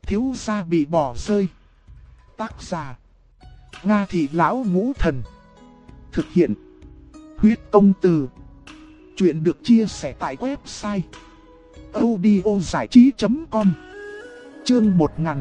Thiếu gia bị bỏ rơi. Tác giả: Nga Thị Lão Ngũ Thần. Thực hiện: Huyết Công Từ. Chuyện được chia sẻ tại website audiozảichí.com. Chương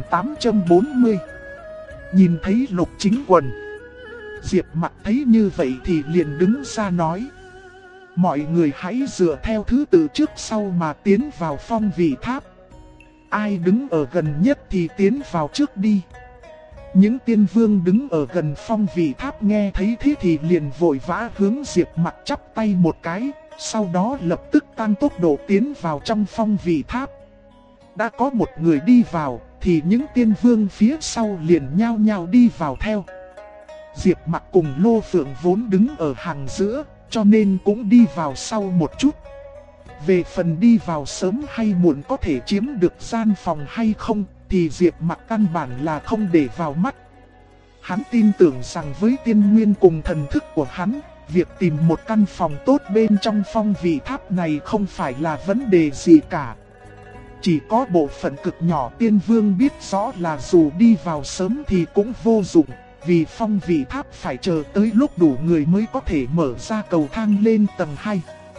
1840. Nhìn thấy Lục Chính Quần, Diệp Mặc thấy như vậy thì liền đứng ra nói: mọi người hãy dựa theo thứ tự trước sau mà tiến vào phong vị tháp. Ai đứng ở gần nhất thì tiến vào trước đi. Những tiên vương đứng ở gần phong vị tháp nghe thấy thế thì liền vội vã hướng Diệp Mặc chắp tay một cái, sau đó lập tức tăng tốc độ tiến vào trong phong vị tháp. Đã có một người đi vào, thì những tiên vương phía sau liền nhao nhao đi vào theo. Diệp Mặc cùng Lô Phượng vốn đứng ở hàng giữa, cho nên cũng đi vào sau một chút. Về phần đi vào sớm hay muộn có thể chiếm được gian phòng hay không, thì Diệp Mặc căn bản là không để vào mắt. Hắn tin tưởng rằng với tiên nguyên cùng thần thức của hắn, việc tìm một căn phòng tốt bên trong phong vị tháp này không phải là vấn đề gì cả. Chỉ có bộ phận cực nhỏ tiên vương biết rõ là dù đi vào sớm thì cũng vô dụng, vì phong vị tháp phải chờ tới lúc đủ người mới có thể mở ra cầu thang lên tầng 2.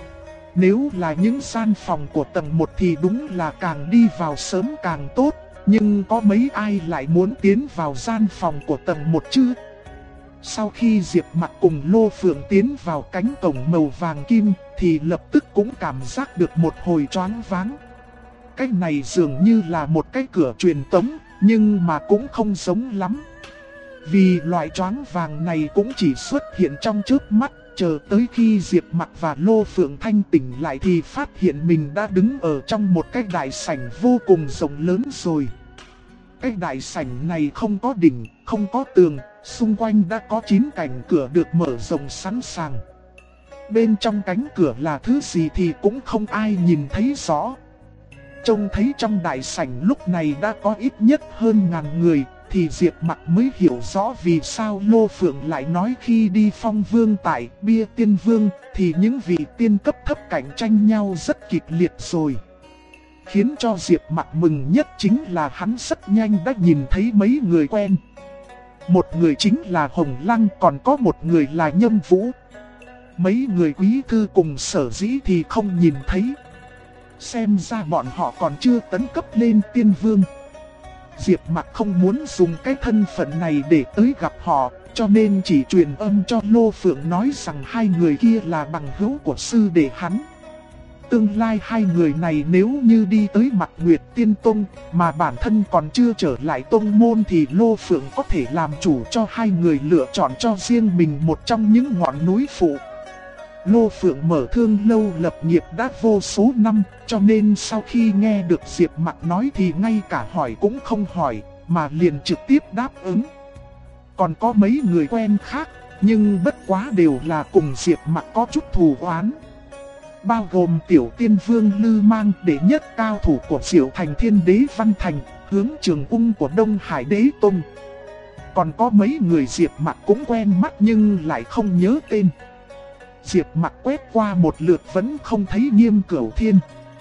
Nếu là những gian phòng của tầng 1 thì đúng là càng đi vào sớm càng tốt, nhưng có mấy ai lại muốn tiến vào gian phòng của tầng 1 chứ? Sau khi Diệp Mặc cùng Lô Phượng tiến vào cánh cổng màu vàng kim thì lập tức cũng cảm giác được một hồi choáng váng. Cái này dường như là một cái cửa truyền tống, nhưng mà cũng không giống lắm. Vì loại choáng vàng này cũng chỉ xuất hiện trong chớp mắt, chờ tới khi Diệp Mặc và Lô Phượng thanh tỉnh lại thì phát hiện mình đã đứng ở trong một cái đại sảnh vô cùng rộng lớn rồi. Cái đại sảnh này không có đỉnh, không có tường, xung quanh đã có 9 cánh cửa được mở rộng sẵn sàng. Bên trong cánh cửa là thứ gì thì cũng không ai nhìn thấy rõ. Trông thấy trong đại sảnh lúc này đã có ít nhất hơn 1000 người, thì Diệp Mặc mới hiểu rõ vì sao Lô Phượng lại nói khi đi phong vương tại bia tiên vương thì những vị tiên cấp thấp cạnh tranh nhau rất kịch liệt rồi. Khiến cho Diệp Mặc mừng nhất chính là hắn rất nhanh đã nhìn thấy mấy người quen. Một người chính là Hồng Lăng, còn có một người là Nhâm Vũ. Mấy người quý thư cùng Sở Dĩ thì không nhìn thấy. Xem ra bọn họ còn chưa tấn cấp lên tiên vương. Diệp Mặc không muốn dùng cái thân phận này để tới gặp họ, cho nên chỉ truyền âm cho Lô Phượng nói rằng hai người kia là bằng hữu của sư đệ hắn. Tương lai hai người này nếu như đi tới Mạc Nguyệt Tiên Tông mà bản thân còn chưa trở lại tông môn thì Lô Phượng có thể làm chủ cho hai người lựa chọn cho riêng mình một trong những ngọn núi phụ. Lô Phượng mở thương lâu lập nghiệp đã vô số năm, cho nên sau khi nghe được Diệp Mặc nói thì ngay cả hỏi cũng không hỏi, mà liền trực tiếp đáp ứng. Còn có mấy người quen khác, nhưng bất quá đều là cùng Diệp Mặc có chút thù oán. Bao gồm tiểu tiên vương Lư Mang, đệ nhất cao thủ của Diệu Thành Thiên Đế Văn Thành, hướng Trường Ung của Đông Hải Đế Tông. Còn có mấy người Diệp Mặc cũng quen mắt nhưng lại không nhớ tên. Diệp Mặc quét qua một lượt vẫn không thấy Nghiêm Cửu Thiên.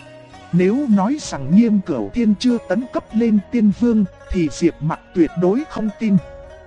Nếu nói rằng Nghiêm Cửu Thiên chưa tấn cấp lên tiên vương thì Diệp Mặc tuyệt đối không tin.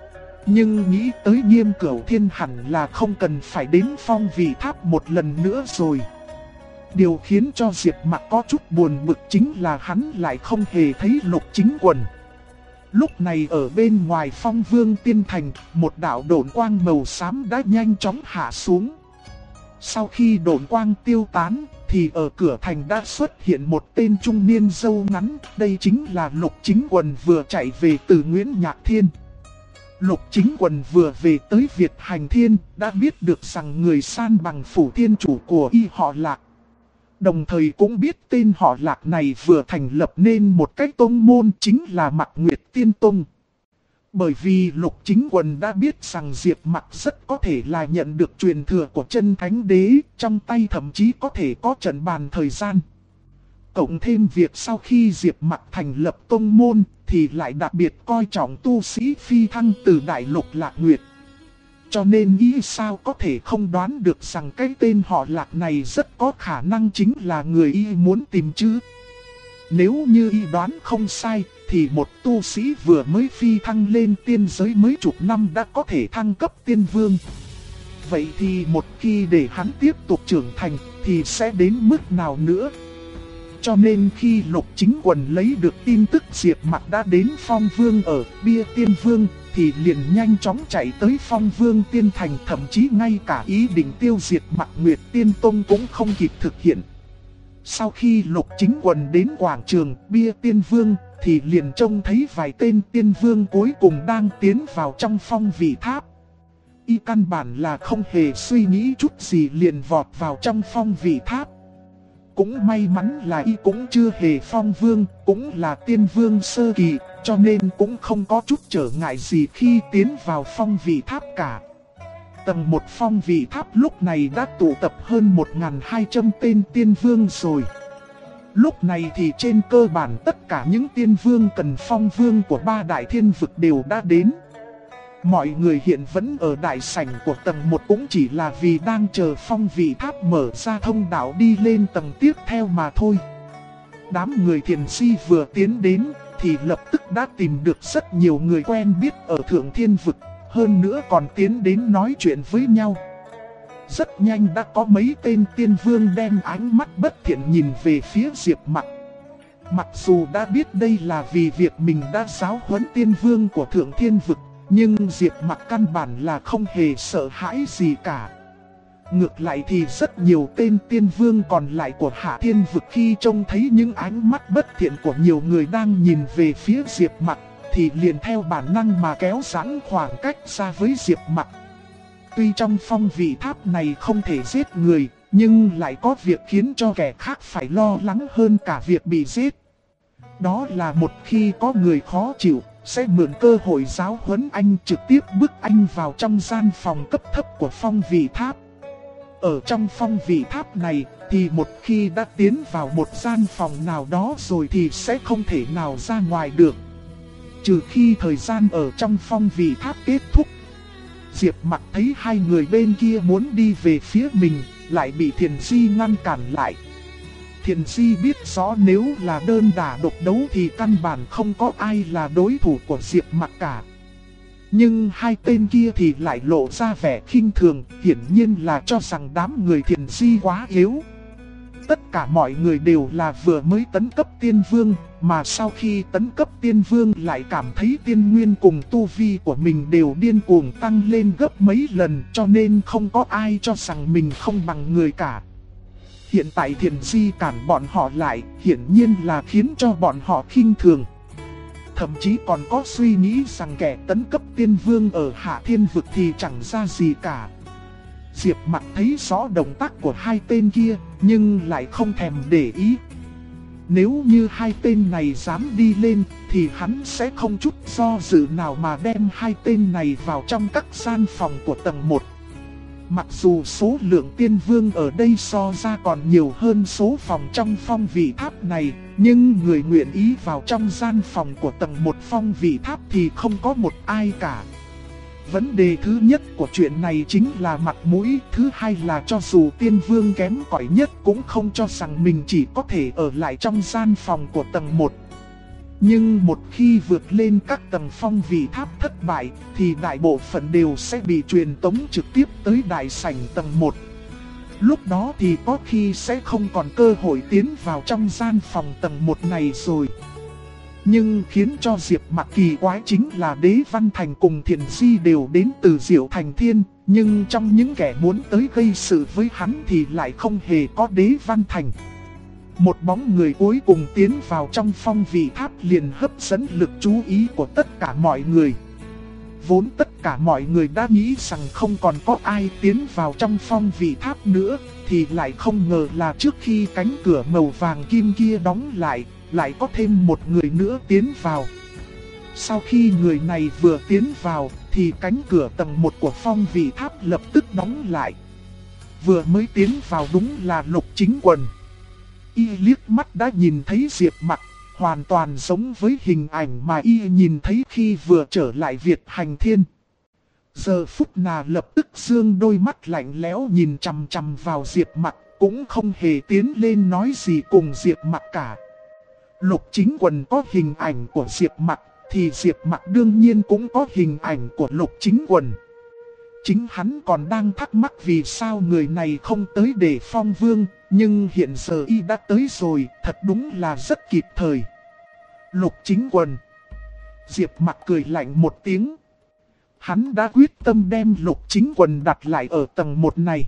Nhưng nghĩ tới Nghiêm Cửu Thiên hẳn là không cần phải đến phong vị tháp một lần nữa rồi. Điều khiến cho Diệp Mặc có chút buồn bực chính là hắn lại không hề thấy Lục Chính Quần. Lúc này ở bên ngoài Phong Vương Tiên Thành, một đạo độn quang màu xám đã nhanh chóng hạ xuống. Sau khi độn quang tiêu tán, thì ở cửa thành đã xuất hiện một tên trung niên râu ngắn, đây chính là Lục Chính Quần vừa chạy về từ Nguyễn Nhạc Thiên. Lục Chính Quần vừa về tới Việt Hành Thiên, đã biết được rằng người san bằng phủ thiên chủ của y họ Lạc. Đồng thời cũng biết tên họ Lạc này vừa thành lập nên một cái tông môn chính là Mạc Nguyệt Tiên Tông. Bởi vì Lục Chính Quần đã biết rằng Diệp Mặc rất có thể là nhận được truyền thừa của chân thánh đế, trong tay thậm chí có thể có trận bàn thời gian. Cộng thêm việc sau khi Diệp Mặc thành lập tông môn thì lại đặc biệt coi trọng tu sĩ phi thăng từ Đại Lục Lạc Nguyệt. Cho nên nghĩ sao có thể không đoán được rằng cái tên họ Lạc này rất có khả năng chính là người y muốn tìm chứ. Nếu như y đoán không sai, thì một tu sĩ vừa mới phi thăng lên tiên giới mấy chục năm đã có thể thăng cấp tiên vương. Vậy thì một khi để hắn tiếp tục trưởng thành thì sẽ đến mức nào nữa? Cho nên khi Lục Chính Quần lấy được tin tức Diệp Mặc đã đến Phong Vương ở Bia Tiên Vương thì liền nhanh chóng chạy tới Phong Vương Tiên Thành, thậm chí ngay cả ý định tiêu diệt Mặc Nguyệt Tiên Tông cũng không kịp thực hiện. Sau khi Lục Chính Quần đến quảng trường Bia Tiên Vương thì liền trông thấy vài tên tiên vương cuối cùng đang tiến vào trong phong vị tháp. Y căn bản là không hề suy nghĩ chút gì liền vọt vào trong phong vị tháp. Cũng may mắn là y cũng chưa hề phong vương, cũng là tiên vương sơ kỳ, cho nên cũng không có chút trở ngại gì khi tiến vào phong vị tháp cả. Tầng 1 phong vị tháp lúc này đã tụ tập hơn 1.200 tên tiên vương rồi. Lúc này thì trên cơ bản tất cả những tiên vương cần phong vương của 3 đại thiên vực đều đã đến. Mọi người hiện vẫn ở đại sảnh của tầng 1 cũng chỉ là vì đang chờ phong vị tháp mở ra thông đạo đi lên tầng tiếp theo mà thôi. Đám người thiền si vừa tiến đến thì lập tức đã tìm được rất nhiều người quen biết ở Thượng Thiên Vực, hơn nữa còn tiến đến nói chuyện với nhau. Rất nhanh đã có mấy tên tiên vương đem ánh mắt bất thiện nhìn về phía Diệp Mặc. Mặc dù đã biết đây là vì việc mình đã giáo huấn tiên vương của Thượng Thiên Vực, nhưng Diệp Mặc căn bản là không hề sợ hãi gì cả. Ngược lại thì rất nhiều tên tiên vương còn lại của Hạ Thiên Vực khi trông thấy những ánh mắt bất thiện của nhiều người đang nhìn về phía Diệp Mặc thì liền theo bản năng mà kéo giãn khoảng cách ra với Diệp Mặc. Tuy trong phong vị tháp này không thể giết người, nhưng lại có việc khiến cho kẻ khác phải lo lắng hơn cả việc bị giết. Đó là một khi có người khó chịu, sẽ mượn cơ hội giáo huấn anh, trực tiếp bước anh vào trong gian phòng cấp thấp của phong vị tháp. Ở trong phong vị tháp này thì một khi đã tiến vào một gian phòng nào đó rồi thì sẽ không thể nào ra ngoài được. Trừ khi thời gian ở trong phong vị tháp kết thúc. Diệp Mặc thấy hai người bên kia muốn đi về phía mình, lại bị Thiền Di ngăn cản lại. Thiền Di biết rõ nếu là đơn đả độc đấu thì căn bản không có ai là đối thủ của Diệp Mặc cả. Nhưng hai tên kia thì lại lộ ra vẻ khinh thường, hiển nhiên là cho rằng đám người Thiền Di quá yếu. Tất cả mọi người đều là vừa mới tấn cấp tiên vương, mà sau khi tấn cấp tiên vương lại cảm thấy tiên nguyên cùng tu vi của mình đều điên cuồng tăng lên gấp mấy lần, cho nên không có ai cho rằng mình không bằng người cả. Hiện tại Thiền Di cản bọn họ lại, hiển nhiên là khiến cho bọn họ khinh thường. Thậm chí còn có suy nghĩ rằng kẻ tấn cấp tiên vương ở Hạ Thiên Vực thì chẳng ra gì cả. Diệp Mặc thấy rõ động tác của hai tên kia, nhưng lại không thèm để ý. Nếu như hai tên này dám đi lên, thì hắn sẽ không chút do dự nào mà đem hai tên này vào trong các gian phòng của tầng 1. Mặc dù số lượng tiên vương ở đây so ra còn nhiều hơn số phòng trong phong vị tháp này, nhưng người nguyện ý vào trong gian phòng của tầng 1 phong vị tháp thì không có một ai cả. Vấn đề thứ nhất của chuyện này chính là mặt mũi, thứ hai là cho dù tiên vương kém cỏi nhất cũng không cho rằng mình chỉ có thể ở lại trong gian phòng của tầng 1. Nhưng một khi vượt lên các tầng phong vị tháp thất bại thì đại bộ phận đều sẽ bị truyền tống trực tiếp tới đại sảnh tầng 1. Lúc đó thì có khi sẽ không còn cơ hội tiến vào trong gian phòng tầng 1 này rồi. Nhưng khiến cho Diệp Mặc kỳ quái chính là Đế Văn Thành cùng Thiền Di đều đến từ Diệu Thành Thiên, nhưng trong những kẻ muốn tới gây sự với hắn thì lại không hề có Đế Văn Thành. Một bóng người cuối cùng tiến vào trong phong vị tháp liền hấp dẫn lực chú ý của tất cả mọi người. Vốn tất cả mọi người đã nghĩ rằng không còn có ai tiến vào trong phong vị tháp nữa, thì lại không ngờ là trước khi cánh cửa màu vàng kim kia đóng lại có thêm một người nữa tiến vào. Sau khi người này vừa tiến vào, thì cánh cửa tầng 1 của phong vị tháp lập tức đóng lại. Vừa mới tiến vào đúng là Lục Chính Quần. Y liếc mắt đã nhìn thấy Diệp Mặc, hoàn toàn giống với hình ảnh mà y nhìn thấy khi vừa trở lại Việt Hành Thiên. Giờ phút nào lập tức dương đôi mắt lạnh lẽo nhìn chằm chằm vào Diệp Mặc, cũng không hề tiến lên nói gì cùng Diệp Mặc cả. Lục Chính Quần có hình ảnh của Diệp Mặc, thì Diệp Mặc đương nhiên cũng có hình ảnh của Lục Chính Quần. Chính hắn còn đang thắc mắc vì sao người này không tới để phong vương, nhưng hiện giờ y đã tới rồi, thật đúng là rất kịp thời. Lục Chính Quần. Diệp Mặc cười lạnh một tiếng. Hắn đã quyết tâm đem Lục Chính Quần đặt lại ở tầng 1 này.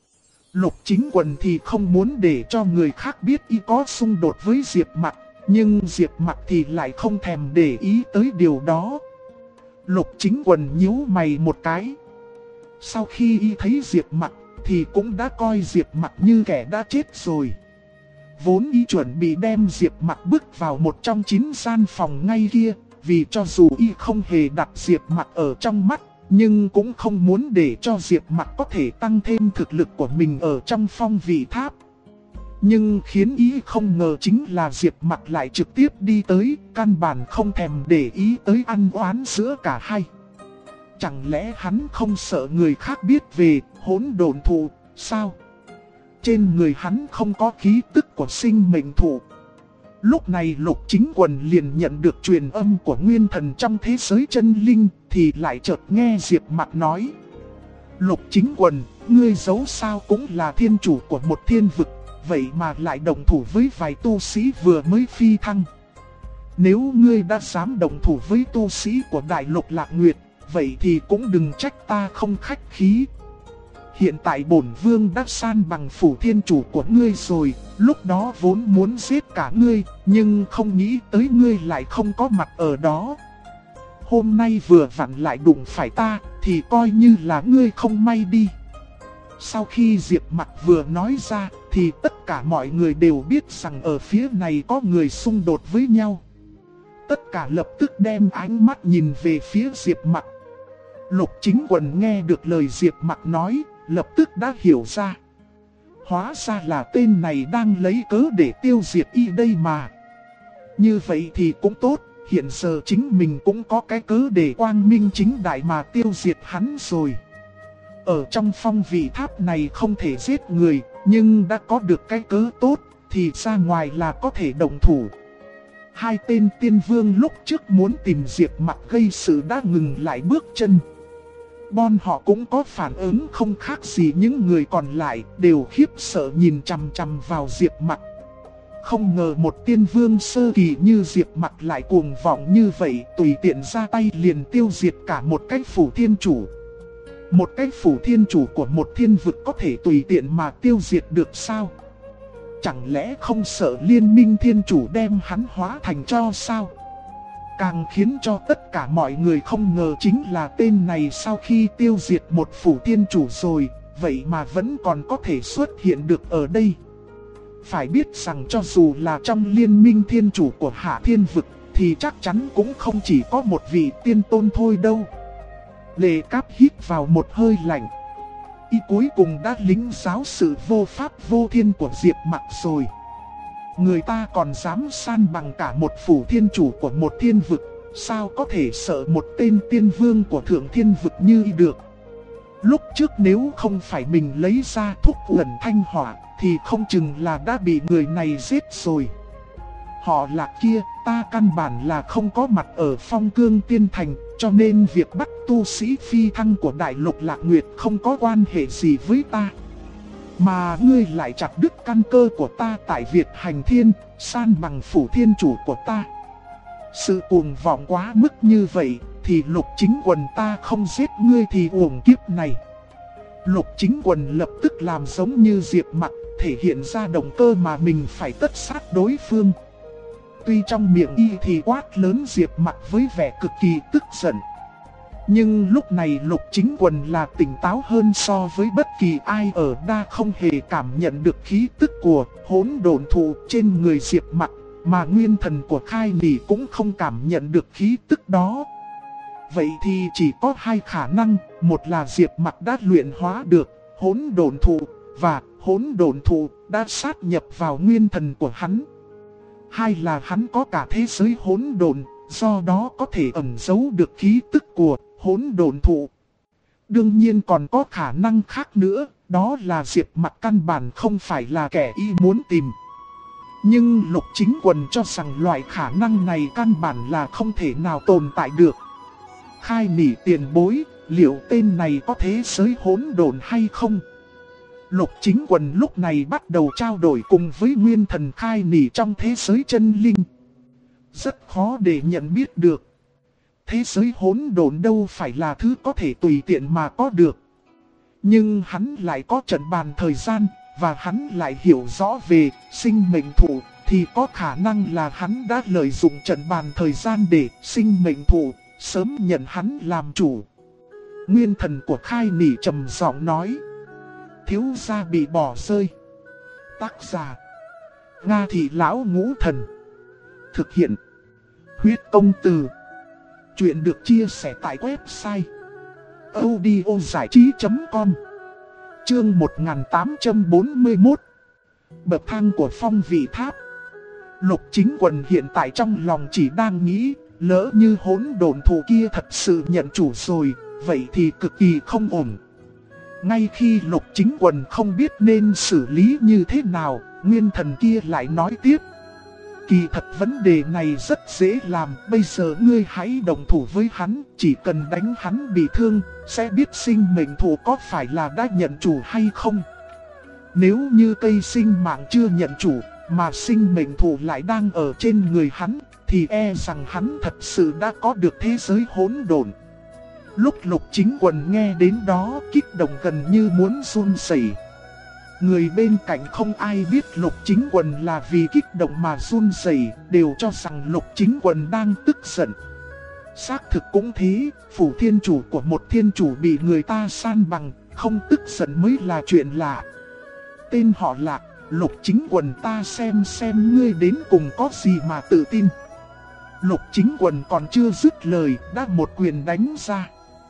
Lục Chính Quần thì không muốn để cho người khác biết y có xung đột với Diệp Mặc, nhưng Diệp Mặc thì lại không thèm để ý tới điều đó. Lục Chính Quần nhíu mày một cái. Sau khi y thấy Diệp Mặc thì cũng đã coi Diệp Mặc như kẻ đã chết rồi. Vốn y chuẩn bị đem Diệp Mặc bước vào một trong 9 gian phòng ngay kia, vì cho dù y không hề đặt Diệp Mặc ở trong mắt, nhưng cũng không muốn để cho Diệp Mặc có thể tăng thêm thực lực của mình ở trong phong vị tháp. Nhưng khiến y không ngờ chính là Diệp Mặc lại trực tiếp đi tới, căn bản không thèm để ý tới ăn oán giữa cả hai. Chẳng lẽ hắn không sợ người khác biết về hỗn độn thụ sao? Trên người hắn không có khí tức của sinh mệnh thụ. Lúc này Lục Chính Quần liền nhận được truyền âm của nguyên thần trong thế giới chân linh, thì lại chợt nghe Diệp Mặc nói: Lục Chính Quần, ngươi dẫu sao cũng là thiên chủ của một thiên vực, vậy mà lại đồng thủ với vài tu sĩ vừa mới phi thăng. Nếu ngươi đã dám đồng thủ với tu sĩ của Đại Lục Lạc Nguyệt, vậy thì cũng đừng trách ta không khách khí. Hiện tại bổn vương đã san bằng phủ thiên chủ của ngươi rồi, lúc đó vốn muốn giết cả ngươi, nhưng không nghĩ tới ngươi lại không có mặt ở đó. Hôm nay vừa vặn lại đụng phải ta, thì coi như là ngươi không may đi. Sau khi Diệp Mặc vừa nói ra, thì tất cả mọi người đều biết rằng ở phía này có người xung đột với nhau. Tất cả lập tức đem ánh mắt nhìn về phía Diệp Mặc. Lục Chính Quần nghe được lời Diệp Mặc nói, lập tức đã hiểu ra. Hóa ra là tên này đang lấy cớ để tiêu diệt y đây mà. Như vậy thì cũng tốt, hiện giờ chính mình cũng có cái cớ để quang minh chính đại mà tiêu diệt hắn rồi. Ở trong phong vị tháp này không thể giết người, nhưng đã có được cái cớ tốt, thì ra ngoài là có thể động thủ. Hai tên tiên vương lúc trước muốn tìm Diệp Mặc gây sự đã ngừng lại bước chân. Bọn họ cũng có phản ứng không khác gì những người còn lại, đều khiếp sợ nhìn chằm chằm vào Diệp Mặc. Không ngờ một tiên vương sơ kỳ như Diệp Mặc lại cuồng vọng như vậy, tùy tiện ra tay liền tiêu diệt cả một cái phủ thiên chủ. Một cái phủ thiên chủ của một thiên vực có thể tùy tiện mà tiêu diệt được sao? Chẳng lẽ không sợ liên minh thiên chủ đem hắn hóa thành tro sao? Càng khiến cho tất cả mọi người không ngờ chính là tên này sau khi tiêu diệt một phủ thiên chủ rồi, vậy mà vẫn còn có thể xuất hiện được ở đây. Phải biết rằng cho dù là trong liên minh thiên chủ của Hạ Thiên Vực, thì chắc chắn cũng không chỉ có một vị tiên tôn thôi đâu. Lệ Cáp hít vào một hơi lạnh. Y cuối cùng đã lĩnh giáo sự vô pháp vô thiên của Diệp Mặc rồi. Người ta còn dám san bằng cả một phủ thiên chủ của một thiên vực, sao có thể sợ một tên tiên vương của thượng thiên vực như y được. Lúc trước nếu không phải mình lấy ra thuốc ẩn thanh hỏa, thì không chừng là đã bị người này giết rồi. Họ Lạc kia, ta căn bản là không có mặt ở Phong Cương Tiên Thành, cho nên việc bắt tu sĩ phi thăng của Đại Lục Lạc Nguyệt không có quan hệ gì với ta. Mà ngươi lại chặt đứt căn cơ của ta tại Việt Hành Thiên, san bằng phủ thiên chủ của ta. Sự cuồng vọng quá mức như vậy, thì Lục Chính Quần ta không giết ngươi thì uổng kiếp này. Lục Chính Quần lập tức làm giống như Diệp Mặc, thể hiện ra động cơ mà mình phải tất sát đối phương. Tuy trong miệng y thì quát lớn Diệp Mặc với vẻ cực kỳ tức giận, nhưng lúc này Lục Chính Quần là tỉnh táo hơn so với bất kỳ ai ở đa, không hề cảm nhận được khí tức của hỗn độn thụ trên người Diệp Mặc, mà nguyên thần của Khai Nỉ cũng không cảm nhận được khí tức đó. Vậy thì chỉ có hai khả năng, một là Diệp Mặc đã luyện hóa được hỗn độn thụ, và hỗn độn thụ đã sát nhập vào nguyên thần của hắn. Hai là hắn có cả thế giới hỗn độn, do đó có thể ẩn giấu được khí tức của hỗn độn thụ. Đương nhiên còn có khả năng khác nữa, đó là Diệp Mặc căn bản không phải là kẻ y muốn tìm. Nhưng Lục Chính Quần cho rằng loại khả năng này căn bản là không thể nào tồn tại được. Khai nỉ tiền bối, liệu tên này có thế giới hỗn độn hay không? Lục Chính Quần lúc này bắt đầu trao đổi cùng với nguyên thần khai nỉ trong thế giới chân linh. Rất khó để nhận biết được. Thế giới hỗn độn đâu phải là thứ có thể tùy tiện mà có được. Nhưng hắn lại có trận bàn thời gian, và hắn lại hiểu rõ về sinh mệnh thụ, thì có khả năng là hắn đã lợi dụng trận bàn thời gian để sinh mệnh thụ sớm nhận hắn làm chủ. Nguyên thần của khai nỉ trầm giọng nói. Thiếu gia bị bỏ rơi. Tác giả Nga Thị Lão Ngũ Thần. Thực hiện Huyết Công Từ. Chuyện được chia sẻ tại website audiozảichí.com. Chương 1841. Bậc thang của phong vị tháp. Lục Chính Quần hiện tại trong lòng chỉ đang nghĩ, lỡ như hỗn độn thụ kia thật sự nhận chủ rồi, vậy thì cực kỳ không ổn. Ngay khi Lục Chính Quần không biết nên xử lý như thế nào, nguyên thần kia lại nói tiếp. Kỳ thật vấn đề này rất dễ làm, bây giờ ngươi hãy đồng thủ với hắn, chỉ cần đánh hắn bị thương, sẽ biết sinh mệnh thụ có phải là đã nhận chủ hay không. Nếu như cây sinh mạng chưa nhận chủ, mà sinh mệnh thụ lại đang ở trên người hắn, thì e rằng hắn thật sự đã có được thế giới hỗn độn. Lúc Lục Chính Quần nghe đến đó, kích động gần như muốn run rẩy. Người bên cạnh không ai biết Lục Chính Quần là vì kích động mà run rẩy, đều cho rằng Lục Chính Quần đang tức giận. Xác thực cũng thế, phủ thiên chủ của một thiên chủ bị người ta san bằng, không tức giận mới là chuyện lạ. Tên họ Lạc, Lục Chính Quần, ta xem ngươi đến cùng có gì mà tự tin. Lục Chính Quần còn chưa dứt lời, đã một quyền đánh ra.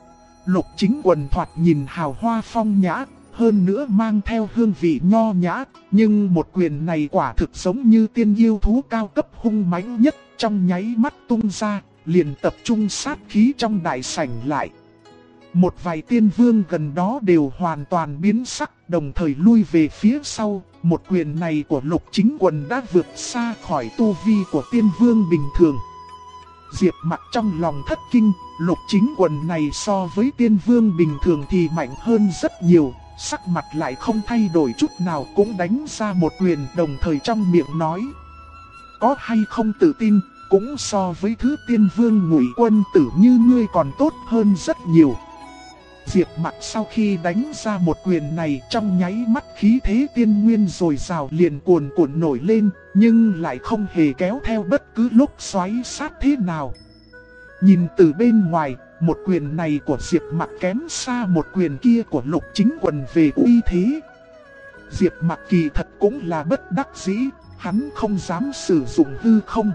Lục Chính Quần thoạt nhìn hào hoa phong nhã, hơn nữa mang theo hương vị nho nhã, nhưng một quyền này quả thực giống như tiên yêu thú cao cấp hung mãnh nhất, trong nháy mắt tung ra, liền tập trung sát khí trong đại sảnh lại. Một vài tiên vương gần đó đều hoàn toàn biến sắc, đồng thời lui về phía sau. Một quyền này của Lục Chính Quần đã vượt xa khỏi tu vi của tiên vương bình thường. Diệp Mặc trong lòng thất kinh, Lục Chính Quần này so với tiên vương bình thường thì mạnh hơn rất nhiều. Sắc mặt lại không thay đổi chút nào, cũng đánh ra một quyền, đồng thời trong miệng nói. Có hay không tự tin, cũng so với thứ tiên vương Ngụy Quân Tử như ngươi còn tốt hơn rất nhiều. Diệp Mặc sau khi đánh ra một quyền này, trong nháy mắt khí thế tiên nguyên dồi dào liền cuồn cuộn nổi lên, nhưng lại không hề kéo theo bất cứ lúc xoáy sát thế nào. Nhìn từ bên ngoài, một quyền này của Diệp Mặc kém xa một quyền kia của Lục Chính Quần về uy thế. Diệp Mặc kỳ thật cũng là bất đắc dĩ, hắn không dám sử dụng hư không.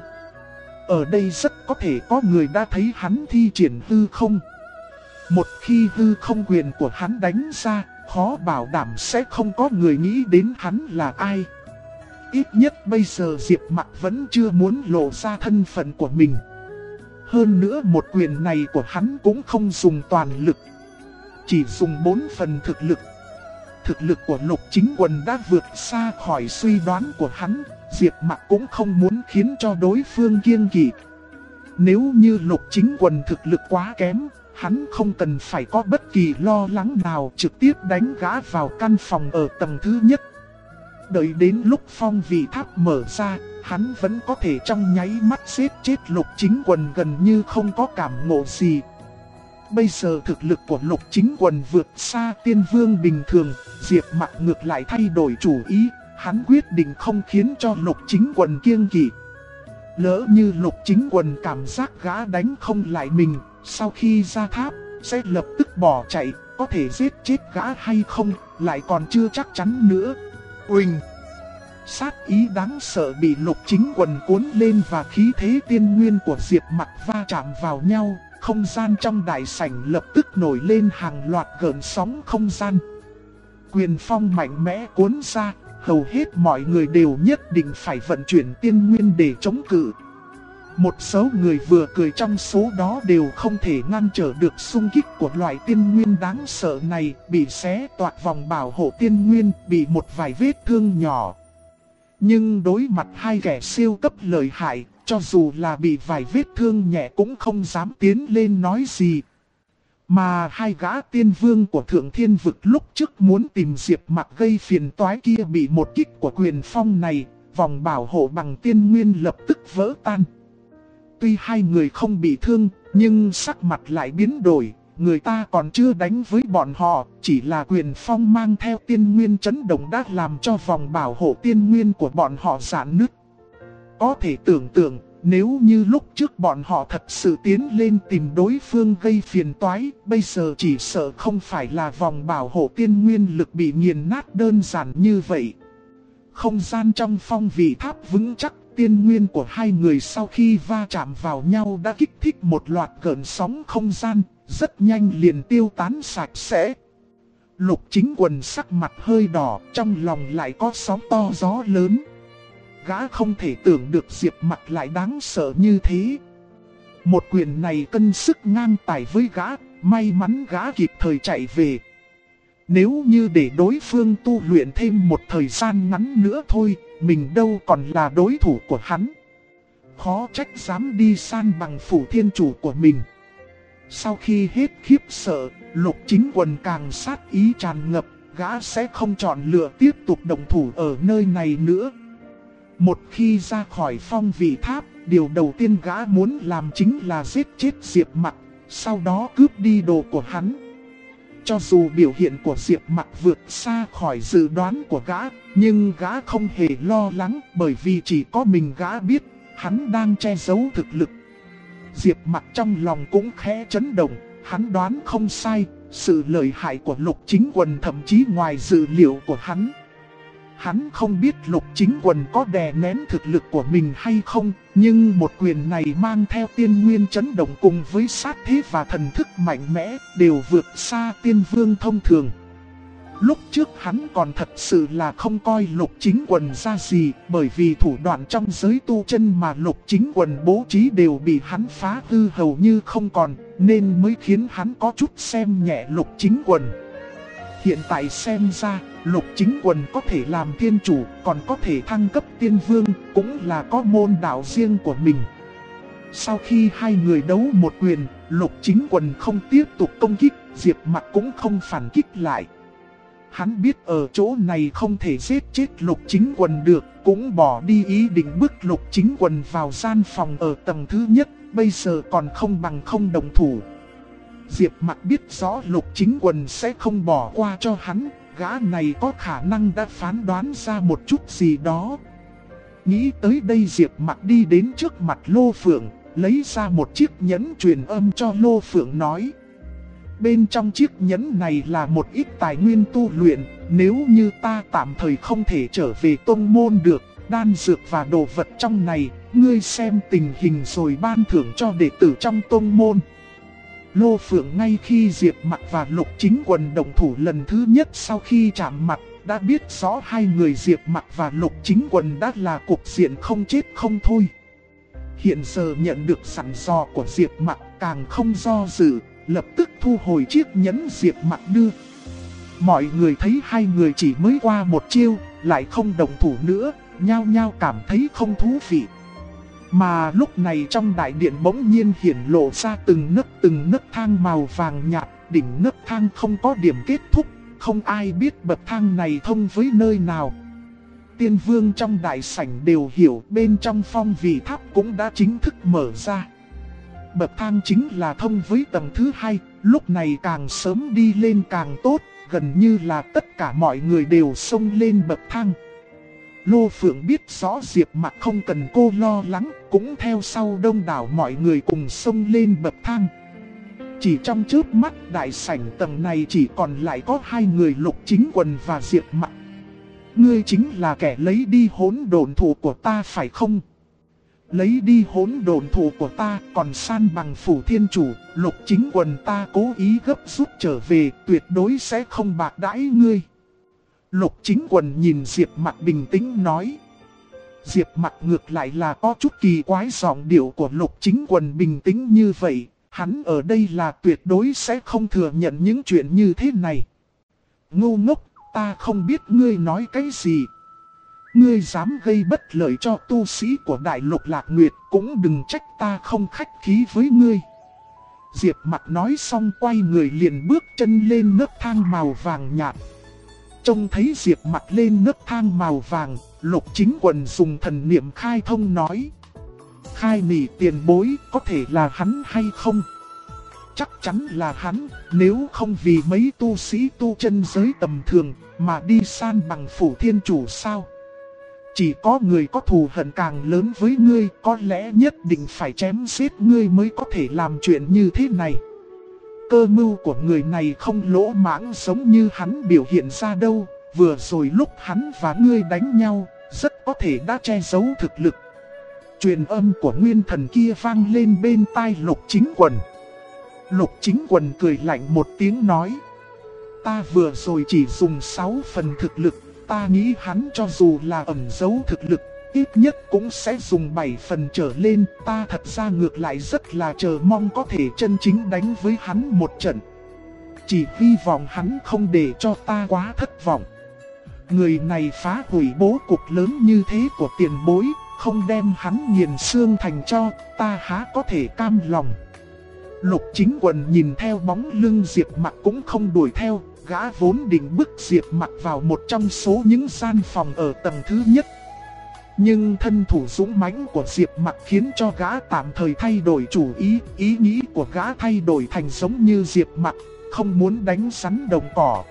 Ở đây rất có thể có người đã thấy hắn thi triển hư không. Một khi hư không quyền của hắn đánh ra, khó bảo đảm sẽ không có người nghĩ đến hắn là ai. Ít nhất bây giờ Diệp Mặc vẫn chưa muốn lộ ra thân phận của mình. Hơn nữa một quyền này của hắn cũng không dùng toàn lực, chỉ dùng 4 phần thực lực. Thực lực của Lục Chính Quần đã vượt xa khỏi suy đoán của hắn, Diệp Mặc cũng không muốn khiến cho đối phương kiêng kỵ. Nếu như Lục Chính Quần thực lực quá kém, hắn không cần phải có bất kỳ lo lắng nào, trực tiếp đánh gã vào căn phòng ở tầng thứ nhất. Đợi đến lúc phong vị tháp mở ra, hắn vẫn có thể trong nháy mắt giết chết Lục Chính Quần gần như không có cảm ngộ gì. Bây giờ thực lực của Lục Chính Quần vượt xa tiên vương bình thường, Diệp Mặc ngược lại thay đổi chủ ý, hắn quyết định không khiến cho Lục Chính Quần kiêng kỵ. Lỡ như Lục Chính Quần cảm giác gã đánh không lại mình, sau khi ra tháp, sẽ lập tức bỏ chạy, có thể giết chết gã hay không, lại còn chưa chắc chắn nữa. Uỳnh! Sát ý đáng sợ bị Lục Chính Quần cuốn lên và khí thế tiên nguyên của Diệp Mặc va chạm vào nhau, không gian trong đại sảnh lập tức nổi lên hàng loạt gợn sóng không gian. Quyền phong mạnh mẽ cuốn ra, hầu hết mọi người đều nhất định phải vận chuyển tiên nguyên để chống cự. Một số người vừa cười trong số đó đều không thể ngăn trở được xung kích của loại tiên nguyên đáng sợ này, bị xé toạc vòng bảo hộ tiên nguyên, bị một vài vết thương nhỏ. Nhưng đối mặt hai kẻ siêu cấp lợi hại, cho dù là bị vài vết thương nhẹ cũng không dám tiến lên nói gì. Mà hai gã tiên vương của Thượng Thiên Vực lúc trước muốn tìm Diệp Mặc gây phiền toái kia bị một kích của Quyền Phong này, vòng bảo hộ bằng tiên nguyên lập tức vỡ tan. Tuy hai người không bị thương, nhưng sắc mặt lại biến đổi. Người ta còn chưa đánh với bọn họ, chỉ là Quyền Phong mang theo tiên nguyên chấn động đã làm cho vòng bảo hộ tiên nguyên của bọn họ rạn nứt. Có thể tưởng tượng, nếu như lúc trước bọn họ thật sự tiến lên tìm đối phương gây phiền toái, bây giờ chỉ sợ không phải là vòng bảo hộ tiên nguyên lực bị nghiền nát đơn giản như vậy. Không gian trong phong vị tháp vững chắc, tiên nguyên của hai người sau khi va chạm vào nhau đã kích thích một loạt gợn sóng không gian, rất nhanh liền tiêu tán sạch sẽ. Lục Chính Quần sắc mặt hơi đỏ, trong lòng lại có sóng to gió lớn. Gã không thể tưởng được Diệp Mặc lại đáng sợ như thế. Một quyền này cân sức ngang tài với gã, may mắn gã kịp thời chạy về. Nếu như để đối phương tu luyện thêm một thời gian ngắn nữa thôi, mình đâu còn là đối thủ của hắn. Khó trách dám đi san bằng phủ thiên chủ của mình. Sau khi hết khiếp sợ, Lục Chính Quần càng sát ý tràn ngập, gã sẽ không chọn lựa tiếp tục động thủ ở nơi này nữa. Một khi ra khỏi phong vị tháp, điều đầu tiên gã muốn làm chính là giết chết Diệp Mặc, sau đó cướp đi đồ của hắn. Cho dù biểu hiện của Diệp Mặc vượt xa khỏi dự đoán của gã, nhưng gã không hề lo lắng bởi vì chỉ có mình gã biết, hắn đang che giấu thực lực. Diệp Mặc trong lòng cũng khẽ chấn động, hắn đoán không sai, sự lợi hại của Lục Chính Quần thậm chí ngoài dự liệu của hắn. Hắn không biết Lục Chính Quần có đè nén thực lực của mình hay không, nhưng một quyền này mang theo tiên nguyên chấn động cùng với sát thế và thần thức mạnh mẽ, đều vượt xa tiên vương thông thường. Lúc trước hắn còn thật sự là không coi Lục Chính Quần ra gì, bởi vì thủ đoạn trong giới tu chân mà Lục Chính Quần bố trí đều bị hắn phá hư hầu như không còn, nên mới khiến hắn có chút xem nhẹ Lục Chính Quần. Hiện tại xem ra, Lục Chính Quần có thể làm thiên chủ, còn có thể thăng cấp tiên vương, cũng là có môn đạo riêng của mình. Sau khi hai người đấu một quyền, Lục Chính Quần không tiếp tục công kích, Diệp Mặc cũng không phản kích lại. Hắn biết ở chỗ này không thể giết chết Lục Chính Quần được, cũng bỏ đi ý định bức Lục Chính Quần vào gian phòng ở tầng thứ nhất, bây giờ còn không bằng không đồng thủ. Diệp Mặc biết rõ Lục Chính Quần sẽ không bỏ qua cho hắn, gã này có khả năng đã phán đoán ra một chút gì đó. Nghĩ tới đây Diệp Mặc đi đến trước mặt Lô Phượng, lấy ra một chiếc nhẫn truyền âm cho Lô Phượng nói. Bên trong chiếc nhẫn này là một ít tài nguyên tu luyện, nếu như ta tạm thời không thể trở về tông môn được, đan dược và đồ vật trong này, ngươi xem tình hình rồi ban thưởng cho đệ tử trong tông môn. Lô Phượng ngay khi Diệp Mặc và Lục Chính Quần động thủ lần thứ nhất sau khi chạm mặt, đã biết rõ hai người Diệp Mặc và Lục Chính Quần đã là cục diện không chết không thôi. Hiện giờ nhận được sẵn dò của Diệp Mặc càng không do dự, lập tức thu hồi chiếc nhẫn Diệp Mặc đưa. Mọi người thấy hai người chỉ mới qua một chiêu, lại không động thủ nữa, nhao nhao cảm thấy không thú vị. Mà lúc này trong đại điện bỗng nhiên hiển lộ ra từng nấc thang màu vàng nhạt, đỉnh nấc thang không có điểm kết thúc, không ai biết bậc thang này thông với nơi nào. Tiên vương trong đại sảnh đều hiểu bên trong phong vị tháp cũng đã chính thức mở ra. Bậc thang chính là thông với tầng thứ hai, lúc này càng sớm đi lên càng tốt, gần như là tất cả mọi người đều xông lên bậc thang. Lô Phượng biết rõ Diệp Mặc không cần cô lo lắng, cũng theo sau đông đảo mọi người cùng xông lên bậc thang. Chỉ trong chớp mắt đại sảnh tầng này chỉ còn lại có hai người Lục Chính Quần và Diệp Mặc. Ngươi chính là kẻ lấy đi hỗn độn thủ của ta phải không? Lấy đi hỗn độn thủ của ta còn san bằng phủ thiên chủ, Lục Chính Quần ta cố ý gấp rút trở về, tuyệt đối sẽ không bạc đãi ngươi. Lục Chính Quần nhìn Diệp Mặc bình tĩnh nói. Diệp Mặc ngược lại là có chút kỳ quái giọng điệu của Lục Chính Quần bình tĩnh như vậy, hắn ở đây là tuyệt đối sẽ không thừa nhận những chuyện như thế này. Ngu ngốc, ta không biết ngươi nói cái gì. Ngươi dám gây bất lợi cho tu sĩ của Đại Lục Lạc Nguyệt, cũng đừng trách ta không khách khí với ngươi. Diệp Mặc nói xong quay người liền bước chân lên nấc thang màu vàng nhạt. Trông thấy Diệp Mặc lên nấc thang màu vàng, Lục Chính Quần dùng thần niệm khai thông nói: Khai nỉ tiền bối, có thể là hắn hay không? Chắc chắn là hắn, nếu không vì mấy tu sĩ tu chân giới tầm thường mà đi san bằng Phủ Thiên Chủ sao? Chỉ có người có thù hận càng lớn với ngươi, có lẽ nhất định phải chém giết ngươi mới có thể làm chuyện như thế này. Cơ mưu của người này không lỗ mãng giống như hắn biểu hiện ra đâu, vừa rồi lúc hắn và ngươi đánh nhau, rất có thể đã che giấu thực lực. Truyền âm của nguyên thần kia vang lên bên tai Lục Chính Quần. Lục Chính Quần cười lạnh một tiếng nói: Ta vừa rồi chỉ dùng 6 phần thực lực, ta nghĩ hắn cho dù là ẩn giấu thực lực, ít nhất cũng sẽ dùng 7 phần trở lên. Ta thật ra ngược lại rất là chờ mong có thể chân chính đánh với hắn một trận. Chỉ hy vọng hắn không để cho ta quá thất vọng. Người này phá hủy bố cục lớn như thế của tiền bối, không đem hắn nghiền xương thành cho, ta há có thể cam lòng. Lục Chính Quần nhìn theo bóng lưng Diệp Mặc cũng không đuổi theo, gã vốn định bức Diệp Mặc vào một trong số những gian phòng ở tầng thứ nhất. Nhưng thân thủ dũng mãnh của Diệp Mặc khiến cho gã tạm thời thay đổi chủ ý, ý nghĩ của gã thay đổi thành giống như Diệp Mặc, không muốn đánh rắn đồng cỏ.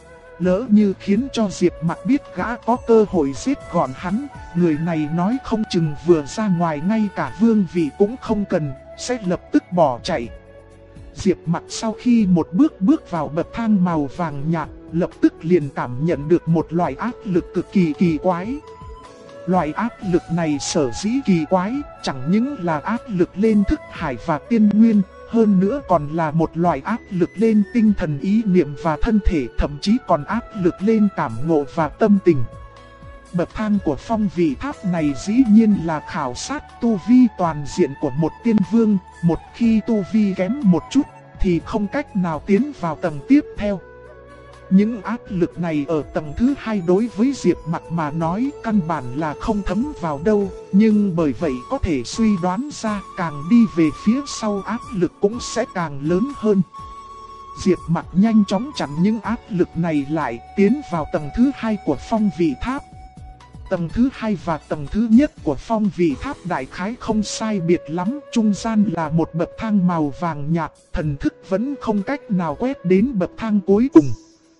Lỡ như khiến cho Diệp Mặc biết gã có cơ hội giết gọn hắn, người này nói không chừng vừa ra ngoài ngay cả vương vị cũng không cần, sẽ lập tức bỏ chạy. Diệp Mặc sau khi một bước vào bậc thang màu vàng nhạt, lập tức liền cảm nhận được một loại áp lực cực kỳ kỳ quái. Loại áp lực này sở dĩ kỳ quái, chẳng những là áp lực lên thức hải và tiên nguyên, hơn nữa còn là một loại áp lực lên tinh thần ý niệm và thân thể, thậm chí còn áp lực lên cảm ngộ và tâm tình. Bậc thang của phong vị tháp này dĩ nhiên là khảo sát tu vi toàn diện của một tiên vương, một khi tu vi kém một chút thì không cách nào tiến vào tầng tiếp theo. Những áp lực này ở tầng thứ 2 đối với Diệp Mặc mà nói căn bản là không thấm vào đâu, nhưng bởi vậy có thể suy đoán ra càng đi về phía sau áp lực cũng sẽ càng lớn hơn. Diệp Mặc nhanh chóng chặn những áp lực này lại, tiến vào tầng thứ 2 của phong vị tháp. Tầng thứ 2 và tầng thứ nhất của phong vị tháp đại khái không sai biệt lắm, trung gian là một bậc thang màu vàng nhạt, thần thức vẫn không cách nào quét đến bậc thang cuối cùng.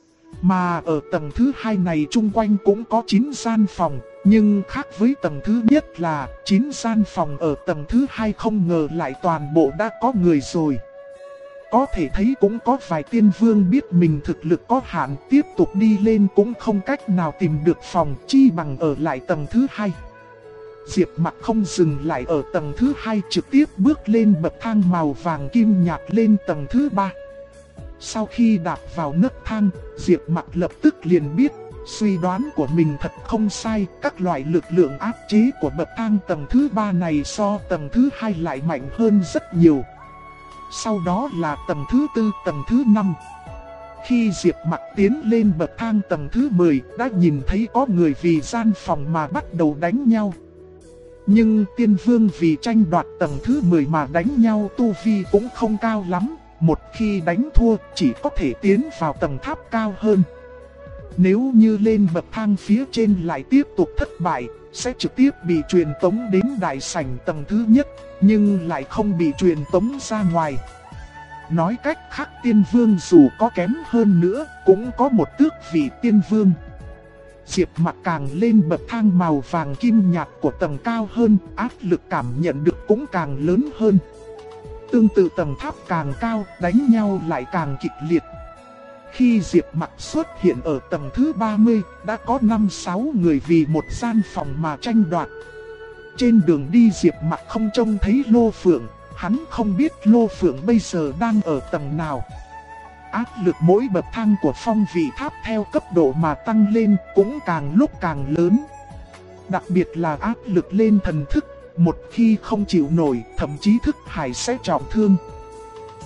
Mà ở tầng thứ 2 này chung quanh cũng có 9 gian phòng, nhưng khác với tầng thứ nhất là 9 gian phòng ở tầng thứ 2 không ngờ lại toàn bộ đã có người rồi. Có thể thấy cũng có vài tiên vương biết mình thực lực có hạn, tiếp tục đi lên cũng không cách nào tìm được phòng, chi bằng ở lại tầng thứ 2. Diệp Mặc không dừng lại ở tầng thứ 2, trực tiếp bước lên bậc thang màu vàng kim nhạt lên tầng thứ 3. Sau khi đạp vào nấc thang, Diệp Mặc lập tức liền biết, suy đoán của mình thật không sai, các loại lực lượng áp chế của bậc thang tầng thứ 3 này so tầng thứ 2 lại mạnh hơn rất nhiều. Sau đó là tầng thứ 4, tầng thứ 5. Khi Diệp Mặc tiến lên bậc thang tầng thứ 10, đã nhìn thấy có người vì gian phòng mà bắt đầu đánh nhau. Nhưng tiên vương vì tranh đoạt tầng thứ 10 mà đánh nhau tu vi cũng không cao lắm. Một khi đánh thua chỉ có thể tiến vào tầng tháp cao hơn. Nếu như lên bậc thang phía trên lại tiếp tục thất bại, sẽ trực tiếp bị truyền tống đến đại sảnh tầng thứ nhất, nhưng lại không bị truyền tống ra ngoài. Nói cách khác, tiên vương dù có kém hơn nữa, cũng có một tước vị tiên vương. Diệp Mặc càng lên bậc thang màu vàng kim nhạt của tầng cao hơn, áp lực cảm nhận được cũng càng lớn hơn. Tương tự tầng tháp càng cao, đánh nhau lại càng kịch liệt. Khi Diệp Mặc xuất hiện ở tầng thứ 30, đã có 5-6 người vì một gian phòng mà tranh đoạt. Trên đường đi Diệp Mặc không trông thấy Lô Phượng, hắn không biết Lô Phượng bây giờ đang ở tầng nào. Áp lực mỗi bậc thang của phong vị tháp theo cấp độ mà tăng lên cũng càng lúc càng lớn. Đặc biệt là áp lực lên thần thức, một khi không chịu nổi, thậm chí thức hải sẽ trọng thương.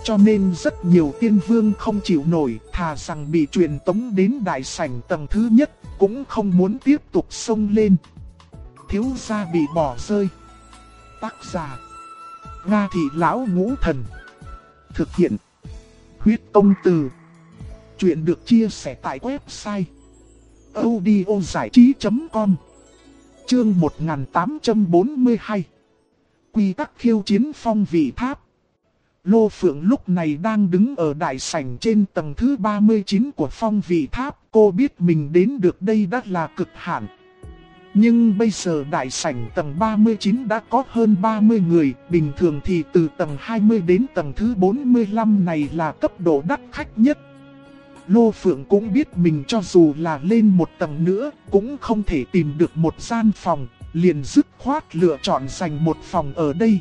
Cho nên rất nhiều tiên vương không chịu nổi, thà rằng bị truyền tống đến đại sảnh tầng thứ nhất, cũng không muốn tiếp tục xông lên. Thiếu gia bị bỏ rơi. Tác giả: Nga Thị Lão Ngũ Thần. Thực hiện: Huyết Công Từ. Chuyện được chia sẻ tại website audiozảichí.com. Chương 1842. Quy tắc khiêu chiến phong vị tháp. Lô Phượng lúc này đang đứng ở đại sảnh trên tầng thứ 39 của phong vị tháp. Cô biết mình đến được đây đã là cực hạn. Nhưng bây giờ đại sảnh tầng 39 đã có hơn 30 người. Bình thường thì từ tầng 20 đến tầng thứ 45 này là cấp độ đắt khách nhất. Lô Phượng cũng biết mình cho dù là lên một tầng nữa cũng không thể tìm được một gian phòng, liền dứt khoát lựa chọn dành một phòng ở đây.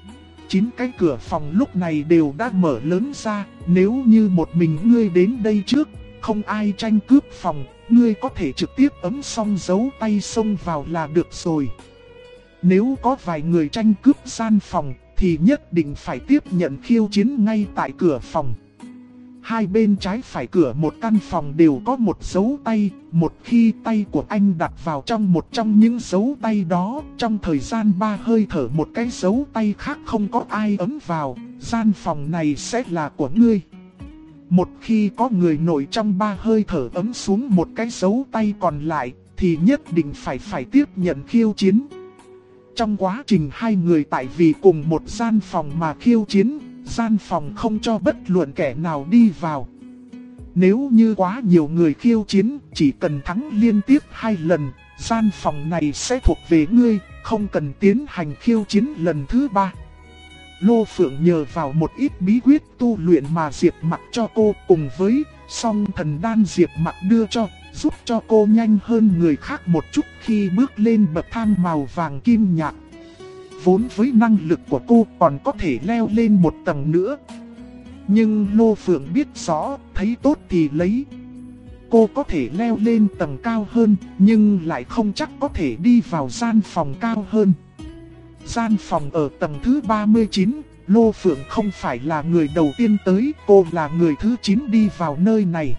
9 cái cửa phòng lúc này đều đã mở lớn ra, nếu như một mình ngươi đến đây trước, không ai tranh cướp phòng, ngươi có thể trực tiếp ấn xong dấu tay xông vào là được rồi. Nếu có vài người tranh cướp gian phòng thì nhất định phải tiếp nhận khiêu chiến ngay tại cửa phòng. Hai bên trái phải cửa một căn phòng đều có một dấu tay, một khi tay của anh đặt vào trong một trong những dấu tay đó, trong thời gian 3 hơi thở một cái dấu tay khác không có ai ấn vào, gian phòng này sẽ là của ngươi. Một khi có người nổi trong 3 hơi thở ấn xuống một cái dấu tay còn lại, thì nhất định phải tiếp nhận khiêu chiến. Trong quá trình hai người tại vì cùng một gian phòng mà khiêu chiến, gian phòng không cho bất luận kẻ nào đi vào. Nếu như quá nhiều người khiêu chiến, chỉ cần thắng liên tiếp 2 lần, gian phòng này sẽ thuộc về ngươi, không cần tiến hành khiêu chiến lần thứ 3. Lô Phượng nhờ vào một ít bí quyết tu luyện mà Diệp Mặc cho cô cùng với song thần đan Diệp Mặc đưa cho, giúp cho cô nhanh hơn người khác một chút khi bước lên bậc thang màu vàng kim nhạt. Vốn với năng lực của cô còn có thể leo lên một tầng nữa. Nhưng Lô Phượng biết rõ, thấy tốt thì lấy. Cô có thể leo lên tầng cao hơn, nhưng lại không chắc có thể đi vào gian phòng cao hơn. Gian phòng ở tầng thứ 39, Lô Phượng không phải là người đầu tiên tới, cô là người thứ 9 đi vào nơi này.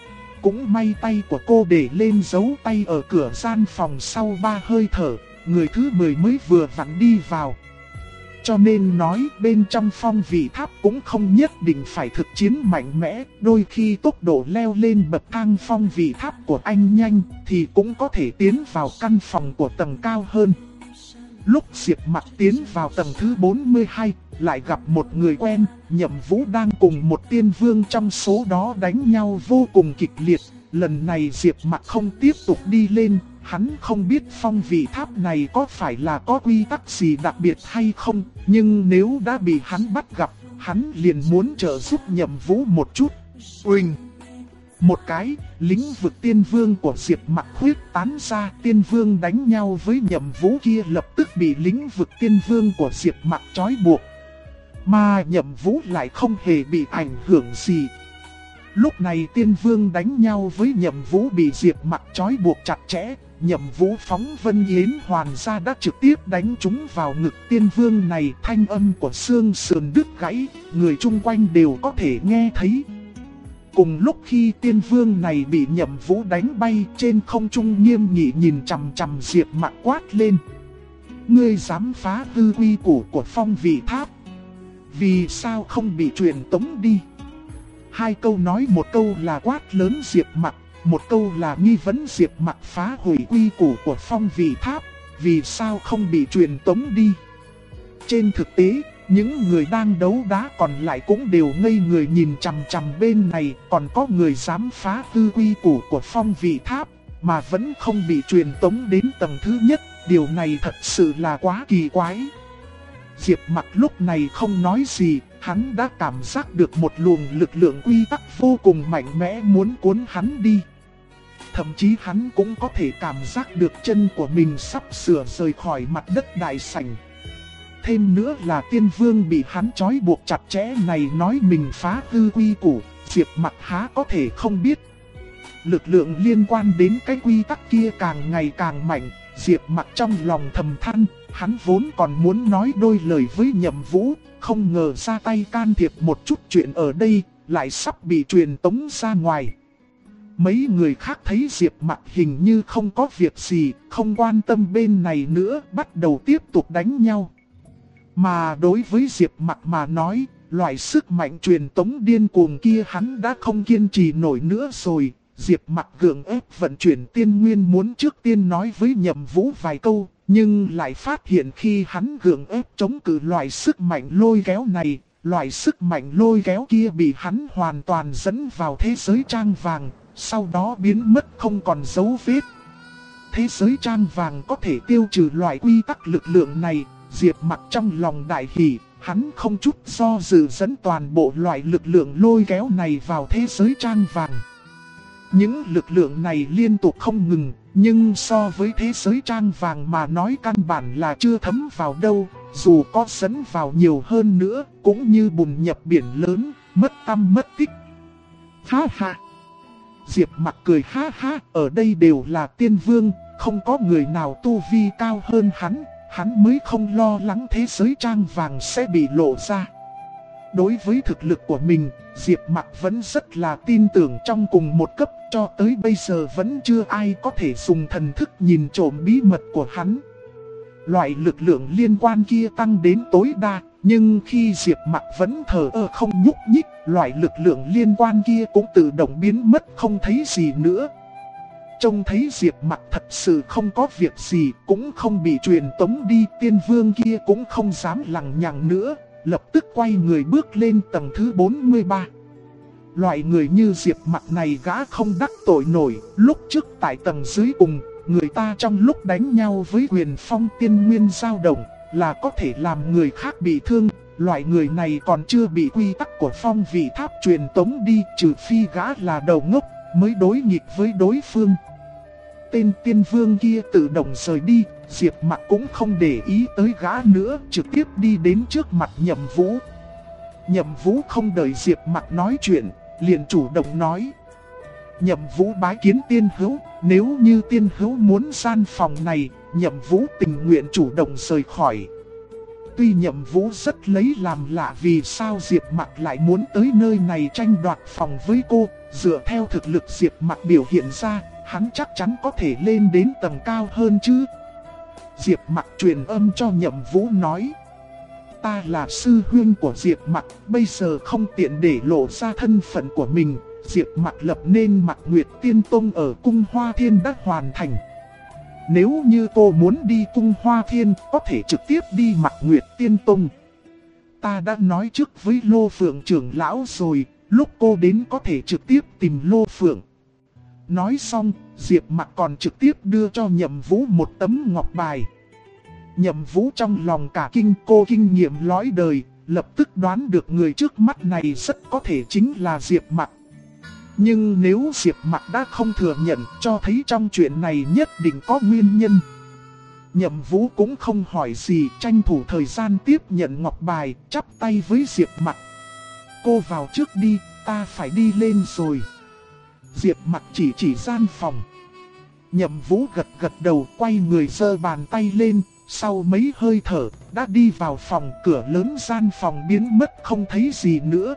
Cũng may tay của cô để lên dấu tay ở cửa gian phòng sau 3 hơi thở. Người thứ 10 mới vừa vặn đi vào. Cho nên nói bên trong phong vị tháp cũng không nhất định phải thực chiến mạnh mẽ. Đôi khi tốc độ leo lên bậc thang phong vị tháp của anh nhanh thì cũng có thể tiến vào căn phòng của tầng cao hơn. Lúc Diệp Mặc tiến vào tầng thứ 42, lại gặp một người quen, Nhậm Vũ đang cùng một tiên vương trong số đó đánh nhau vô cùng kịch liệt. Lần này Diệp Mặc không tiếp tục đi lên. Hắn không biết phong vị tháp này có phải là có quy tắc gì đặc biệt hay không, nhưng nếu đã bị hắn bắt gặp, hắn liền muốn trợ giúp Nhậm Vũ một chút. Uỳnh! Một cái, lĩnh vực tiên vương của Diệp Mặc huyết tán ra, tiên vương đánh nhau với Nhậm Vũ kia lập tức bị lĩnh vực tiên vương của Diệp Mặc trói buộc. Mà Nhậm Vũ lại không hề bị ảnh hưởng gì. Lúc này tiên vương đánh nhau với Nhậm Vũ bị Diệp Mặc trói buộc chặt chẽ. Nhậm Vũ phóng Vân Yến Hoàn ra đã trực tiếp đánh trúng vào ngực tiên vương này, thanh âm của xương sườn đứt gãy, người chung quanh đều có thể nghe thấy. Cùng lúc khi tiên vương này bị Nhậm Vũ đánh bay, trên không trung nghiêm nghị nhìn chằm chằm Diệp Mặc quát lên. Ngươi dám phá hư quy củ của phong vị tháp, vì sao không bị truyền tống đi? Hai câu nói, một câu là quát lớn Diệp Mặc, một câu là nghi vấn Diệp Mặc phá hủy quy củ của phong vị tháp, vì sao không bị truyền tống đi. Trên thực tế, những người đang đấu đá còn lại cũng đều ngây người nhìn chằm chằm bên này, còn có người dám phá hư quy củ của phong vị tháp, mà vẫn không bị truyền tống đến tầng thứ nhất, điều này thật sự là quá kỳ quái. Diệp Mặc lúc này không nói gì, hắn đã cảm giác được một luồng lực lượng quy tắc vô cùng mạnh mẽ muốn cuốn hắn đi. Thậm chí hắn cũng có thể cảm giác được chân của mình sắp sửa rời khỏi mặt đất đại sảnh. Thêm nữa là tiên vương bị hắn trói buộc chặt chẽ này nói mình phá hư quy củ, Diệp Mặc há có thể không biết. Lực lượng liên quan đến cái quy tắc kia càng ngày càng mạnh, Diệp Mặc trong lòng thầm than, hắn vốn còn muốn nói đôi lời với Nhậm Vũ, không ngờ ra tay can thiệp một chút chuyện ở đây, lại sắp bị truyền tống ra ngoài. Mấy người khác thấy Diệp Mặc hình như không có việc gì, không quan tâm bên này nữa, bắt đầu tiếp tục đánh nhau. Mà đối với Diệp Mặc mà nói, loại sức mạnh truyền tống điên cuồng kia hắn đã không kiên trì nổi nữa rồi. Diệp Mặc gượng ép vận chuyển tiên nguyên muốn trước tiên nói với Nhậm Vũ vài câu, nhưng lại phát hiện khi hắn gượng ép chống cự loại sức mạnh lôi kéo này, loại sức mạnh lôi kéo kia bị hắn hoàn toàn dẫn vào thế giới trang vàng, sau đó biến mất không còn dấu vết. Thế giới trang vàng có thể tiêu trừ loại quy tắc lực lượng này, Diệp Mặc trong lòng đại hỉ, hắn không chút do dự dẫn toàn bộ loại lực lượng lôi kéo này vào thế giới trang vàng. Những lực lượng này liên tục không ngừng, nhưng so với thế giới trang vàng mà nói căn bản là chưa thấm vào đâu, dù có dẫn vào nhiều hơn nữa, cũng như bùn nhập biển lớn, mất tăm mất tích. Ha ha! Diệp Mặc cười ha ha, ở đây đều là tiên vương, không có người nào tu vi cao hơn hắn mới không lo lắng thế giới trang vàng sẽ bị lộ ra. Đối với thực lực của mình, Diệp Mặc vẫn rất là tin tưởng trong cùng một cấp, cho tới bây giờ vẫn chưa ai có thể dùng thần thức nhìn trộm bí mật của hắn. Loại lực lượng liên quan kia tăng đến tối đa, nhưng khi Diệp Mặc vẫn thờ ơ không nhúc nhích, loại lực lượng liên quan kia cũng tự động biến mất không thấy gì nữa. Trông thấy Diệp Mặc thật sự không có việc gì, cũng không bị truyền tống đi, tiên vương kia cũng không dám lằng nhằng nữa, lập tức quay người bước lên tầng thứ 43. Loại người như Diệp Mặc này gã không đắc tội nổi, lúc trước tại tầng dưới cùng, người ta trong lúc đánh nhau với Huyền Phong tiên nguyên dao động, là có thể làm người khác bị thương. Loại người này còn chưa bị quy tắc của phong vị tháp truyền tống đi, trừ phi gã là đầu ngốc, mới đối nghịch với đối phương. Tên tiên vương kia tự động rời đi, Diệp Mặc cũng không để ý tới gã nữa, trực tiếp đi đến trước mặt Nhậm Vũ. Nhậm Vũ không đợi Diệp Mặc nói chuyện, liền chủ động nói: Nhậm Vũ bái kiến tiên hữu, nếu như tiên hữu muốn gian phòng này, Nhậm Vũ tình nguyện chủ động rời khỏi. Tuy Nhậm Vũ rất lấy làm lạ vì sao Diệp Mặc lại muốn tới nơi này tranh đoạt phòng với cô, dựa theo thực lực Diệp Mặc biểu hiện ra, hắn chắc chắn có thể lên đến tầng cao hơn chứ. Diệp Mặc truyền âm cho Nhậm Vũ nói: Ta là sư huynh của Diệp Mặc, bây giờ không tiện để lộ ra thân phận của mình. Diệp Mặc lập nên Mặc Nguyệt Tiên Tông ở Cung Hoa Thiên đã hoàn thành. Nếu như cô muốn đi Cung Hoa Thiên, có thể trực tiếp đi Mặc Nguyệt Tiên Tông. Ta đã nói trước với Lô Phượng trưởng lão rồi, lúc cô đến có thể trực tiếp tìm Lô Phượng. Nói xong, Diệp Mặc còn trực tiếp đưa cho Nhậm Vũ một tấm ngọc bài. Nhậm Vũ trong lòng cả kinh, cô kinh nghiệm lõi đời, lập tức đoán được người trước mắt này rất có thể chính là Diệp Mặc. Nhưng nếu Diệp Mặc đã không thừa nhận, cho thấy trong chuyện này nhất định có nguyên nhân. Nhậm Vũ cũng không hỏi gì, tranh thủ thời gian tiếp nhận ngọc bài, chắp tay với Diệp Mặc. Cô vào trước đi, ta phải đi lên rồi. Diệp Mặc chỉ gian phòng. Nhậm Vũ gật gật đầu, quay người giơ bàn tay lên, sau mấy hơi thở, đã đi vào phòng, cửa lớn gian phòng biến mất không thấy gì nữa.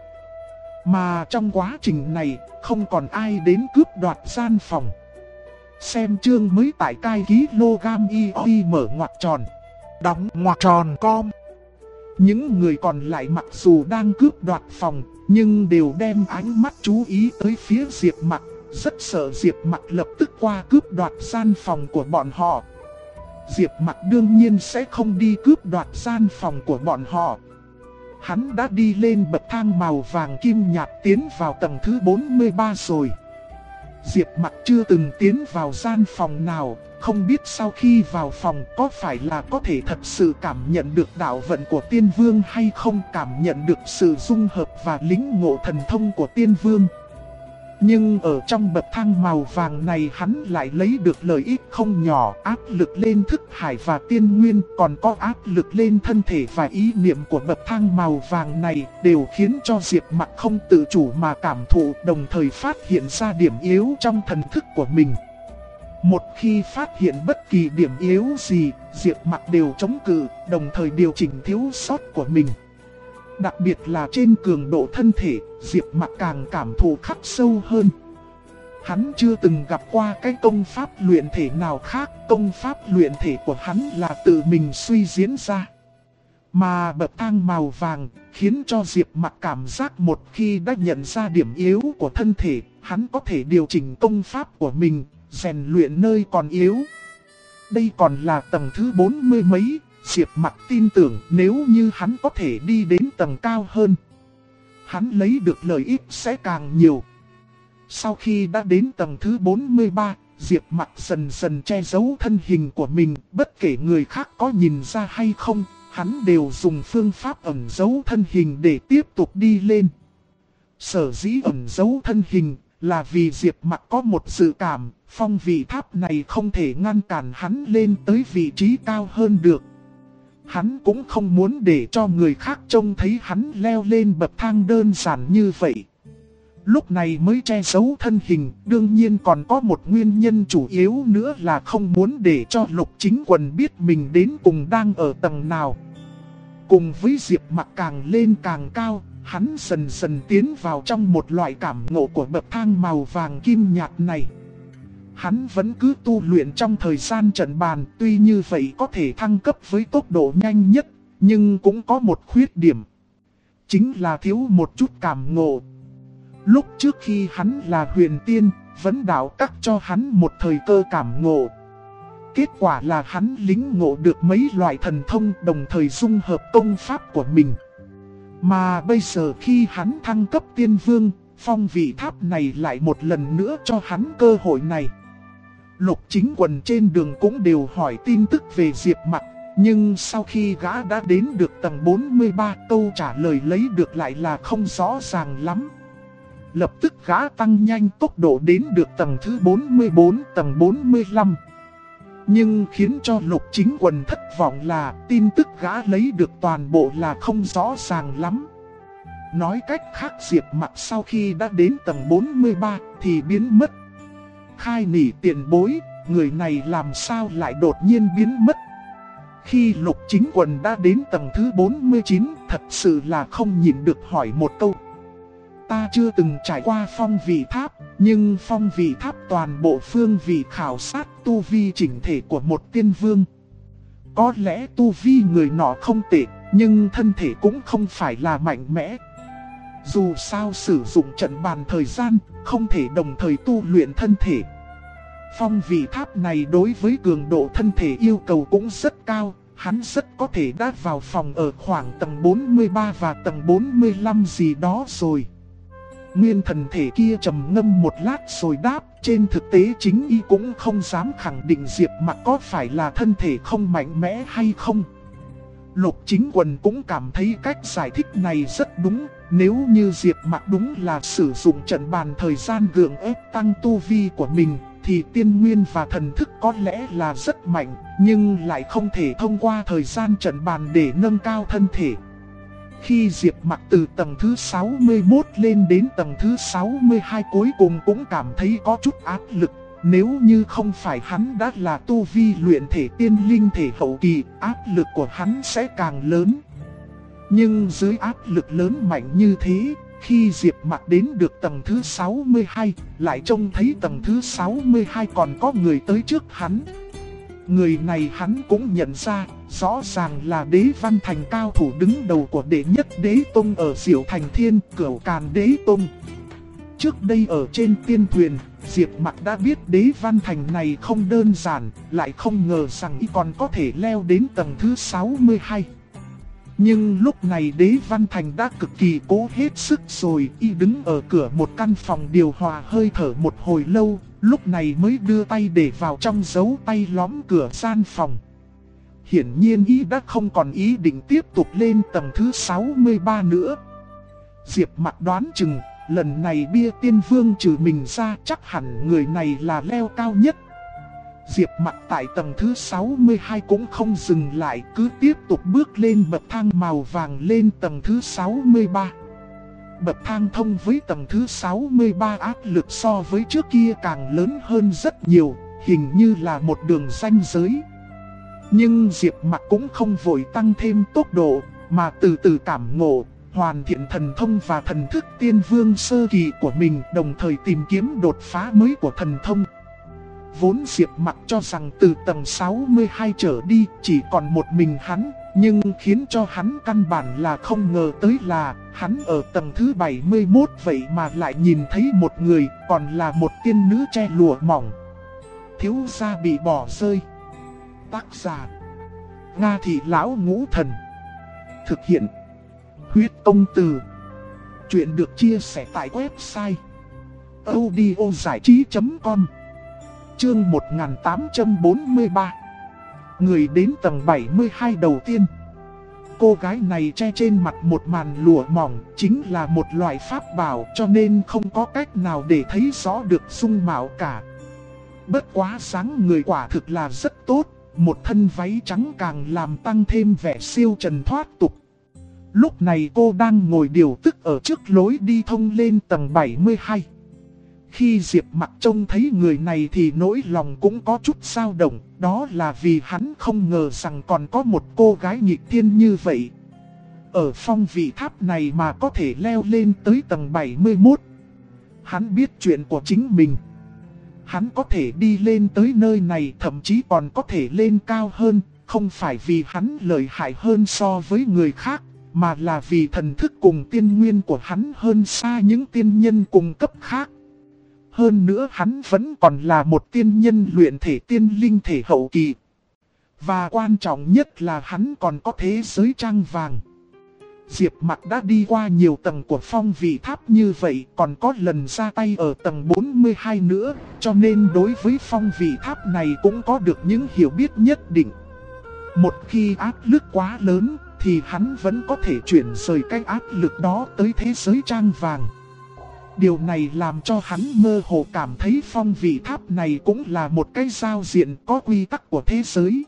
Mà trong quá trình này, không còn ai đến cướp đoạt gian phòng. Xem chương mới tại Kylogam.io mở ngoặc tròn, đóng ngoặc tròn com. Những người còn lại mặc dù đang cướp đoạt phòng, nhưng đều đem ánh mắt chú ý tới phía Diệp Mặc, rất sợ Diệp Mặc lập tức qua cướp đoạt gian phòng của bọn họ. Diệp Mặc đương nhiên sẽ không đi cướp đoạt gian phòng của bọn họ. Hắn đã đi lên bậc thang màu vàng kim nhạt tiến vào tầng thứ 43 rồi. Diệp Mặc chưa từng tiến vào gian phòng nào, không biết sau khi vào phòng có phải là có thể thật sự cảm nhận được đạo vận của tiên vương hay không, cảm nhận được sự dung hợp và lĩnh ngộ thần thông của tiên vương. Nhưng ở trong bậc thang màu vàng này hắn lại lấy được lợi ích không nhỏ, áp lực lên thức hải và tiên nguyên, còn có áp lực lên thân thể và ý niệm của bậc thang màu vàng này, đều khiến cho Diệp Mặc không tự chủ mà cảm thụ, đồng thời phát hiện ra điểm yếu trong thần thức của mình. Một khi phát hiện bất kỳ điểm yếu gì, Diệp Mặc đều chống cự, đồng thời điều chỉnh thiếu sót của mình. Đặc biệt là trên cường độ thân thể, Diệp Mặc càng cảm thụ khắc sâu hơn. Hắn chưa từng gặp qua cái công pháp luyện thể nào khác, công pháp luyện thể của hắn là tự mình suy diễn ra. Mà bậc thang màu vàng khiến cho Diệp Mặc cảm giác một khi đã nhận ra điểm yếu của thân thể, hắn có thể điều chỉnh công pháp của mình, rèn luyện nơi còn yếu. Đây còn là tầng thứ 40 mấy, Diệp Mặc tin tưởng nếu như hắn có thể đi đến tầng cao hơn, hắn lấy được lợi ích sẽ càng nhiều. Sau khi đã đến tầng thứ 43, Diệp Mặc dần dần che giấu thân hình của mình, bất kể người khác có nhìn ra hay không, hắn đều dùng phương pháp ẩn giấu thân hình để tiếp tục đi lên. Sở dĩ ẩn giấu thân hình là vì Diệp Mặc có một dự cảm, phong vị tháp này không thể ngăn cản hắn lên tới vị trí cao hơn được. Hắn cũng không muốn để cho người khác trông thấy hắn leo lên bậc thang đơn giản như vậy. Lúc này mới che giấu thân hình, đương nhiên còn có một nguyên nhân chủ yếu nữa là không muốn để cho Lục Chính Quần biết mình đến cùng đang ở tầng nào. Cùng với Diệp Mặc càng lên càng cao, hắn dần dần tiến vào trong một loại cảm ngộ của bậc thang màu vàng kim nhạt này. Hắn vẫn cứ tu luyện trong thời gian trận bàn, tuy như vậy có thể thăng cấp với tốc độ nhanh nhất, nhưng cũng có một khuyết điểm. Chính là thiếu một chút cảm ngộ. Lúc trước khi hắn là huyền tiên, Vấn Đạo Các cho hắn một thời cơ cảm ngộ. Kết quả là hắn lính ngộ được mấy loại thần thông, đồng thời dung hợp công pháp của mình. Mà bây giờ khi hắn thăng cấp tiên vương, phong vị tháp này lại một lần nữa cho hắn cơ hội này. Lục Chính Quần trên đường cũng đều hỏi tin tức về Diệp Mặc, nhưng sau khi gã đã đến được tầng 43, câu trả lời lấy được lại là không rõ ràng lắm. Lập tức gã tăng nhanh tốc độ đến được tầng thứ 44, tầng 45. Nhưng khiến cho Lục Chính Quần thất vọng là tin tức gã lấy được toàn bộ là không rõ ràng lắm. Nói cách khác, Diệp Mặc sau khi đã đến tầng 43 thì biến mất. Khai nỉ tiền bối, người này làm sao lại đột nhiên biến mất? Khi Lục Chính Quần đã đến tầng thứ 49, thật sự là không nhịn được hỏi một câu. Ta chưa từng trải qua phong vị tháp, nhưng phong vị tháp toàn bộ phương vị khảo sát tu vi chỉnh thể của một tiên vương. Có lẽ tu vi người nọ không tệ, nhưng thân thể cũng không phải là mạnh mẽ. Dù sao sử dụng trận bàn thời gian, không thể đồng thời tu luyện thân thể. Phong vị tháp này đối với cường độ thân thể yêu cầu cũng rất cao, hắn rất có thể đã vào phòng ở khoảng tầng 43 và tầng 45 gì đó rồi. Nguyên thần thể kia trầm ngâm một lát rồi đáp, trên thực tế chính y cũng không dám khẳng định Diệp Mặc có phải là thân thể không mạnh mẽ hay không. Lục Chính Quần cũng cảm thấy cách giải thích này rất đúng, nếu như Diệp Mặc đúng là sử dụng trận bàn thời gian gượng ép tăng tu vi của mình, thì tiên nguyên và thần thức có lẽ là rất mạnh, nhưng lại không thể thông qua thời gian trận bàn để nâng cao thân thể. Khi Diệp Mặc từ tầng thứ 61 lên đến tầng thứ 62 cuối cùng cũng cảm thấy có chút áp lực. Nếu như không phải hắn đã là tu vi luyện thể tiên linh thể hậu kỳ, áp lực của hắn sẽ càng lớn. Nhưng dưới áp lực lớn mạnh như thế, khi Diệp Mặc đến được tầng thứ 62, lại trông thấy tầng thứ 62 còn có người tới trước hắn. Người này hắn cũng nhận ra, rõ ràng là Đế Văn Thành, cao thủ đứng đầu của đệ nhất đế tông ở Diệu Thành Thiên, Cửu Càn Đế Tông. Trước đây ở trên tiên thuyền, Diệp Mặc đã biết Đế Văn Thành này không đơn giản, lại không ngờ rằng y còn có thể leo đến tầng thứ 62. Nhưng lúc này Đế Văn Thành đã cực kỳ cố hết sức rồi, y đứng ở cửa một căn phòng điều hòa hơi thở một hồi lâu, lúc này mới đưa tay để vào trong giấu tay lõm cửa gian phòng. Hiển nhiên y đã không còn ý định tiếp tục lên tầng thứ 63 nữa. Diệp Mặc đoán chừng, lần này bia tiên vương trừ mình ra chắc hẳn người này là leo cao nhất. Diệp Mặc tại tầng thứ 62 cũng không dừng lại, cứ tiếp tục bước lên bậc thang màu vàng lên tầng thứ 63. Bậc thang thông với tầng thứ 63 áp lực so với trước kia càng lớn hơn rất nhiều, hình như là một đường ranh giới. Nhưng Diệp Mặc cũng không vội tăng thêm tốc độ, mà từ từ cảm ngộ, hoàn thiện thần thông và thần thức tiên vương sơ kỳ của mình, đồng thời tìm kiếm đột phá mới của thần thông. Vốn Diệp Mặc cho rằng từ tầng 62 trở đi chỉ còn một mình hắn, nhưng khiến cho hắn căn bản là không ngờ tới là hắn ở tầng thứ 71 vậy mà lại nhìn thấy một người, còn là một tiên nữ che lụa mỏng. Thiếu gia bị bỏ rơi. Tác giả Nga Thị Lão Ngũ Thần. Thực hiện Huyết Công Từ. Chuyện được chia sẻ tại website audiozảichí.com. Chương 1843. Người đến tầng 72 đầu tiên. Cô gái này che trên mặt một màn lụa mỏng, chính là một loại pháp bảo, cho nên không có cách nào để thấy rõ được dung mạo cả. Bất quá dáng người quả thực là rất tốt, một thân váy trắng càng làm tăng thêm vẻ siêu trần thoát tục. Lúc này cô đang ngồi điều tức ở trước lối đi thông lên tầng 72. Khi Diệp Mặc trông thấy người này thì nỗi lòng cũng có chút dao động, đó là vì hắn không ngờ rằng còn có một cô gái nghịch thiên như vậy. Ở phong vị tháp này mà có thể leo lên tới tầng 71. Hắn biết chuyện của chính mình. Hắn có thể đi lên tới nơi này, thậm chí còn có thể lên cao hơn, không phải vì hắn lợi hại hơn so với người khác, mà là vì thần thức cùng tiên nguyên của hắn hơn xa những tiên nhân cùng cấp khác. Hơn nữa hắn vẫn còn là một tiên nhân luyện thể tiên linh thể hậu kỳ. Và quan trọng nhất là hắn còn có thế giới trang vàng. Diệp Mặc đã đi qua nhiều tầng của phong vị tháp như vậy, còn có lần ra tay ở tầng 42 nữa, cho nên đối với phong vị tháp này cũng có được những hiểu biết nhất định. Một khi áp lực quá lớn, thì hắn vẫn có thể chuyển rời cái áp lực đó tới thế giới trang vàng. Điều này làm cho hắn mơ hồ cảm thấy phong vị tháp này cũng là một cái giao diện có quy tắc của thế giới.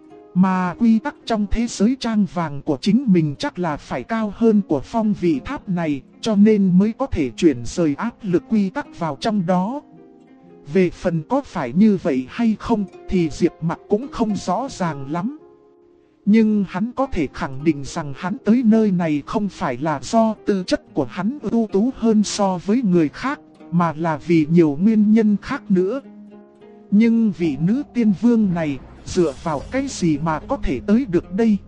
Mà quy tắc trong thế giới trang vàng của chính mình chắc là phải cao hơn của phong vị tháp này, cho nên mới có thể chuyển rời áp lực quy tắc vào trong đó. Về phần có phải như vậy hay không thì Diệp Mặc cũng không rõ ràng lắm. Nhưng hắn có thể khẳng định rằng hắn tới nơi này không phải là do tư chất của hắn ưu tú hơn so với người khác, mà là vì nhiều nguyên nhân khác nữa. Nhưng vị nữ tiên vương này dựa vào cái gì mà có thể tới được đây?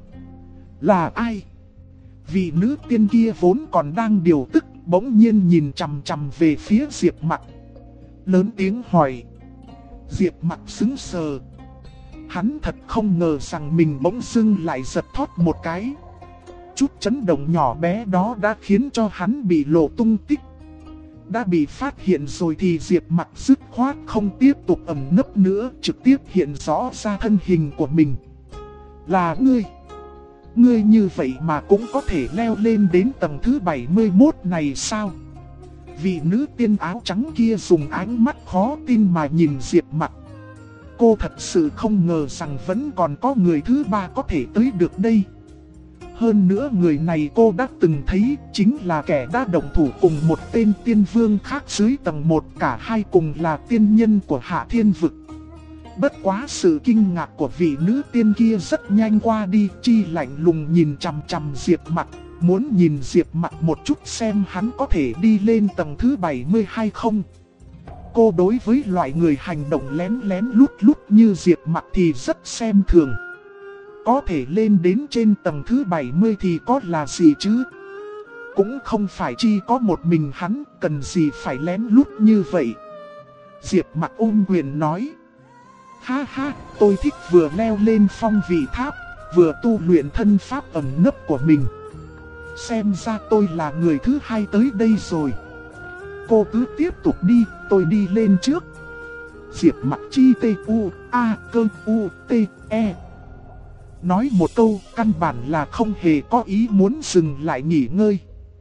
Là ai? Vị nữ tiên kia vốn còn đang điều tức, bỗng nhiên nhìn chằm chằm về phía Diệp Mặc, lớn tiếng hỏi. Diệp Mặc sững sờ. Hắn thật không ngờ rằng mình bỗng dưng lại giật thót một cái. Chút chấn động nhỏ bé đó đã khiến cho hắn bị lộ tung tích. Đã bị phát hiện rồi thì Diệp Mặc dứt khoát không tiếp tục ẩn nấp nữa, trực tiếp hiện rõ ra thân hình của mình. Là ngươi. Ngươi như vậy mà cũng có thể leo lên đến tầng thứ 71 này sao? Vị nữ tiên áo trắng kia dùng ánh mắt khó tin mà nhìn Diệp Mặc. Cô thật sự không ngờ rằng vẫn còn có người thứ ba có thể tới được đây. Hơn nữa người này cô đã từng thấy, chính là kẻ đã động thủ cùng một tên tiên vương khác dưới tầng 1, cả hai cùng là tiên nhân của Hạ Thiên Vực. Bất quá sự kinh ngạc của vị nữ tiên kia rất nhanh qua đi, chi lạnh lùng nhìn chằm chằm Diệp Mặc, muốn nhìn Diệp Mặc một chút xem hắn có thể đi lên tầng thứ 72 không. Cô đối với loại người hành động lén lén lút lút như Diệp Mặc thì rất xem thường. Có thể lên đến trên tầng thứ 70 thì có là gì chứ? Cũng không phải chỉ có một mình hắn, cần gì phải lén lút như vậy. Diệp Mặc ôm quyền nói. Ha ha, tôi thích vừa leo lên phong vị tháp, vừa tu luyện thân pháp ẩn nấp của mình. Xem ra tôi là người thứ hai tới đây rồi. Cô cứ tiếp tục đi, tôi đi lên trước. Diệp Mặc chi tê u, a cơ u, t, e. Nói một câu, căn bản là không hề có ý muốn dừng lại nghỉ ngơi.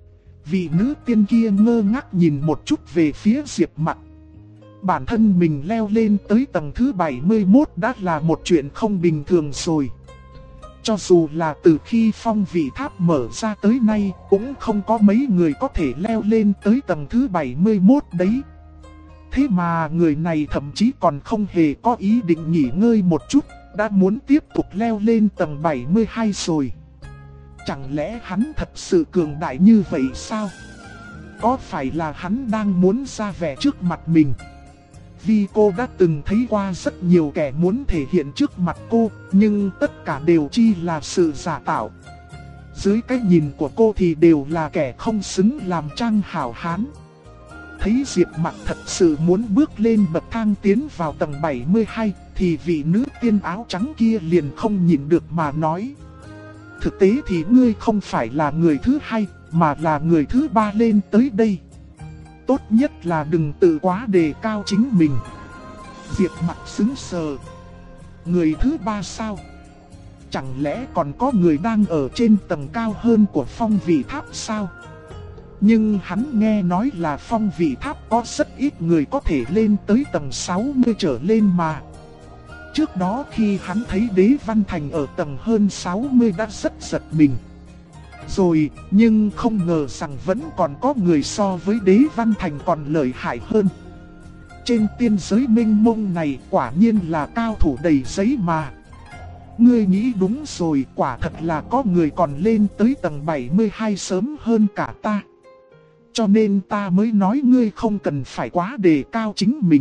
Vị nữ tiên kia ngơ ngác nhìn một chút về phía Diệp Mặc. Bản thân mình leo lên tới tầng thứ 71 đã là một chuyện không bình thường rồi. Cho dù là từ khi phong vị tháp mở ra tới nay, cũng không có mấy người có thể leo lên tới tầng thứ 71 đấy. Thế mà người này thậm chí còn không hề có ý định nghỉ ngơi một chút, đã muốn tiếp tục leo lên tầng 72 rồi. Chẳng lẽ hắn thật sự cường đại như vậy sao? Có phải là hắn đang muốn ra vẻ trước mặt mình? Vì cô đã từng thấy qua rất nhiều kẻ muốn thể hiện trước mặt cô, nhưng tất cả đều chỉ là sự giả tạo. Dưới cái nhìn của cô thì đều là kẻ không xứng làm trang hảo hán. Thấy Diệp Mặc thật sự muốn bước lên bậc thang tiến vào tầng 72, thì vị nữ tiên áo trắng kia liền không nhịn được mà nói: thực tế thì ngươi không phải là người thứ hai, mà là người thứ ba lên tới đây. Tốt nhất là đừng tự quá đề cao chính mình. Diệp Mặc sững sờ. Người thứ ba sao? Chẳng lẽ còn có người đang ở trên tầng cao hơn của phong vị tháp sao? Nhưng hắn nghe nói là phong vị tháp có rất ít người có thể lên tới tầng 60 trở lên mà. Trước đó khi hắn thấy Đế Văn Thành ở tầng hơn 60 đã rất giật mình. Rồi, nhưng không ngờ rằng vẫn còn có người so với Đế Văn Thành còn lợi hại hơn. Trên tiên giới mênh mông này quả nhiên là cao thủ đầy giấy mà. Ngươi nghĩ đúng rồi, quả thật là có người còn lên tới tầng 72 sớm hơn cả ta. Cho nên ta mới nói ngươi không cần phải quá đề cao chính mình.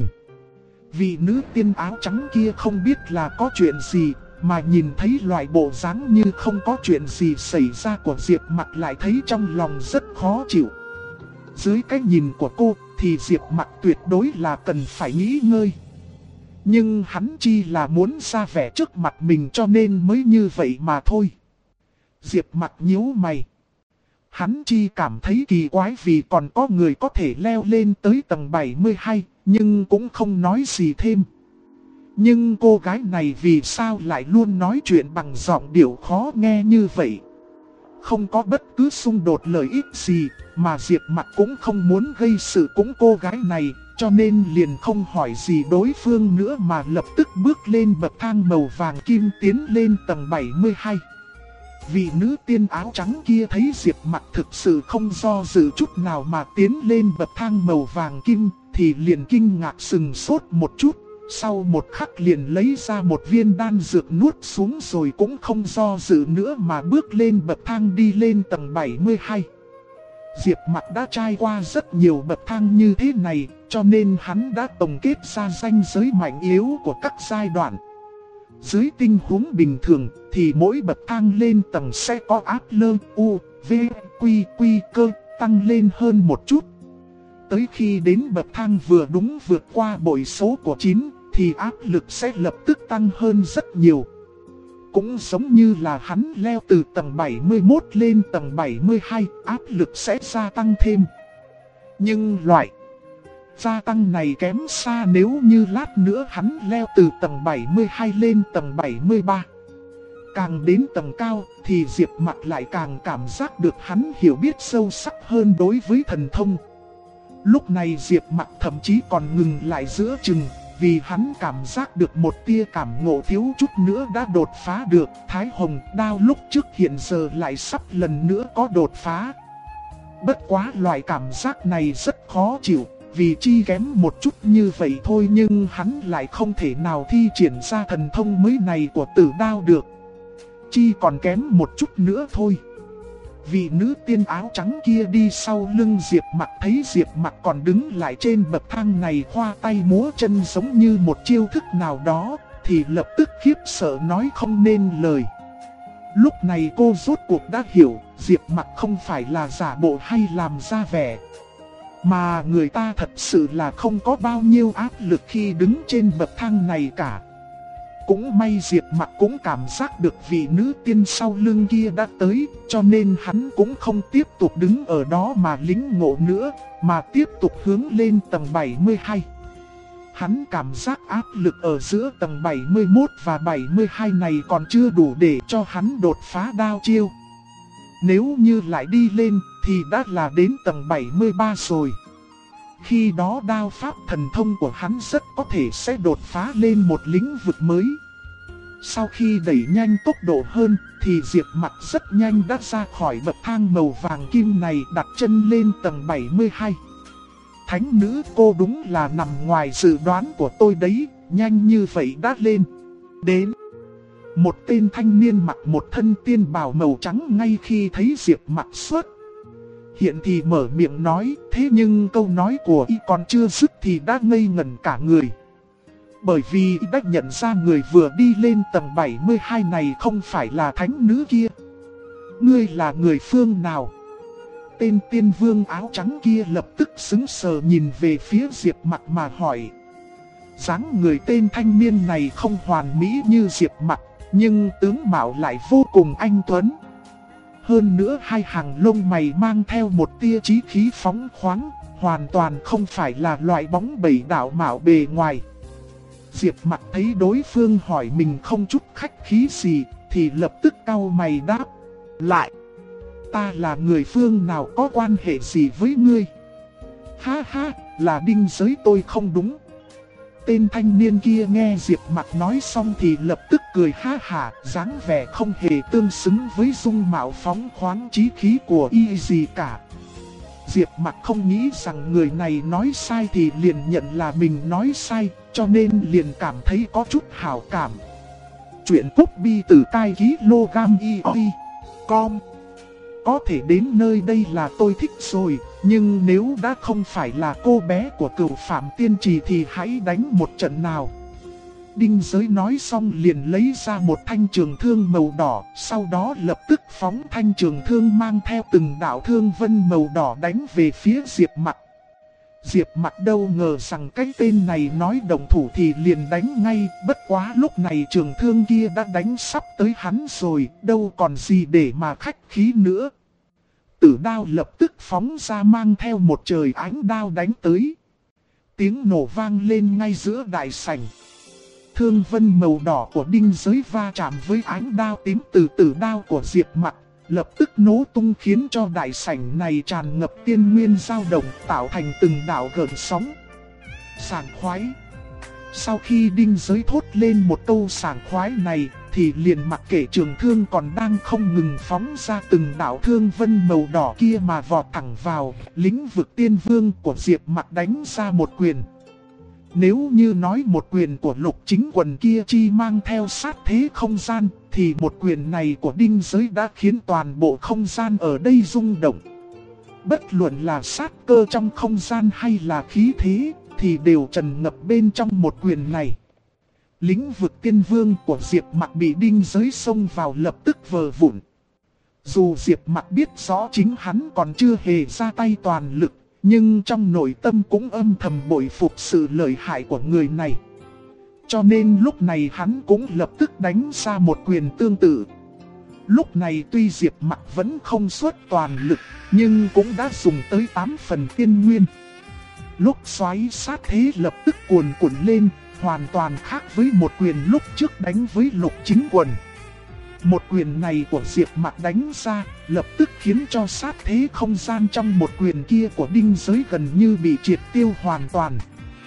Vị nữ tiên áo trắng kia không biết là có chuyện gì, mà nhìn thấy loại bộ dáng như không có chuyện gì xảy ra của Diệp Mặc lại thấy trong lòng rất khó chịu. Dưới cái nhìn của cô thì Diệp Mặc tuyệt đối là cần phải nghỉ ngơi. Nhưng hắn chỉ là muốn ra vẻ trước mặt mình cho nên mới như vậy mà thôi. Diệp Mặc nhíu mày. Hắn chỉ cảm thấy kỳ quái vì còn có người có thể leo lên tới tầng 72, nhưng cũng không nói gì thêm. Nhưng cô gái này vì sao lại luôn nói chuyện bằng giọng điệu khó nghe như vậy? Không có bất cứ xung đột lợi ích gì, mà Diệp Mặc cũng không muốn gây sự cũng cô gái này, cho nên liền không hỏi gì đối phương nữa mà lập tức bước lên bậc thang màu vàng kim tiến lên tầng 72. Vị nữ tiên áo trắng kia thấy Diệp Mặc thực sự không do dự chút nào mà tiến lên bậc thang màu vàng kim, thì liền kinh ngạc sừng sốt một chút. Sau một khắc liền lấy ra một viên đan dược nuốt xuống rồi cũng không do dự nữa mà bước lên bậc thang đi lên tầng 72. Diệp Mặc đã trải qua rất nhiều bậc thang như thế này, cho nên hắn đã tổng kết ra ranh giới mạnh yếu của các giai đoạn. Dưới tình huống bình thường thì mỗi bậc thang lên tầng sẽ có áp lơ u, v, quy, quy cơ tăng lên hơn một chút. Tới khi đến bậc thang vừa đúng vượt qua bội số của 9 thì áp lực sẽ lập tức tăng hơn rất nhiều. Cũng giống như là hắn leo từ tầng 71 lên tầng 72, áp lực sẽ gia tăng thêm. Nhưng loại gia tăng này kém xa nếu như lát nữa hắn leo từ tầng 72 lên tầng 73. Càng đến tầng cao thì Diệp Mặc lại càng cảm giác được hắn hiểu biết sâu sắc hơn đối với thần thông. Lúc này Diệp Mặc thậm chí còn ngừng lại giữa chừng, vì hắn cảm giác được một tia cảm ngộ thiếu chút nữa đã đột phá được. Thái Hồng Đao lúc trước hiện giờ lại sắp lần nữa có đột phá. Bất quá loại cảm giác này rất khó chịu, vì chi kém một chút như vậy thôi nhưng hắn lại không thể nào thi triển ra thần thông mới này của Tử Đao được. Chi còn kém một chút nữa thôi. Vị nữ tiên áo trắng kia đi sau lưng Diệp Mặc thấy Diệp Mặc còn đứng lại trên bậc thang này khoa tay múa chân giống như một chiêu thức nào đó, thì lập tức khiếp sợ nói không nên lời. Lúc này cô rốt cuộc đã hiểu, Diệp Mặc không phải là giả bộ hay làm ra vẻ, mà người ta thật sự là không có bao nhiêu áp lực khi đứng trên bậc thang này cả. Cũng may Diệp Mặc cũng cảm giác được vị nữ tiên sau lưng kia đã tới, cho nên hắn cũng không tiếp tục đứng ở đó mà lính ngộ nữa, mà tiếp tục hướng lên tầng 72. Hắn cảm giác áp lực ở giữa tầng 71 và 72 này còn chưa đủ để cho hắn đột phá đao chiêu. Nếu như lại đi lên thì đã là đến tầng 73 rồi. Khi đó đao pháp thần thông của hắn rất có thể sẽ đột phá lên một lĩnh vực mới. Sau khi đẩy nhanh tốc độ hơn thì Diệp Mặc rất nhanh đã ra khỏi bậc thang màu vàng kim này, đặt chân lên tầng 72. thánh nữ, cô đúng là nằm ngoài dự đoán của tôi đấy, nhanh như vậy đã lên. Đến. Một tên thanh niên mặc một thân tiên bào màu trắng ngay khi thấy Diệp Mặc xuất hiện thì mở miệng nói, thế nhưng câu nói của y còn chưa dứt thì đã ngây ngẩn cả người. Bởi vì y đã nhận ra người vừa đi lên tầng 72 này không phải là thánh nữ kia. Ngươi là người phương nào? Tên tiên vương áo trắng kia lập tức sững sờ nhìn về phía Diệp Mặc mà hỏi. Dáng người tên thanh niên này không hoàn mỹ như Diệp Mặc, nhưng tướng mạo lại vô cùng anh tuấn. Hơn nữa hai hàng lông mày mang theo một tia chí khí phóng khoáng, hoàn toàn không phải là loại bóng bẩy đạo mạo bề ngoài. Diệp Mặc thấy đối phương hỏi mình không chút khách khí gì, thì lập tức cau mày đáp lại. Ta là người phương nào, có quan hệ gì với ngươi? Ha ha, là Đinh Giới tôi không đúng. Tên thanh niên kia nghe Diệp Mặc nói xong thì lập tức cười ha hả, dáng vẻ không hề tương xứng với dung mạo phóng khoáng chí khí của y gì cả. Diệp Mặc không nghĩ rằng người này nói sai thì liền nhận là mình nói sai, cho nên liền cảm thấy có chút hảo cảm. Chuyện copy từ tai kg.com. Có thể đến nơi đây là tôi thích rồi, nhưng nếu đã không phải là cô bé của Cửu Phạm Tiên Trì thì hãy đánh một trận nào. Đinh Giới nói xong liền lấy ra một thanh trường thương màu đỏ, sau đó lập tức phóng thanh trường thương mang theo từng đạo thương vân màu đỏ đánh về phía Diệp Mặc. Diệp Mặc đâu ngờ rằng cái tên này nói động thủ thì liền đánh ngay, bất quá lúc này trường thương kia đã đánh sắp tới hắn rồi, đâu còn gì để mà khách khí nữa. Tử đao lập tức phóng ra mang theo một trời ánh đao đánh tới. Tiếng nổ vang lên ngay giữa đại sảnh. Thương vân màu đỏ của Đinh Giới va chạm với ánh đao tím từ tử đao của Diệp Mặc, lập tức nổ tung khiến cho đại sảnh này tràn ngập tiên nguyên dao động, tạo thành từng đạo gợn sóng. Sảng khoái. Sau khi Đinh Giới thốt lên một câu sảng khoái này, thì liền mặc kệ trường thương còn đang không ngừng phóng ra từng đạo thương vân màu đỏ kia mà vọt thẳng vào, lĩnh vực tiên vương của Diệp Mặc đánh ra một quyền. Nếu như nói một quyền của Lục Chính Quần kia chi mang theo sát thế không gian, thì một quyền này của Đinh Giới đã khiến toàn bộ không gian ở đây rung động. Bất luận là sát cơ trong không gian hay là khí thế, thì đều tràn ngập bên trong một quyền này. Lĩnh vực tiên vương của Diệp Mặc bị Đinh Giới xông vào lập tức vỡ vụn. Dù Diệp Mặc biết rõ chính hắn còn chưa hề ra tay toàn lực, nhưng trong nội tâm cũng âm thầm bội phục sự lợi hại của người này. Cho nên lúc này hắn cũng lập tức đánh ra một quyền tương tự. Lúc này tuy Diệp Mặc vẫn không xuất toàn lực, nhưng cũng đã dùng tới 8 phần tiên nguyên. Lúc xoáy sát thế lập tức cuồn cuộn lên, hoàn toàn khác với một quyền lúc trước đánh với Lục Chính Quần. Một quyền này của Diệp Mặc đánh ra, lập tức khiến cho sát thế không gian trong một quyền kia của Đinh Giới gần như bị triệt tiêu hoàn toàn.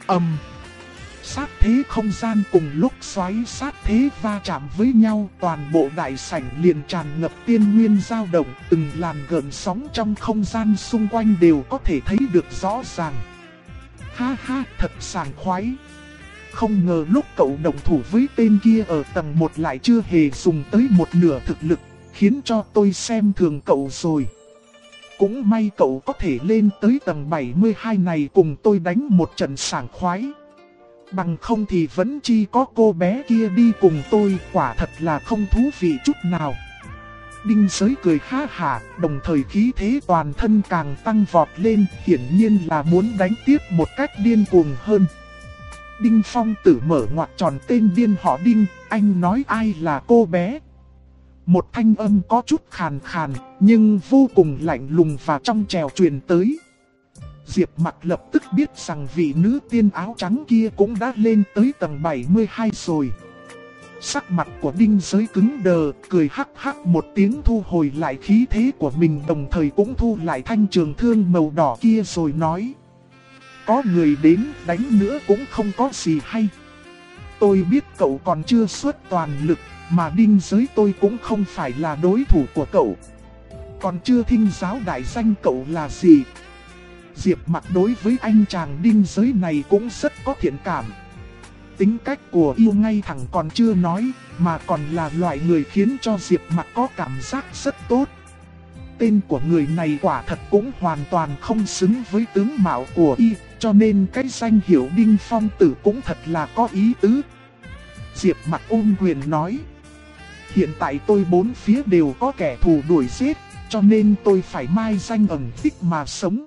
Sát thế không gian cùng lúc xoáy sát thế va chạm với nhau, toàn bộ đại sảnh liền tràn ngập tiên nguyên dao động, từng làn gợn sóng trong không gian xung quanh đều có thể thấy được rõ ràng. Ha ha, thật sảng khoái. Không ngờ lúc cậu đồng thủ với tên kia ở tầng 1 lại chưa hề dùng tới một nửa thực lực, khiến cho tôi xem thường cậu rồi. Cũng may cậu có thể lên tới tầng 72 này cùng tôi đánh một trận sảng khoái. Bằng không thì vẫn chỉ có cô bé kia đi cùng tôi, quả thật là không thú vị chút nào. Đinh Giới cười ha hả, đồng thời khí thế toàn thân càng tăng vọt lên, hiển nhiên là muốn đánh tiếp một cách điên cuồng hơn. Đinh Phong Tử mở ngoặc tròn tên điên họ Đinh, anh nói ai là cô bé? Một thanh âm có chút khàn khàn, nhưng vô cùng lạnh lùng và trong trẻo truyền tới. Diệp Mặc lập tức biết rằng vị nữ tiên áo trắng kia cũng đã lên tới tầng 72 rồi. Sắc mặt của Đinh Giới cứng đờ, cười hắc hắc một tiếng thu hồi lại khí thế của mình, đồng thời cũng thu lại thanh trường thương màu đỏ kia rồi nói. Có người đến, đánh nữa cũng không có gì hay. Tôi biết cậu còn chưa xuất toàn lực, mà Đinh Giới tôi cũng không phải là đối thủ của cậu. Còn chưa thinh giáo đại danh cậu là gì? Diệp Mặc đối với anh chàng Đinh Giới này cũng rất có thiện cảm. Tính cách của yêu ngay thẳng còn chưa nói, mà còn là loại người khiến cho Diệp Mặc có cảm giác rất tốt. Tên của người này quả thật cũng hoàn toàn không xứng với tướng mạo của y, cho nên cái danh hiệu Đinh Phong Tử cũng thật là có ý tứ. Diệp Mặc ôm quyền nói: hiện tại tôi bốn phía đều có kẻ thù đuổi giết, cho nên tôi phải mai danh ẩn tích mà sống.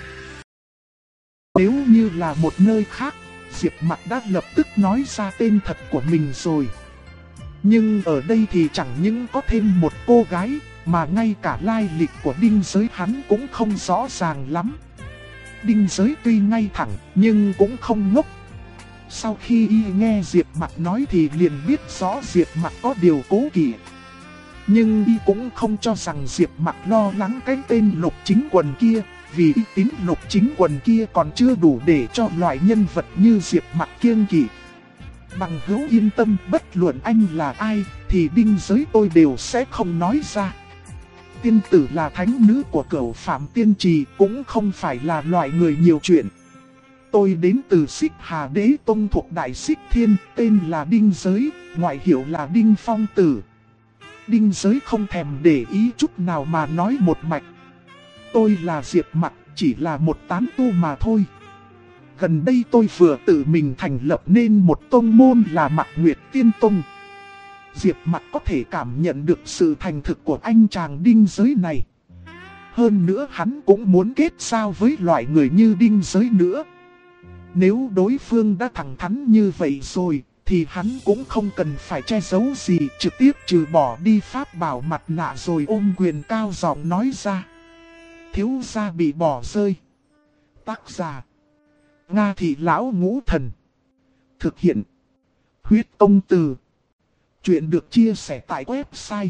Nếu như là một nơi khác, Diệp Mặc đã lập tức nói ra tên thật của mình rồi. Nhưng ở đây thì chẳng những có thêm một cô gái, mà ngay cả lai lịch của Đinh Giới hắn cũng không rõ ràng lắm. Đinh Giới tuy ngay thẳng, nhưng cũng không ngốc. Sau khi y nghe Diệp Mặc nói thì liền biết rõ Diệp Mặc có điều cố kỵ. Nhưng y cũng không cho rằng Diệp Mặc lo lắng cái tên Lục Chính Quần kia, vì y tín Lục Chính Quần kia còn chưa đủ để cho loại nhân vật như Diệp Mặc kiêng kỵ. Bằng hữu yên tâm, bất luận anh là ai, thì Đinh Giới tôi đều sẽ không nói ra. Tiên tử là thánh nữ của Cửu Phạm Tiên Trì, cũng không phải là loại người nhiều chuyện. Tôi đến từ Xích Hà Đế Tông thuộc Đại Xích Thiên, tên là Đinh Giới, ngoại hiệu là Đinh Phong Tử. Đinh Giới không thèm để ý chút nào mà nói một mạch: tôi là Diệp Mặc, chỉ là một tán tu mà thôi. Gần đây tôi vừa tự mình thành lập nên một tông môn là Mặc Nguyệt Tiên Tông. Diệp Mặc có thể cảm nhận được sự thành thực của anh chàng Đinh Giới này. Hơn nữa hắn cũng muốn kết giao với loại người như Đinh Giới nữa. Nếu đối phương đã thẳng thắn như vậy rồi, thì hắn cũng không cần phải che giấu gì, trực tiếp trừ bỏ đi pháp bảo mặt nạ rồi ôm quyền cao giọng nói ra: thiếu gia bị bỏ rơi. Tác giả: Nga Thị Lão Ngũ Thần. Thực hiện: Huyết Công Từ. Chuyện được chia sẻ tại website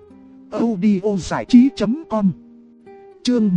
audiozảichí.com. Chương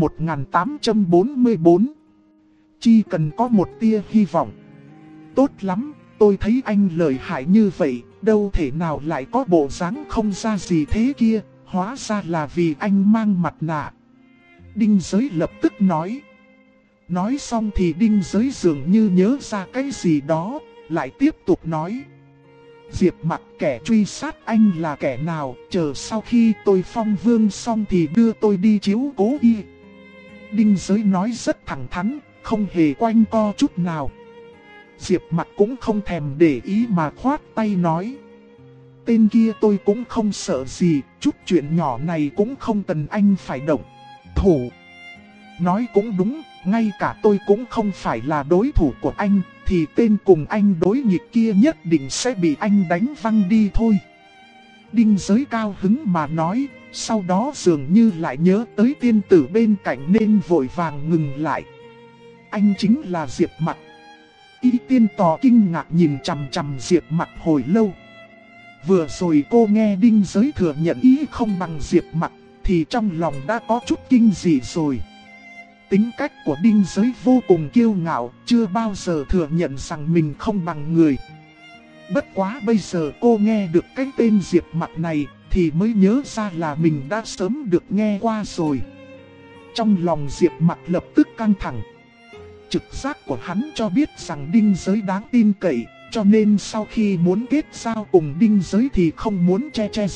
1844. Chỉ cần có một tia hy vọng. Tốt lắm, tôi thấy anh lợi hại như vậy, đâu thể nào lại có bộ dáng không ra gì thế kia, hóa ra là vì anh mang mặt nạ. Đinh Giới lập tức nói. Nói xong thì Đinh Giới dường như nhớ ra cái gì đó, lại tiếp tục nói: Diệp Mặc, kẻ truy sát anh là kẻ nào, chờ sau khi tôi phong vương xong thì đưa tôi đi chiếu cố y. Đinh Giới nói rất thẳng thắn, không hề quanh co chút nào. Diệp Mặc cũng không thèm để ý mà khoát tay nói: tên kia tôi cũng không sợ gì, chút chuyện nhỏ này cũng không cần anh phải động thủ. Nói cũng đúng, ngay cả tôi cũng không phải là đối thủ của anh, thì tên cùng anh đối nghịch kia nhất định sẽ bị anh đánh văng đi thôi. Đinh Giới cao hứng mà nói, sau đó dường như lại nhớ tới tiên tử bên cạnh nên vội vàng ngừng lại. Anh chính là Diệp Mặc. Y tiên tò kinh ngạc nhìn chằm chằm Diệp Mặc hồi lâu. Vừa rồi cô nghe Đinh Giới thừa nhận ý không bằng Diệp Mặc, thì trong lòng đã có chút kinh dị rồi. Tính cách của Đinh Giới vô cùng kiêu ngạo, chưa bao giờ thừa nhận rằng mình không bằng người. Bất quá bây giờ cô nghe được cái tên Diệp Mặc này, thì mới nhớ ra là mình đã sớm được nghe qua rồi. Trong lòng Diệp Mặc lập tức căng thẳng. Trực giác của hắn cho biết rằng Đinh Giới đáng tin cậy, cho nên sau khi muốn kết giao cùng Đinh Giới thì không muốn che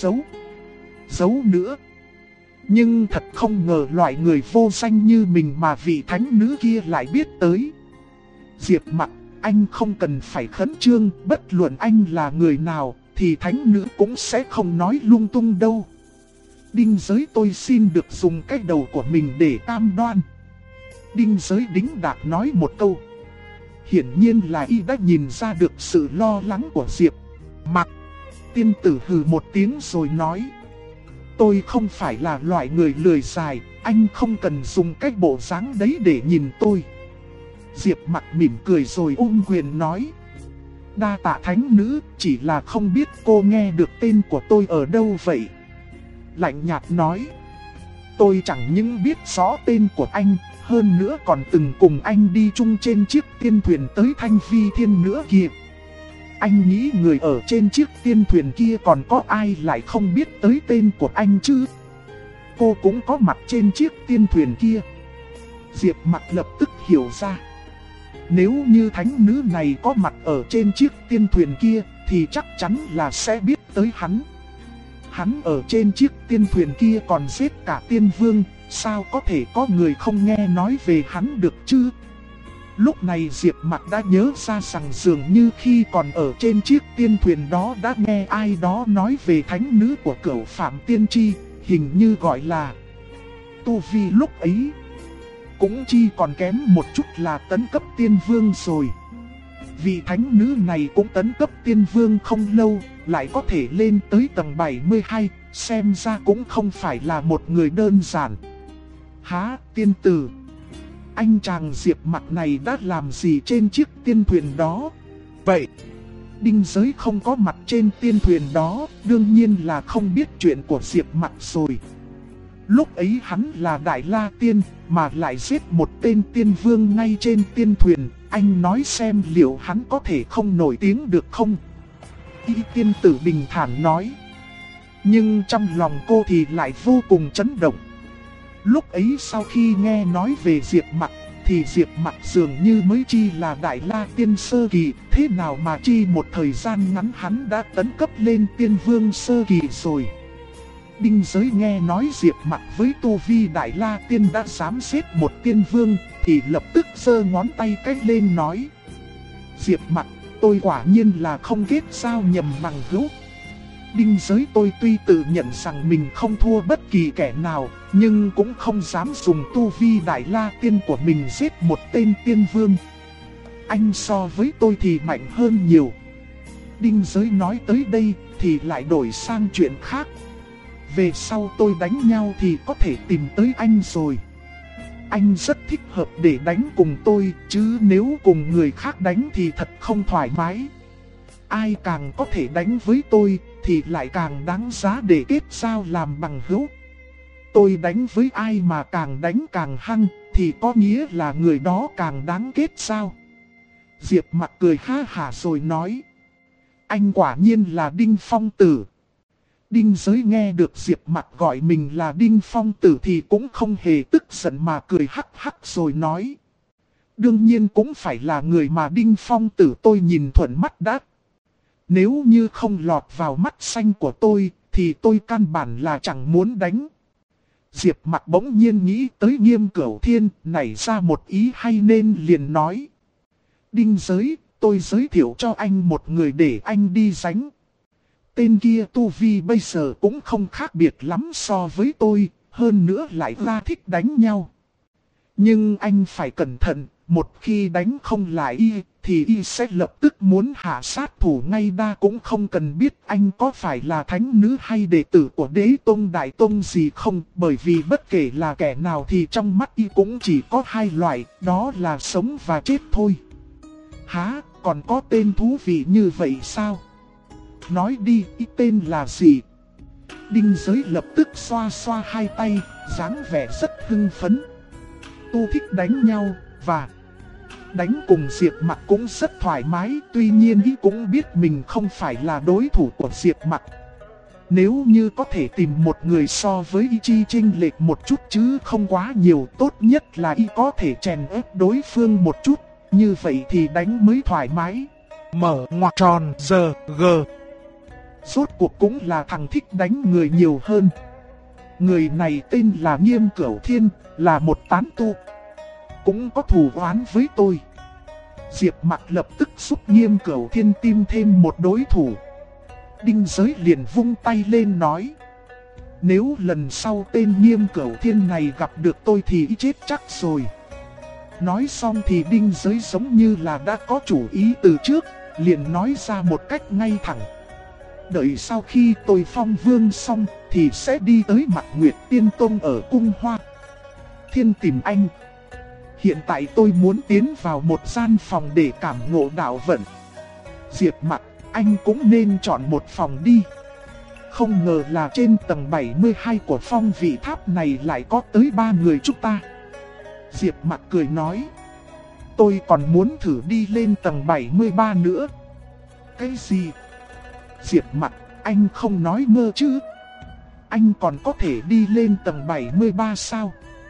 giấu nữa. Nhưng thật không ngờ loại người vô danh như mình mà vị thánh nữ kia lại biết tới. Diệp Mặc, anh không cần phải khẩn trương, bất luận anh là người nào thì thánh nữ cũng sẽ không nói lung tung đâu. Đinh Giới tôi xin được dùng cái đầu của mình để cam đoan. Đinh Giới đĩnh đạc nói một câu. Hiển nhiên là y đã nhìn ra được sự lo lắng của Diệp Mặc. Tiên tử hừ một tiếng rồi nói: tôi không phải là loại người lười dài, anh không cần dùng cái bộ dáng đấy để nhìn tôi. Diệp Mặc mỉm cười rồi ôm quyền nói: đa tạ thánh nữ, chỉ là không biết cô nghe được tên của tôi ở đâu vậy. Lạnh nhạt nói: tôi chẳng những biết rõ tên của anh, hơn nữa còn từng cùng anh đi chung trên chiếc tiên thuyền tới Thanh Vi Thiên nữa kìa. Anh nghĩ người ở trên chiếc tiên thuyền kia còn có ai lại không biết tới tên của anh chứ? Cô cũng có mặt trên chiếc tiên thuyền kia. Diệp Mặc lập tức hiểu ra. Nếu như thánh nữ này có mặt ở trên chiếc tiên thuyền kia thì chắc chắn là sẽ biết tới hắn. Hắn ở trên chiếc tiên thuyền kia còn giết cả tiên vương, sao có thể có người không nghe nói về hắn được chứ? Lúc này Diệp Mặc đã nhớ ra rằng dường như khi còn ở trên chiếc tiên thuyền đó đã nghe ai đó nói về thánh nữ của Cửu Phạm Tiên Tri, hình như gọi là tu vi lúc ấy cũng chỉ còn kém một chút là tấn cấp tiên vương rồi. Vị thánh nữ này cũng tấn cấp tiên vương không lâu, lại có thể lên tới tầng 72, xem ra cũng không phải là một người đơn giản. Há, tiên tử, anh chàng Diệp Mặc này đã làm gì trên chiếc tiên thuyền đó? Vậy, Đinh Giới không có mặt trên tiên thuyền đó, đương nhiên là không biết chuyện của Diệp Mặc rồi. Lúc ấy hắn là Đại La Tiên, mà lại giết một tên tiên vương ngay trên tiên thuyền, anh nói xem liệu hắn có thể không nổi tiếng được không? Y tiên tử bình thản nói. Nhưng trong lòng cô thì lại vô cùng chấn động. Lúc ấy sau khi nghe nói về Diệp Mặc, thì Diệp Mặc dường như mới chi là Đại La Tiên sơ kỳ, thế nào mà chi một thời gian ngắn hắn đã tấn cấp lên tiên vương sơ kỳ rồi. Đinh Giới nghe nói Diệp Mặc với tu vi Đại La Tiên đã dám giết một tiên vương, thì lập tức giơ ngón tay cách lên nói. Diệp Mặc, tôi quả nhiên là không kết giao nhầm bằng hữu. Đinh Giới tôi tuy tự nhận rằng mình không thua bất kỳ kẻ nào, nhưng cũng không dám dùng tu vi Đại La Tiên của mình giết một tên tiên vương. Anh so với tôi thì mạnh hơn nhiều. Đinh Giới nói tới đây thì lại đổi sang chuyện khác. Về sau tôi đánh nhau thì có thể tìm tới anh rồi. Anh rất thích hợp để đánh cùng tôi, chứ nếu cùng người khác đánh thì thật không thoải mái. Ai càng có thể đánh với tôi thì lại càng đáng giá để kết giao làm bằng hữu. Tôi đánh với ai mà càng đánh càng hăng thì có nghĩa là người đó càng đáng kết giao. Diệp Mặc cười ha hả rồi nói. Anh quả nhiên là Đinh Phong Tử. Đinh Giới nghe được Diệp Mặc gọi mình là Đinh Phong Tử thì cũng không hề tức giận mà cười hắc hắc rồi nói. Đương nhiên cũng phải là người mà Đinh Phong Tử tôi nhìn thuận mắt đã. Nếu như không lọt vào mắt xanh của tôi thì tôi căn bản là chẳng muốn đánh. Diệp Mặc bỗng nhiên nghĩ tới Nghiêm Cửu Thiên, nảy ra một ý hay nên liền nói. Đinh Giới, tôi giới thiệu cho anh một người để anh đi đánh. Tên kia tu vi bây giờ cũng không khác biệt lắm so với tôi, hơn nữa lại ra thích đánh nhau. Nhưng anh phải cẩn thận, một khi đánh không lại y, thì y sẽ lập tức muốn hạ sát thủ ngay đa cũng không cần biết anh có phải là thánh nữ hay đệ tử của Đế Tông Đại Tông gì không. Bởi vì bất kể là kẻ nào thì trong mắt y cũng chỉ có hai loại, đó là sống và chết thôi. Hả, còn có tên thú vị như vậy sao? Nói đi, y tên là gì? Đinh Giới lập tức xoa xoa hai tay, dáng vẻ rất hưng phấn. Tu thích đánh nhau, và đánh cùng Diệp Mặc cũng rất thoải mái. Tuy nhiên y cũng biết mình không phải là đối thủ của Diệp Mặc. Nếu như có thể tìm một người so với y chi chênh lệch một chút chứ không quá nhiều, tốt nhất là y có thể chèn ép đối phương một chút. Như vậy thì đánh mới thoải mái. Mở ngoặc tròn giờ g. Rốt cuộc cũng là thằng thích đánh người nhiều hơn. Người này tên là Nghiêm Cửu Thiên, là một tán tu, cũng có thù oán với tôi. Diệp Mặc lập tức giúp Nghiêm Cửu Thiên tìm thêm một đối thủ. Đinh Giới liền vung tay lên nói. Nếu lần sau tên Nghiêm Cửu Thiên này gặp được tôi thì chết chắc rồi. Nói xong thì Đinh Giới giống như là đã có chủ ý từ trước, liền nói ra một cách ngay thẳng. Đợi sau khi tôi phong vương xong thì sẽ đi tới Mạc Nguyệt Tiên Tông ở Cung Hoa Thiên tìm anh. Hiện tại tôi muốn tiến vào một gian phòng để cảm ngộ đạo vận. Diệp Mặc, anh cũng nên chọn một phòng đi. Không ngờ là trên tầng 72 của phong vị tháp này lại có tới 3 người chúng ta. Diệp Mặc cười nói. Tôi còn muốn thử đi lên tầng 73 nữa. Cái gì? Diệp Mặc, anh không nói mơ chứ? Anh còn có thể đi lên tầng 73 sao?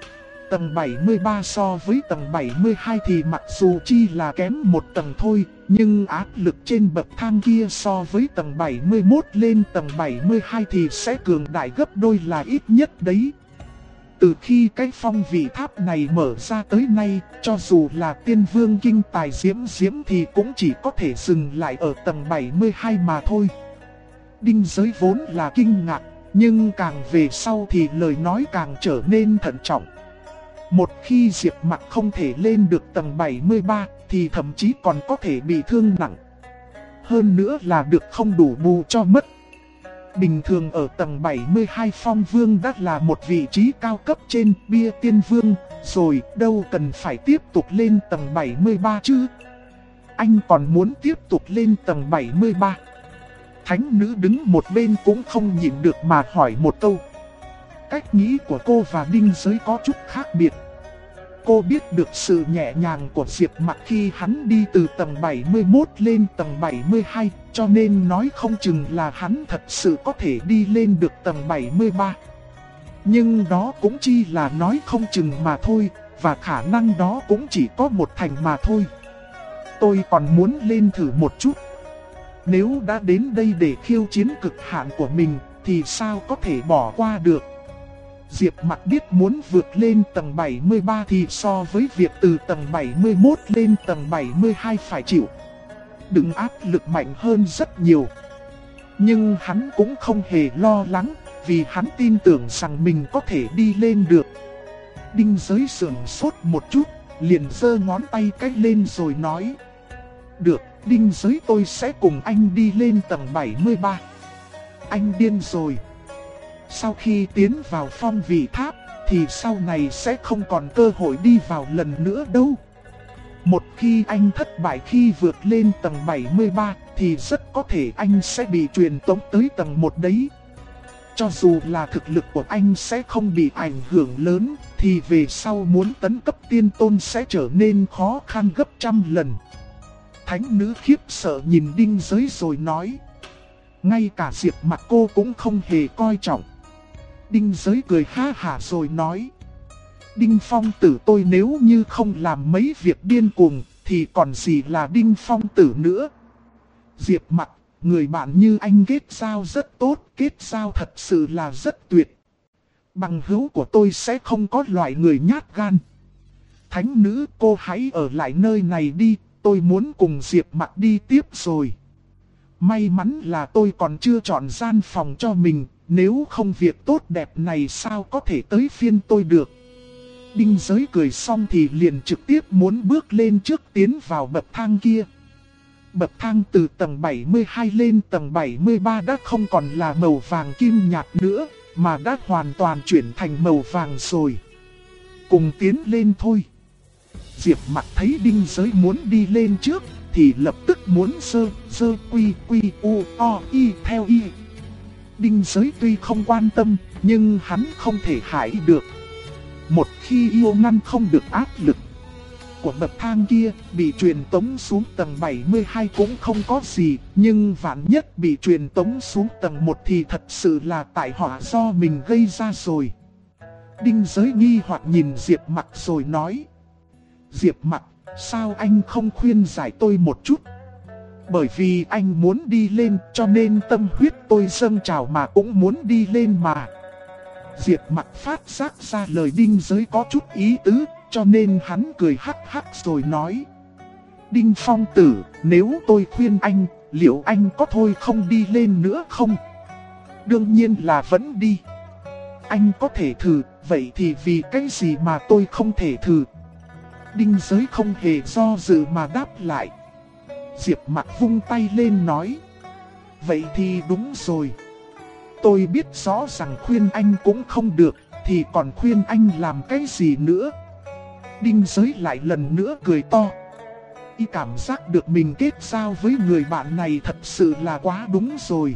tầng 73 so với tầng 72 thì mặc dù chi là kém một tầng thôi, nhưng áp lực trên bậc thang kia so với tầng 71 lên tầng 72 thì sẽ cường đại gấp đôi là ít nhất đấy. Từ khi cái phong vị tháp này mở ra tới nay, cho dù là tiên vương kinh tài diễm thì cũng chỉ có thể dừng lại ở tầng 72 mà thôi. Đinh Giới vốn là kinh ngạc, nhưng càng về sau thì lời nói càng trở nên thận trọng. Một khi Diệp Mặc không thể lên được tầng 73 thì thậm chí còn có thể bị thương nặng. Hơn nữa là được không đủ bù cho mất. Bình thường ở tầng 72 Phong Vương đã là một vị trí cao cấp trên bia tiên vương, rồi đâu cần phải tiếp tục lên tầng 73 chứ. Anh còn muốn tiếp tục lên tầng 73. Thánh nữ đứng một bên cũng không nhịn được mà hỏi một câu. Cách nghĩ của cô và Đinh Giới có chút khác biệt. Cô biết được sự nhẹ nhàng của Diệp Mặc khi hắn đi từ tầng 71 lên tầng 72, cho nên nói không chừng là hắn thật sự có thể đi lên được tầng 73. Nhưng đó cũng chỉ là nói không chừng mà thôi, và khả năng đó cũng chỉ có một thành mà thôi. Tôi còn muốn lên thử một chút. Nếu đã đến đây để khiêu chiến cực hạn của mình, thì sao có thể bỏ qua được. Diệp Mặc biết muốn vượt lên tầng 73 thì so với việc từ tầng 71 lên tầng 72 phải chịu đựng áp lực mạnh hơn rất nhiều. Nhưng hắn cũng không hề lo lắng, vì hắn tin tưởng rằng mình có thể đi lên được. Đinh Giới sườn sốt một chút, liền giơ ngón tay cách lên rồi nói. Được, Đinh Giới, tôi sẽ cùng anh đi lên tầng 73. Anh điên rồi. Sau khi tiến vào phong vị tháp, thì sau này sẽ không còn cơ hội đi vào lần nữa đâu. Một khi anh thất bại khi vượt lên tầng 73, thì rất có thể anh sẽ bị truyền tống tới tầng 1 đấy. Cho dù là thực lực của anh sẽ không bị ảnh hưởng lớn, thì về sau muốn tấn cấp tiên tôn sẽ trở nên khó khăn gấp trăm lần. Thánh nữ khiếp sợ nhìn Đinh Giới rồi nói. Ngay cả Diệp Mặc cô cũng không hề coi trọng. Đinh Giới cười ha hả rồi nói. Đinh Phong Tử tôi nếu như không làm mấy việc điên cuồng, thì còn gì là Đinh Phong Tử nữa. Diệp Mặc, người bạn như anh kết giao rất tốt, kết giao thật sự là rất tuyệt. Bằng hữu của tôi sẽ không có loại người nhát gan. Thánh nữ, cô hãy ở lại nơi này đi, tôi muốn cùng Diệp Mặc đi tiếp rồi. May mắn là tôi còn chưa chọn gian phòng cho mình, nếu không việc tốt đẹp này sao có thể tới phiên tôi được. Đinh Giới cười xong thì liền trực tiếp muốn bước lên trước tiến vào bậc thang kia. Bậc thang từ tầng 72 lên tầng 73 đã không còn là màu vàng kim nhạt nữa, mà đã hoàn toàn chuyển thành màu vàng rồi. Cùng tiến lên thôi. Diệp Mặc thấy Đinh Giới muốn đi lên trước, thì lập tức muốn sơ quy u o y theo y. Đinh Giới tuy không quan tâm, nhưng hắn không thể hại được. Một khi yêu ngăn không được áp lực của bậc thang kia, bị truyền tống xuống tầng 72 cũng không có gì, nhưng vạn nhất bị truyền tống xuống tầng 1 thì thật sự là tại họa do mình gây ra rồi. Đinh Giới nghi hoặc nhìn Diệp Mặc rồi nói. Diệp Mặc, sao anh không khuyên giải tôi một chút? Bởi vì anh muốn đi lên cho nên tâm huyết tôi dâng trào mà cũng muốn đi lên mà. Diệp Mặc phát giác ra lời Đinh Giới có chút ý tứ, cho nên hắn cười hắc hắc rồi nói. Đinh Phong Tử, nếu tôi khuyên anh, liệu anh có thôi không đi lên nữa không? Đương nhiên là vẫn đi. Anh có thể thử, vậy thì vì cái gì mà tôi không thể thử? Đinh Giới không hề do dự mà đáp lại. Diệp Mặc vung tay lên nói. Vậy thì đúng rồi. Tôi biết rõ rằng khuyên anh cũng không được, thì còn khuyên anh làm cái gì nữa? Đinh Giới lại lần nữa cười to. Y cảm giác được mình kết giao với người bạn này thật sự là quá đúng rồi.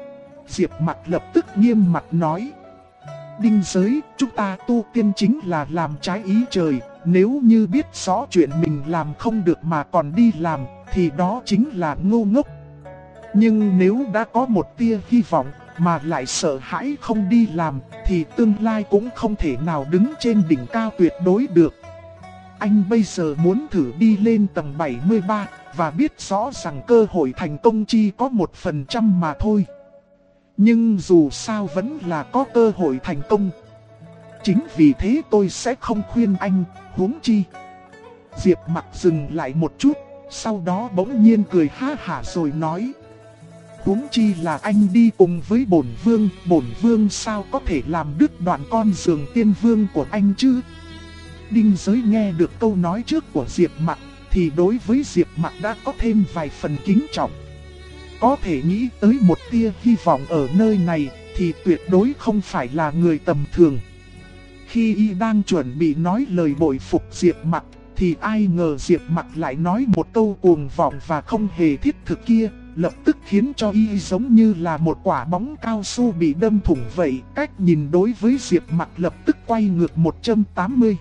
Diệp Mặc lập tức nghiêm mặt nói. Đinh Giới, chúng ta tu tiên chính là làm trái ý trời. Nếu như biết rõ chuyện mình làm không được mà còn đi làm, thì đó chính là ngu ngốc. Nhưng nếu đã có một tia hy vọng, mà lại sợ hãi không đi làm, thì tương lai cũng không thể nào đứng trên đỉnh cao tuyệt đối được. Anh bây giờ muốn thử đi lên tầng 73, và biết rõ rằng cơ hội thành công chỉ có 1% mà thôi. Nhưng dù sao vẫn là có cơ hội thành công. Chính vì thế tôi sẽ không khuyên anh, huống chi. Diệp Mặc dừng lại một chút, sau đó bỗng nhiên cười ha hả rồi nói. Huống chi là anh đi cùng với bổn vương sao có thể làm đứt đoạn con giường tiên vương của anh chứ? Đinh Giới nghe được câu nói trước của Diệp Mặc, thì đối với Diệp Mặc đã có thêm vài phần kính trọng. Có thể nghĩ tới một tia hy vọng ở nơi này, thì tuyệt đối không phải là người tầm thường. Khi y đang chuẩn bị nói lời bội phục Diệp Mặc, thì ai ngờ Diệp Mặc lại nói một câu cuồng vọng và không hề thiết thực kia, lập tức khiến cho y giống như là một quả bóng cao su bị đâm thủng vậy. Cách nhìn đối với Diệp Mặc lập tức quay ngược 180.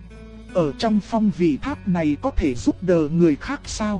Ở trong phong vị tháp này có thể giúp đỡ người khác sao?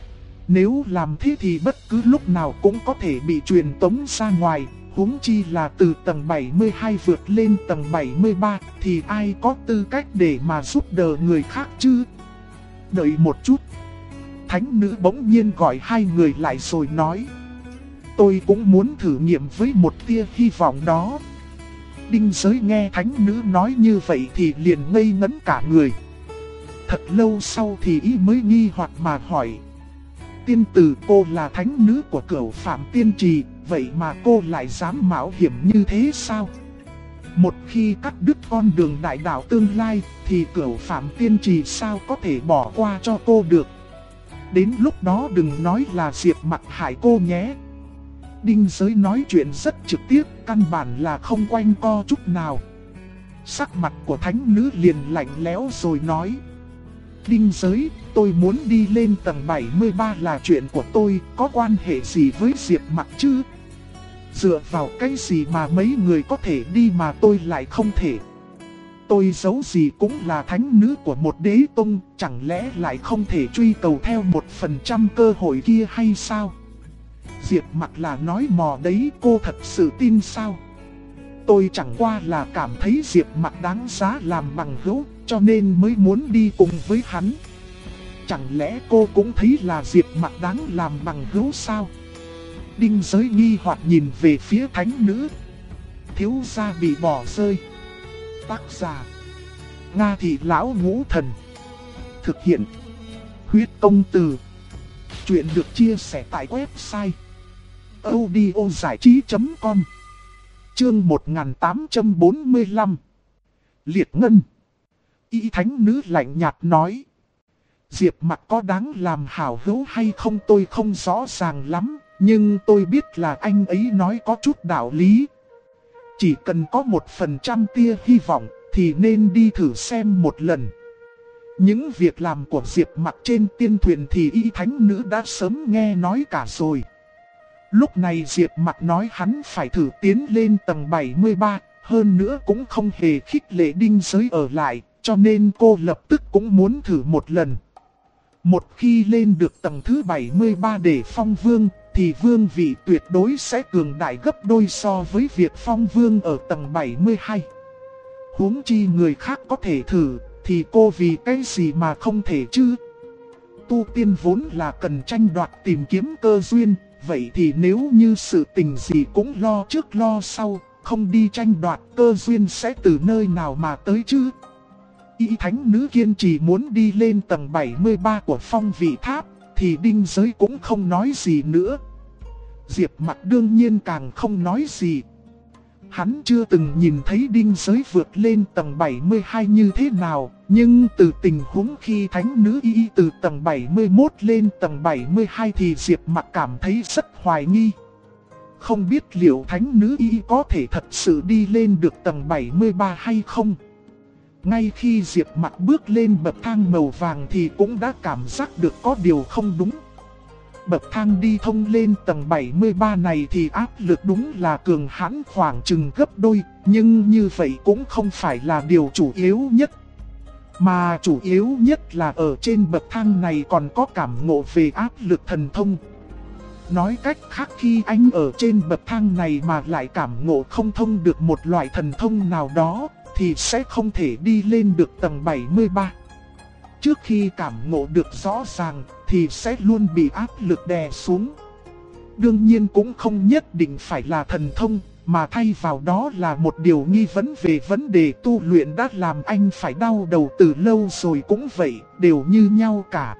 Nếu làm thế thì bất cứ lúc nào cũng có thể bị truyền tống ra ngoài, huống chi là từ tầng 72 vượt lên tầng 73, thì ai có tư cách để mà giúp đỡ người khác chứ? Đợi một chút. Thánh nữ bỗng nhiên gọi hai người lại rồi nói. Tôi cũng muốn thử nghiệm với một tia hy vọng đó. Đinh Giới nghe thánh nữ nói như vậy thì liền ngây ngẩn cả người. Thật lâu sau thì y mới nghi hoặc mà hỏi. Tiên tử, cô là thánh nữ của Cửu Phạm Tiên Trì, vậy mà cô lại dám mạo hiểm như thế sao? Một khi cắt đứt con đường đại đạo tương lai, thì Cửu Phạm Tiên Trì sao có thể bỏ qua cho cô được? Đến lúc đó đừng nói là Diệp Mặc hại cô nhé. Đinh Giới nói chuyện rất trực tiếp, căn bản là không quanh co chút nào. Sắc mặt của thánh nữ liền lạnh lẽo rồi nói. Đinh Giới, tôi muốn đi lên tầng 73 là chuyện của tôi, có quan hệ gì với Diệp Mặc chứ? Dựa vào cái gì mà mấy người có thể đi mà tôi lại không thể? Tôi giấu gì cũng là thánh nữ của một đế tông, chẳng lẽ lại không thể truy cầu theo 1% cơ hội kia hay sao? Diệp Mặc là nói mò đấy, cô thật sự tin sao? Tôi chẳng qua là cảm thấy Diệp Mặc đáng giá làm bằng hữu, cho nên mới muốn đi cùng với hắn. Chẳng lẽ cô cũng thấy là Diệp Mặc đáng làm bằng hữu sao? Đinh Giới nghi hoặc nhìn về phía thánh nữ. Thiếu gia bị bỏ rơi. Tác giả Nga Thị Lão Ngũ Thần. Thực hiện Huyết Công Từ. Chuyện được chia sẻ tại website audiozảichí.com. Chương 1845. Liệt ngân. Y thánh nữ lạnh nhạt nói. Diệp Mặc có đáng làm hảo hữu hay không tôi không rõ ràng lắm, nhưng tôi biết là anh ấy nói có chút đạo lý. Chỉ cần có 1% tia hy vọng thì nên đi thử xem một lần. Những việc làm của Diệp Mặc trên tiên thuyền thì y thánh nữ đã sớm nghe nói cả rồi. Lúc này Diệp Mặc nói hắn phải thử tiến lên tầng 73, hơn nữa cũng không hề khích lệ Đinh Giới ở lại, cho nên cô lập tức cũng muốn thử một lần. Một khi lên được tầng thứ 73 để phong vương, thì vương vị tuyệt đối sẽ cường đại gấp đôi so với việc phong vương ở tầng 72. Huống chi người khác có thể thử, thì cô vì cái gì mà không thể chứ? Tu tiên vốn là cần tranh đoạt tìm kiếm cơ duyên, vậy thì nếu như sự tình gì cũng lo trước lo sau, không đi tranh đoạt cơ duyên sẽ từ nơi nào mà tới chứ? Y thánh nữ kiên trì muốn đi lên tầng 73 của phong vị tháp, thì Đinh Giới cũng không nói gì nữa. Diệp Mặc đương nhiên càng không nói gì. Hắn chưa từng nhìn thấy Đinh Giới vượt lên tầng 72 như thế nào, nhưng từ tình huống khi thánh nữ y từ tầng 71 lên tầng 72 thì Diệp Mặc cảm thấy rất hoài nghi. Không biết liệu thánh nữ y có thể thật sự đi lên được tầng 73 hay không? Ngay khi Diệp Mặc bước lên bậc thang màu vàng thì cũng đã cảm giác được có điều không đúng. Bậc thang đi thông lên tầng 73 này thì áp lực đúng là cường hãn khoảng chừng gấp đôi, nhưng như vậy cũng không phải là điều chủ yếu nhất. Mà chủ yếu nhất là ở trên bậc thang này còn có cảm ngộ về áp lực thần thông. Nói cách khác, khi anh ở trên bậc thang này mà lại cảm ngộ không thông được một loại thần thông nào đó, thì sẽ không thể đi lên được tầng 73. Trước khi cảm ngộ được rõ ràng, thì sẽ luôn bị áp lực đè xuống. Đương nhiên cũng không nhất định phải là thần thông, mà thay vào đó là một điều nghi vấn về vấn đề tu luyện đã làm anh phải đau đầu từ lâu rồi cũng vậy, đều như nhau cả.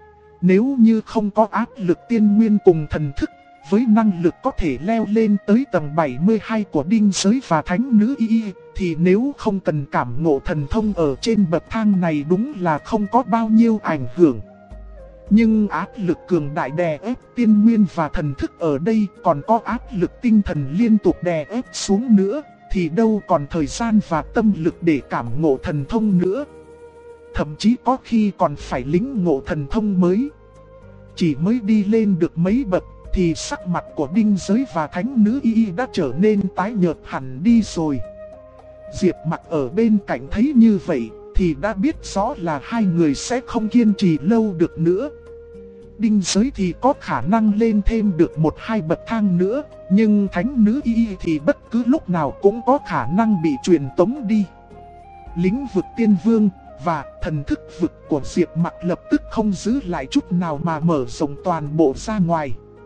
Nếu như không có áp lực tiên nguyên cùng thần thức, với năng lực có thể leo lên tới tầng 72 của Đinh Giới và Thánh Nữ Y, thì nếu không cần cảm ngộ thần thông ở trên bậc thang này đúng là không có bao nhiêu ảnh hưởng. Nhưng áp lực cường đại đè ép tiên nguyên và thần thức ở đây, còn có áp lực tinh thần liên tục đè ép xuống nữa, thì đâu còn thời gian và tâm lực để cảm ngộ thần thông nữa. Thậm chí có khi còn phải lĩnh ngộ thần thông mới. Chỉ mới đi lên được mấy bậc, thì sắc mặt của Đinh Giới và Thánh Nữ Y đã trở nên tái nhợt hẳn đi rồi. Diệp Mặc ở bên cạnh thấy như vậy, thì đã biết rõ là hai người sẽ không kiên trì lâu được nữa. Đinh Giới thì có khả năng lên thêm được 1-2 bậc thang nữa, nhưng Thánh Nữ Y thì bất cứ lúc nào cũng có khả năng bị truyền tống đi. Lĩnh vực tiên vương và thần thức vực của Diệp Mặc lập tức không giữ lại chút nào mà mở rộng toàn bộ ra ngoài.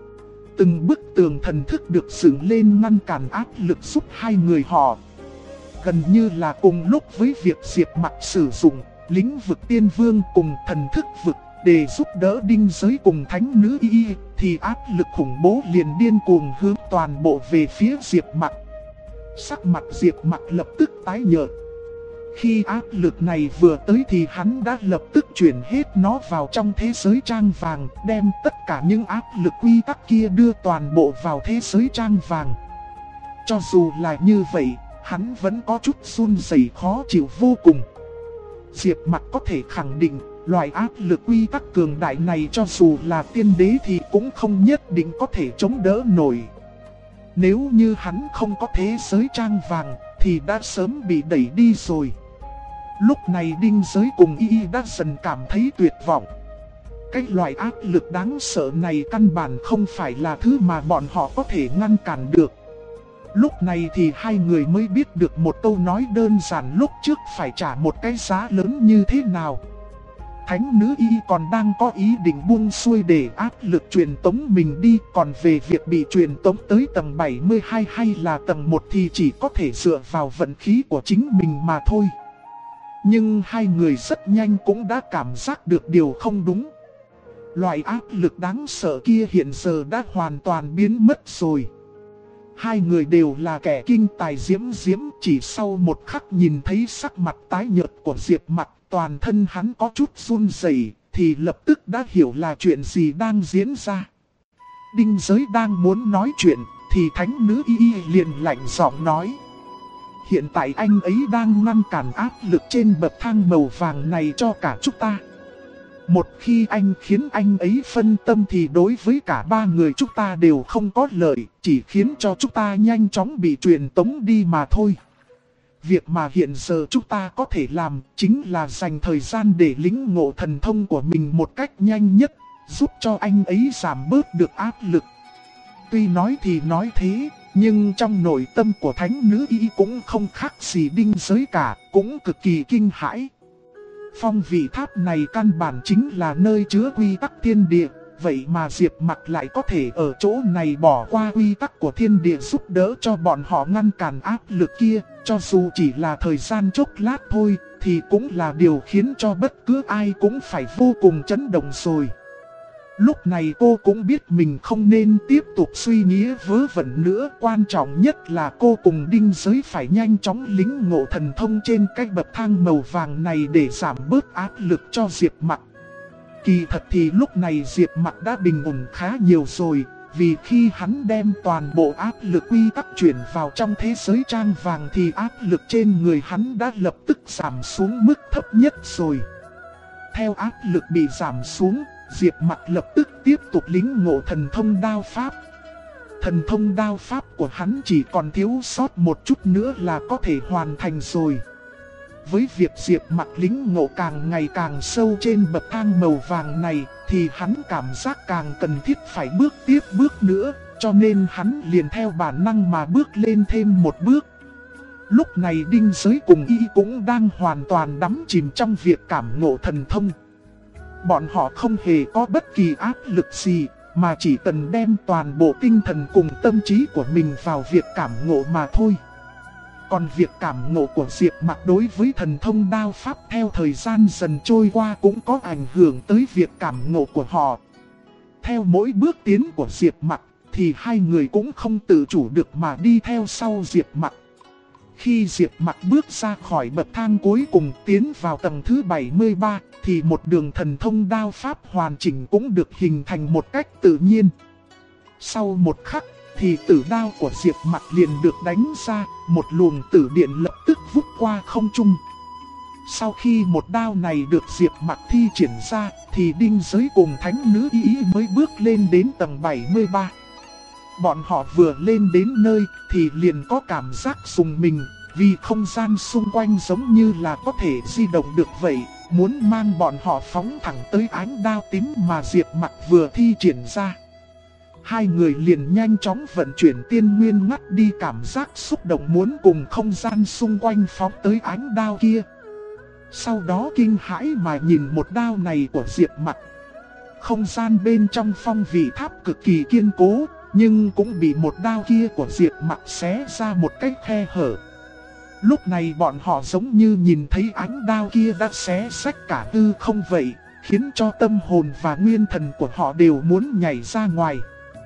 Từng bức tường thần thức được dựng lên ngăn cản áp lực giúp hai người họ. Gần như là cùng lúc với việc Diệp Mặc sử dụng lĩnh vực tiên vương cùng thần thức vực để giúp đỡ Đinh Giới cùng Thánh Nữ Y, thì áp lực khủng bố liền điên cuồng hướng toàn bộ về phía Diệp Mặc. Sắc mặt Diệp Mặc lập tức tái nhợt. Khi áp lực này vừa tới thì hắn đã lập tức chuyển hết nó vào trong thế giới trang vàng, đem tất cả những áp lực quy tắc kia đưa toàn bộ vào thế giới trang vàng. Cho dù là như vậy, hắn vẫn có chút run rẩy khó chịu vô cùng. Diệp Mặc có thể khẳng định, loại áp lực quy tắc cường đại này cho dù là tiên đế thì cũng không nhất định có thể chống đỡ nổi. Nếu như hắn không có thế giới trang vàng, thì đã sớm bị đẩy đi rồi. Lúc này Đinh Giới cùng Y đã dần cảm thấy tuyệt vọng. Cái loại áp lực đáng sợ này căn bản không phải là thứ mà bọn họ có thể ngăn cản được. Lúc này thì hai người mới biết được một câu nói đơn giản lúc trước phải trả một cái giá lớn như thế nào. Thánh Nữ Y còn đang có ý định buông xuôi để áp lực truyền tống mình đi, còn về việc bị truyền tống tới tầng 72 hay là tầng 1 thì chỉ có thể dựa vào vận khí của chính mình mà thôi. Nhưng hai người rất nhanh cũng đã cảm giác được điều không đúng. Loại áp lực đáng sợ kia hiện giờ đã hoàn toàn biến mất rồi. Hai người đều là kẻ kinh tài diễm diễm, chỉ sau một khắc nhìn thấy sắc mặt tái nhợt của Diệp Mặc, toàn thân hắn có chút run rẩy, thì lập tức đã hiểu là chuyện gì đang diễn ra. Đinh Giới đang muốn nói chuyện, thì Thánh Nữ Y liền lạnh giọng nói: hiện tại anh ấy đang ngăn cản áp lực trên bậc thang màu vàng này cho cả chúng ta. Một khi anh khiến anh ấy phân tâm thì đối với cả ba người chúng ta đều không có lợi, chỉ khiến cho chúng ta nhanh chóng bị truyền tống đi mà thôi. Việc mà hiện giờ chúng ta có thể làm chính là dành thời gian để lĩnh ngộ thần thông của mình một cách nhanh nhất, giúp cho anh ấy giảm bớt được áp lực. Tuy nói thì nói thế, nhưng trong nội tâm của Thánh Nữ Y cũng không khác gì Đinh Giới cả, cũng cực kỳ kinh hãi. Phong vị tháp này căn bản chính là nơi chứa quy tắc thiên địa, vậy mà Diệp Mặc lại có thể ở chỗ này bỏ qua quy tắc của thiên địa giúp đỡ cho bọn họ ngăn cản áp lực kia, cho dù chỉ là thời gian chốc lát thôi, thì cũng là điều khiến cho bất cứ ai cũng phải vô cùng chấn động rồi. Lúc này cô cũng biết mình không nên tiếp tục suy nghĩ vớ vẩn nữa, quan trọng nhất là cô cùng Đinh Giới phải nhanh chóng lĩnh ngộ thần thông trên cái bậc thang màu vàng này để giảm bớt áp lực cho Diệp Mặc. Kỳ thật thì lúc này Diệp Mặc đã bình ổn khá nhiều rồi, vì khi hắn đem toàn bộ áp lực quy tắc chuyển vào trong thế giới trang vàng thì áp lực trên người hắn đã lập tức giảm xuống mức thấp nhất rồi. Theo áp lực bị giảm xuống, Diệp Mặc lập tức tiếp tục lĩnh ngộ thần thông đao pháp. Thần thông đao pháp của hắn chỉ còn thiếu sót một chút nữa là có thể hoàn thành rồi. với việc Diệp Mặc lĩnh ngộ càng ngày càng sâu trên bậc thang màu vàng này, thì hắn cảm giác càng cần thiết phải bước tiếp bước nữa, cho nên hắn liền theo bản năng mà bước lên thêm một bước. Lúc này Đinh Giới cùng Y cũng đang hoàn toàn đắm chìm trong việc cảm ngộ thần thông. Bọn họ không hề có bất kỳ áp lực gì, mà chỉ cần đem toàn bộ tinh thần cùng tâm trí của mình vào việc cảm ngộ mà thôi. Còn việc cảm ngộ của Diệp Mặc đối với thần thông đao pháp theo thời gian dần trôi qua cũng có ảnh hưởng tới việc cảm ngộ của họ. Theo mỗi bước tiến của Diệp Mặc thì hai người cũng không tự chủ được mà đi theo sau Diệp Mặc. Khi Diệp Mặc bước ra khỏi bậc thang cuối cùng tiến vào tầng thứ 73 thì một đường thần thông đao pháp hoàn chỉnh cũng được hình thành một cách tự nhiên. Sau một khắc thì tử đao của Diệp Mặc liền được đánh ra, một luồng tử điện lập tức vút qua không trung. Sau khi một đao này được Diệp Mặc thi triển ra thì Đinh Giới cùng thánh nữ Y mới bước lên đến tầng 73. Bọn họ vừa lên đến nơi thì liền có cảm giác rùng mình, vì không gian xung quanh giống như là có thể di động được vậy, muốn mang bọn họ phóng thẳng tới ánh đao tím mà Diệp Mặc vừa thi triển ra. Hai người liền nhanh chóng vận chuyển tiên nguyên ngắt đi cảm giác xúc động muốn cùng không gian xung quanh phóng tới ánh đao kia. Sau đó kinh hãi mà nhìn một đao này của Diệp Mặc. Không gian bên trong phong vị tháp cực kỳ kiên cố, nhưng cũng bị một đao kia của Diệp Mặc xé ra một cái khe hở. Lúc này bọn họ giống như nhìn thấy ánh đao kia đã xé rách cả hư không vậy, khiến cho tâm hồn và nguyên thần của họ đều muốn nhảy ra ngoài.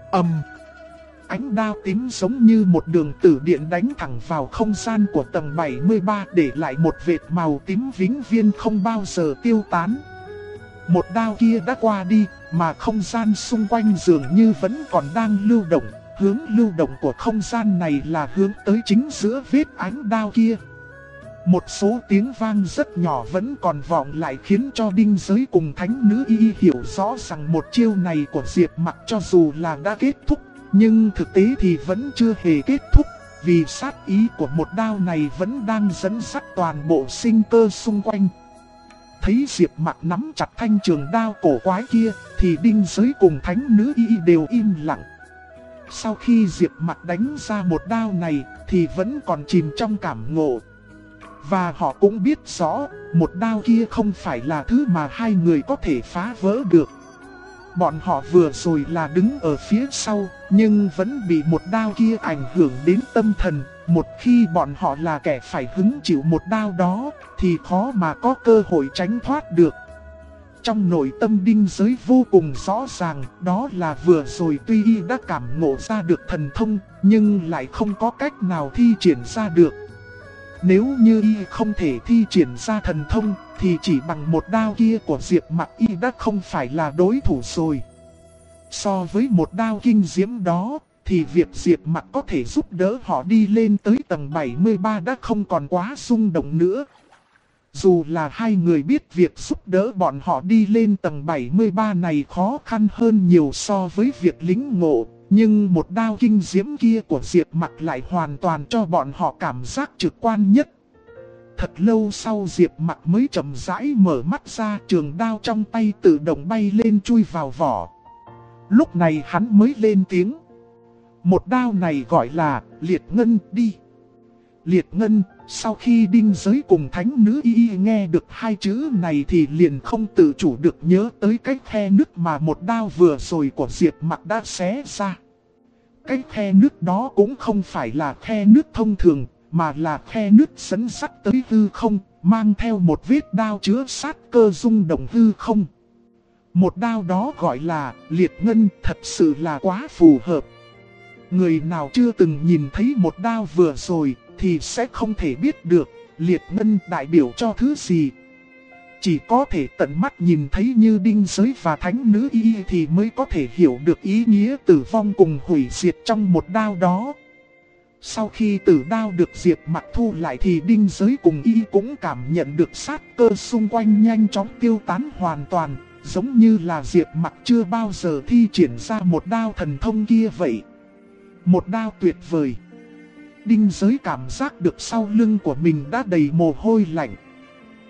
Ánh đao tím giống như một đường tử điện đánh thẳng vào không gian của tầng 73, để lại một vệt màu tím vĩnh viễn không bao giờ tiêu tán. Một đao kia đã qua đi, mà không gian xung quanh dường như vẫn còn đang lưu động. Hướng lưu động của không gian này là hướng tới chính giữa vết ánh đao kia. Một số tiếng vang rất nhỏ vẫn còn vọng lại khiến cho Đinh Giới cùng thánh nữ Y hiểu rõ rằng một chiêu này của Diệp Mặc cho dù là đã kết thúc, nhưng thực tế thì vẫn chưa hề kết thúc, vì sát ý của một đao này vẫn đang dẫn dắt toàn bộ sinh cơ xung quanh. Thấy Diệp Mặc nắm chặt thanh trường đao cổ quái kia thì Đinh Giới cùng thánh nữ Y đều im lặng. Sau khi Diệp Mặc đánh ra một đao này thì vẫn còn chìm trong cảm ngộ. Và họ cũng biết rõ, một đao kia không phải là thứ mà hai người có thể phá vỡ được. Bọn họ vừa rồi là đứng ở phía sau, nhưng vẫn bị một đao kia ảnh hưởng đến tâm thần. Một khi bọn họ là kẻ phải hứng chịu một đao đó, thì khó mà có cơ hội tránh thoát được. Trong nội tâm Đinh Giới vô cùng rõ ràng, đó là vừa rồi tuy y đã cảm ngộ ra được thần thông, nhưng lại không có cách nào thi triển ra được. Nếu như y không thể thi triển ra thần thông, thì chỉ bằng một đao kia của Diệp Mặc y đã không phải là đối thủ rồi. So với một đao kinh diễm đó, thì việc Diệp Mặc có thể giúp đỡ họ đi lên tới tầng 73 đã không còn quá rung động nữa. Dù là hai người biết việc giúp đỡ bọn họ đi lên tầng 73 này khó khăn hơn nhiều so với việc lĩnh ngộ, nhưng một đao kinh diễm kia của Diệp Mặc lại hoàn toàn cho bọn họ cảm giác trực quan nhất. Thật lâu sau Diệp Mặc mới chậm rãi mở mắt ra, trường đao trong tay tự động bay lên chui vào vỏ. Lúc này hắn mới lên tiếng. Một đao này gọi là liệt ngân đi. Liệt ngân, sau khi Đinh Giới cùng thánh nữ Y nghe được hai chữ này thì liền không tự chủ được nhớ tới cái khe nứt mà một đao vừa rồi của Diệp Mặc đã xé ra. Cái khe nứt đó cũng không phải là khe nứt thông thường, mà là khe nứt dẫn sắt tới hư không, mang theo một vết đao chứa sát cơ rung động hư không. Một đao đó gọi là liệt ngân, thật sự là quá phù hợp. Người nào chưa từng nhìn thấy một đao vừa rồi thì sẽ không thể biết được liệt ngân đại biểu cho thứ gì. Chỉ có thể tận mắt nhìn thấy như Đinh Giới và thánh nữ Y thì mới có thể hiểu được ý nghĩa tử vong cùng hủy diệt trong một đao đó. Sau khi tử đao được Diệp Mặc thu lại thì Đinh Giới cùng Y cũng cảm nhận được sát cơ xung quanh nhanh chóng tiêu tán hoàn toàn, giống như là Diệp Mặc chưa bao giờ thi triển ra một đao thần thông kia vậy. Một đao tuyệt vời. Đinh Giới cảm giác được sau lưng của mình đã đầy mồ hôi lạnh,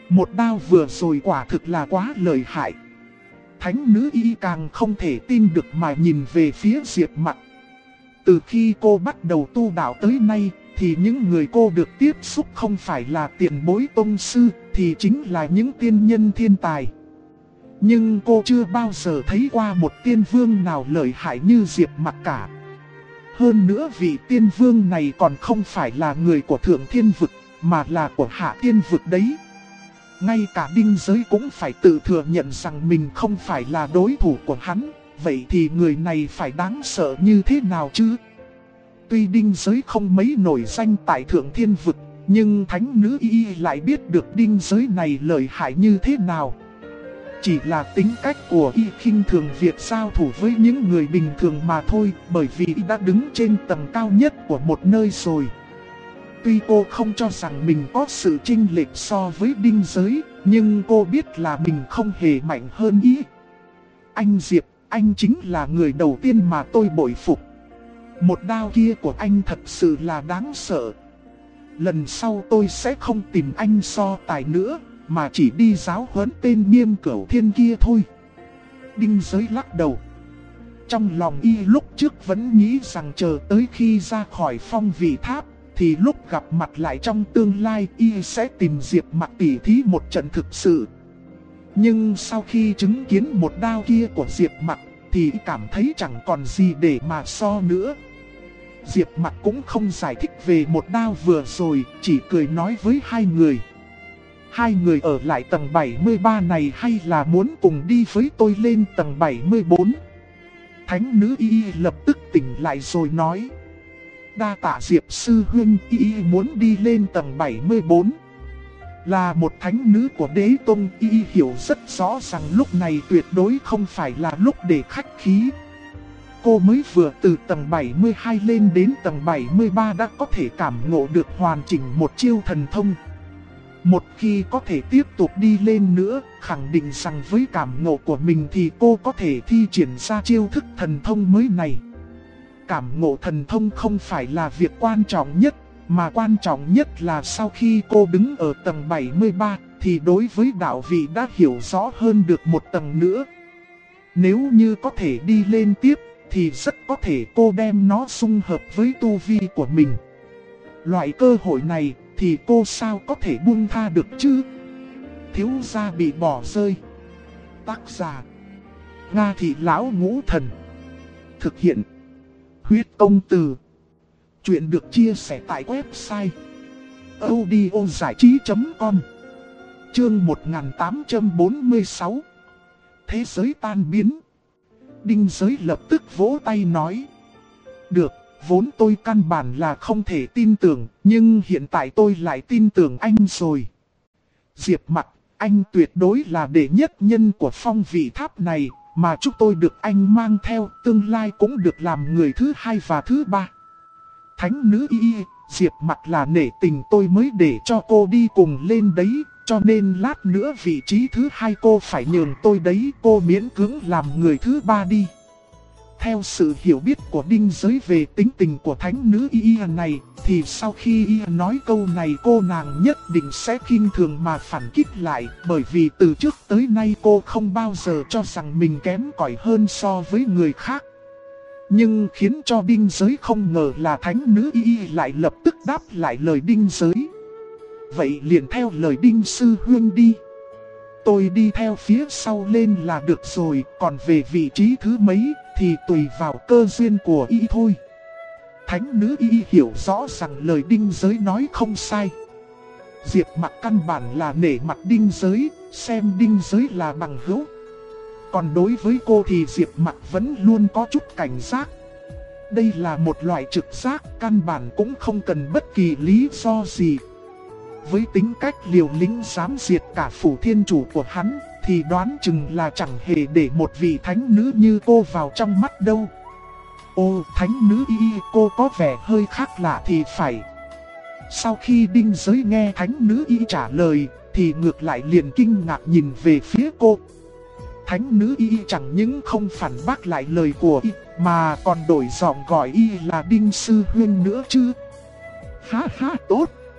Một đao vừa rồi quả thực là quá lợi hại. Thánh nữ y càng không thể tin được mà nhìn về phía Diệp Mặc. Từ khi cô bắt đầu tu đạo tới nay, thì những người cô được tiếp xúc không phải là tiền bối tông sư, thì chính là những tiên nhân thiên tài. Nhưng cô chưa bao giờ thấy qua một tiên vương nào lợi hại như Diệp Mặc cả. Hơn nữa vị tiên vương này còn không phải là người của Thượng Thiên Vực, mà là của Hạ Thiên Vực đấy. Ngay cả Đinh Giới cũng phải tự thừa nhận rằng mình không phải là đối thủ của hắn. Vậy thì người này phải đáng sợ như thế nào chứ? Tuy Đinh Giới không mấy nổi danh tại Thượng Thiên Vực, nhưng thánh nữ y lại biết được Đinh Giới này lợi hại như thế nào. Chỉ là tính cách của y khinh thường việc giao thủ với những người bình thường mà thôi, bởi vì y đã đứng trên tầng cao nhất của một nơi rồi. Tuy cô không cho rằng mình có sự chênh lệch so với Đinh Giới, nhưng cô biết là mình không hề mạnh hơn y. Anh Diệp, anh chính là người đầu tiên mà tôi bội phục. Một đao kia của anh thật sự là đáng sợ. Lần sau tôi sẽ không tìm anh so tài nữa, mà chỉ đi giáo huấn tên Nghiêm Cửu Thiên kia thôi. Đinh Giới lắc đầu. Trong lòng y lúc trước vẫn nghĩ rằng chờ tới khi ra khỏi Phong Vị Tháp, thì lúc gặp mặt lại trong tương lai y sẽ tìm Diệp Mặc tỉ thí một trận thực sự. Nhưng sau khi chứng kiến một đao kia của Diệp Mặc, thì cảm thấy chẳng còn gì để mà so nữa. Diệp Mặc cũng không giải thích về một đao vừa rồi, chỉ cười nói với hai người. Hai người ở lại tầng 73 này hay là muốn cùng đi với tôi lên tầng 74? Thánh nữ y lập tức tỉnh lại rồi nói. Đa tạ Diệp sư huynh, y muốn đi lên tầng 74. Là một thánh nữ của Đế Tông, y hiểu rất rõ rằng lúc này tuyệt đối không phải là lúc để khách khí. Cô mới vừa từ tầng 72 lên đến tầng 73 đã có thể cảm ngộ được hoàn chỉnh một chiêu thần thông. Một khi có thể tiếp tục đi lên nữa, khẳng định rằng với cảm ngộ của mình thì cô có thể thi triển ra chiêu thức thần thông mới này. Cảm ngộ thần thông không phải là việc quan trọng nhất, mà quan trọng nhất là sau khi cô đứng ở tầng 73 thì đối với đạo vị đã hiểu rõ hơn được một tầng nữa. Nếu như có thể đi lên tiếp thì rất có thể cô đem nó xung hợp với tu vi của mình. Loại cơ hội này thì cô sao có thể buông tha được chứ? Thiếu gia bị bỏ rơi. Tác giả Nga Thị Lão Ngũ Thần. Thực hiện Huyết Công Từ. Chuyện được chia sẻ tại website audiozảichí.com. Chương 1846. Thế giới tan biến. Đinh Giới lập tức vỗ tay nói. Được, vốn tôi căn bản là không thể tin tưởng, nhưng hiện tại tôi lại tin tưởng anh rồi. Diệp Mặc, anh tuyệt đối là đệ nhất nhân của Phong Vị Tháp này, mà chúng tôi được anh mang theo, tương lai cũng được làm người thứ hai và thứ ba. Thánh nữ y, Diệp Mặc là nể tình tôi mới để cho cô đi cùng lên đấy, cho nên lát nữa vị trí thứ hai cô phải nhường tôi đấy, cô miễn cưỡng làm người thứ ba đi. Theo sự hiểu biết của Đinh Giới về tính tình của thánh nữ y này, thì sau khi y nói câu này cô nàng nhất định sẽ khinh thường mà phản kích lại, bởi vì từ trước tới nay cô không bao giờ cho rằng mình kém cỏi hơn so với người khác. Nhưng khiến cho Đinh Giới không ngờ là thánh nữ y lại lập tức đáp lại lời Đinh Giới. Vậy liền theo lời Đinh sư huynh đi. Tôi đi theo phía sau lên là được rồi, còn về vị trí thứ mấy thì tùy vào cơ duyên của y thôi. Thánh nữ y hiểu rõ rằng lời Đinh Giới nói không sai. Diệp Mặc căn bản là nể mặt Đinh Giới, xem Đinh Giới là bằng hữu. Còn đối với cô thì Diệp Mặc vẫn luôn có chút cảnh giác. Đây là một loại trực giác, căn bản cũng không cần bất kỳ lý do gì. Với tính cách liều lĩnh dám diệt cả phủ thiên chủ của hắn, thì đoán chừng là chẳng hề để một vị thánh nữ như cô vào trong mắt đâu. Ô, thánh nữ y, cô có vẻ hơi khác lạ thì phải. Sau khi Đinh Giới nghe thánh nữ y trả lời, thì ngược lại liền kinh ngạc nhìn về phía cô. Thánh nữ y chẳng những không phản bác lại lời của y, mà còn đổi giọng gọi y là Đinh sư huynh nữa chứ. Ha ha, tốt.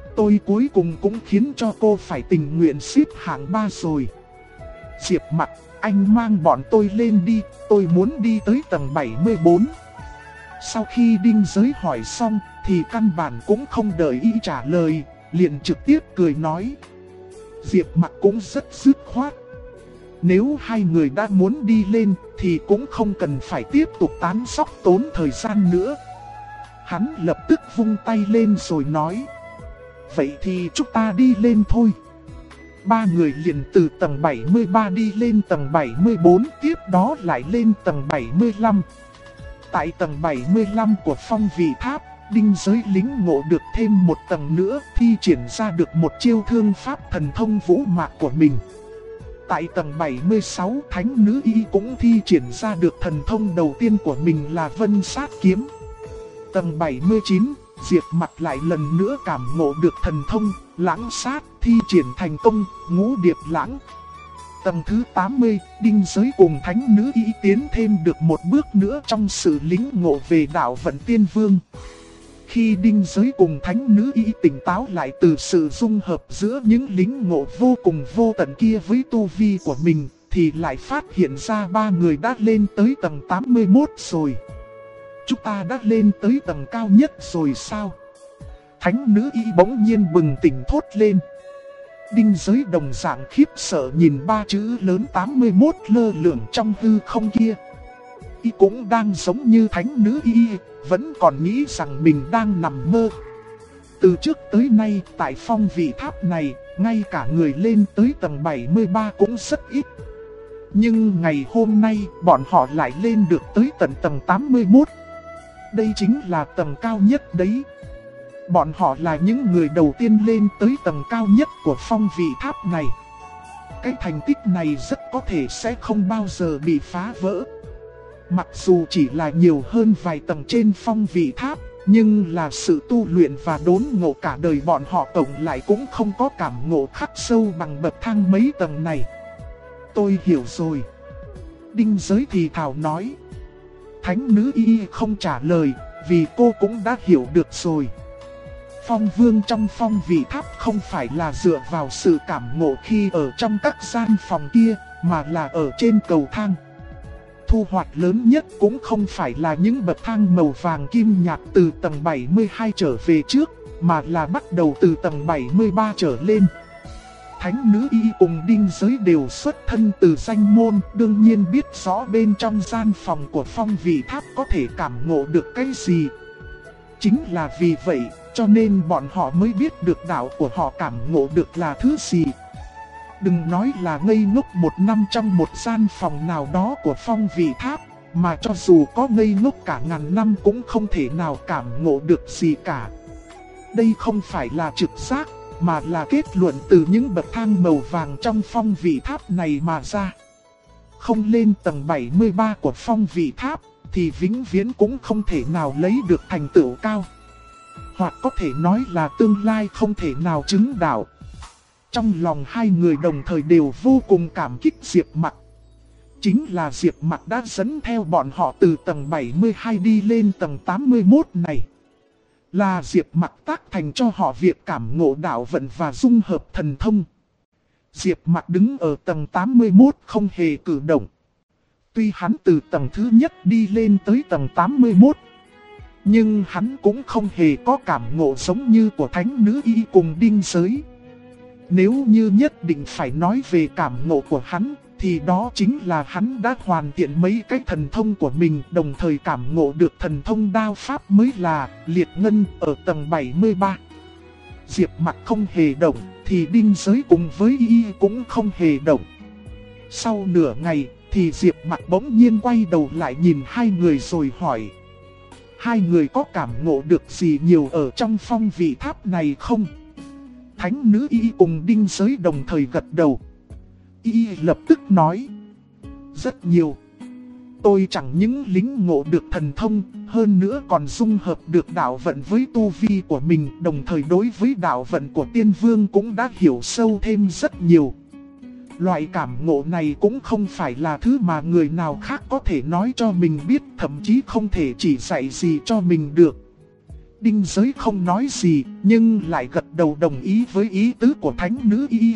Tôi cuối cùng cũng khiến cho cô phải tình nguyện xếp hạng 3 rồi. Diệp Mặc, anh mang bọn tôi lên đi, tôi muốn đi tới tầng 74. Sau khi Đinh Giới hỏi xong thì căn bản cũng không đợi y trả lời, liền trực tiếp cười nói. Diệp Mặc cũng rất dứt khoát. Nếu hai người đã muốn đi lên thì cũng không cần phải tiếp tục tán sóc tốn thời gian nữa. Hắn lập tức vung tay lên rồi nói. Vậy thì chúng ta đi lên thôi. Ba người liền từ tầng 73 đi lên tầng 74, tiếp đó lại lên tầng 75. Tại tầng 75 của phong vị tháp, Đinh Giới lĩnh ngộ được thêm một tầng nữa, thi triển ra được một chiêu thương pháp thần thông vũ mạc của mình. Tại tầng 76, thánh nữ y cũng thi triển ra được thần thông đầu tiên của mình là Vân Sát Kiếm. Tầng 79, Diệp Mặc lại lần nữa cảm ngộ được thần thông Lãng Sát, thi triển thành công Ngũ Điệp Lãng. Tầng thứ 80, Đinh Giới cùng thánh nữ y tiến thêm được một bước nữa trong sự lĩnh ngộ về đạo vận tiên vương. Khi Đinh Giới cùng thánh nữ y tỉnh táo lại từ sự dung hợp giữa những lĩnh ngộ vô cùng vô tận kia với tu vi của mình, thì lại phát hiện ra ba người đã lên tới tầng 81 rồi. Chúng ta đã lên tới tầng cao nhất rồi sao? Thánh nữ y bỗng nhiên bừng tỉnh thốt lên. Đinh Giới đồng dạng khiếp sợ nhìn ba chữ lớn 81 lơ lửng trong hư không kia. Y cũng đang giống như thánh nữ y, vẫn còn nghĩ rằng mình đang nằm mơ. Từ trước tới nay, tại phong vị tháp này, ngay cả người lên tới tầng 73 cũng rất ít. Nhưng ngày hôm nay, bọn họ lại lên được tới tầng 81. Đây chính là tầng cao nhất đấy. Bọn họ là những người đầu tiên lên tới tầng cao nhất của phong vị tháp này. Cái thành tích này rất có thể sẽ không bao giờ bị phá vỡ. Mặc dù chỉ là nhiều hơn vài tầng trên phong vị tháp, nhưng là sự tu luyện và đốn ngộ cả đời bọn họ tổng lại cũng không có cảm ngộ khắc sâu bằng bậc thang mấy tầng này. Tôi hiểu rồi. Đinh Giới thì thào nói. Thánh nữ y không trả lời, vì cô cũng đã hiểu được rồi. Phong vương trong phong vị tháp không phải là dựa vào sự cảm ngộ khi ở trong các gian phòng kia, mà là ở trên cầu thang. Thu hoạch lớn nhất cũng không phải là những bậc thang màu vàng kim nhạt từ tầng 72 trở về trước, mà là bắt đầu từ tầng 73 trở lên. Thánh nữ y cùng Đinh Giới đều xuất thân từ danh môn, đương nhiên biết rõ bên trong gian phòng của phong vị tháp có thể cảm ngộ được cái gì. Chính là vì vậy, cho nên bọn họ mới biết được đạo của họ cảm ngộ được là thứ gì. Đừng nói là ngây ngốc một năm trong một gian phòng nào đó của phong vị tháp, mà cho dù có ngây ngốc cả ngàn năm cũng không thể nào cảm ngộ được gì cả. Đây không phải là trực giác, mà là kết luận từ những bậc thang màu vàng trong phong vị tháp này mà ra. Không lên tầng 73 của phong vị tháp, thì vĩnh viễn cũng không thể nào lấy được thành tựu cao. Hoặc có thể nói là tương lai không thể nào chứng đạo. Trong lòng hai người đồng thời đều vô cùng cảm kích Diệp Mặc. Chính là Diệp Mặc đã dẫn theo bọn họ từ tầng 72 đi lên tầng 81 này. Là Diệp Mặc tác thành cho họ việc cảm ngộ đạo vận và dung hợp thần thông. Diệp Mặc đứng ở tầng 81 không hề cử động. Tuy hắn từ tầng thứ nhất đi lên tới tầng 81, nhưng hắn cũng không hề có cảm ngộ giống như của thánh nữ y cùng Đinh Giới. Nếu như nhất định phải nói về cảm ngộ của hắn, thì đó chính là hắn đã hoàn thiện mấy cái thần thông của mình, đồng thời cảm ngộ được thần thông đao pháp mới là liệt ngân ở tầng 73. Diệp Mặc không hề động, thì Đinh Giới cùng với y cũng không hề động. Sau nửa ngày, thì Diệp Mặc bỗng nhiên quay đầu lại nhìn hai người rồi hỏi. Hai người có cảm ngộ được gì nhiều ở trong phong vị tháp này không? Thánh nữ y cùng Đinh Giới đồng thời gật đầu. Y lập tức nói. Rất nhiều. Tôi chẳng những lĩnh ngộ được thần thông, hơn nữa còn dung hợp được đạo vận với tu vi của mình, đồng thời đối với đạo vận của tiên vương cũng đã hiểu sâu thêm rất nhiều. Loại cảm ngộ này cũng không phải là thứ mà người nào khác có thể nói cho mình biết, thậm chí không thể chỉ dạy gì cho mình được. Đinh Giới không nói gì, nhưng lại gật đầu đồng ý với ý tứ của thánh nữ y.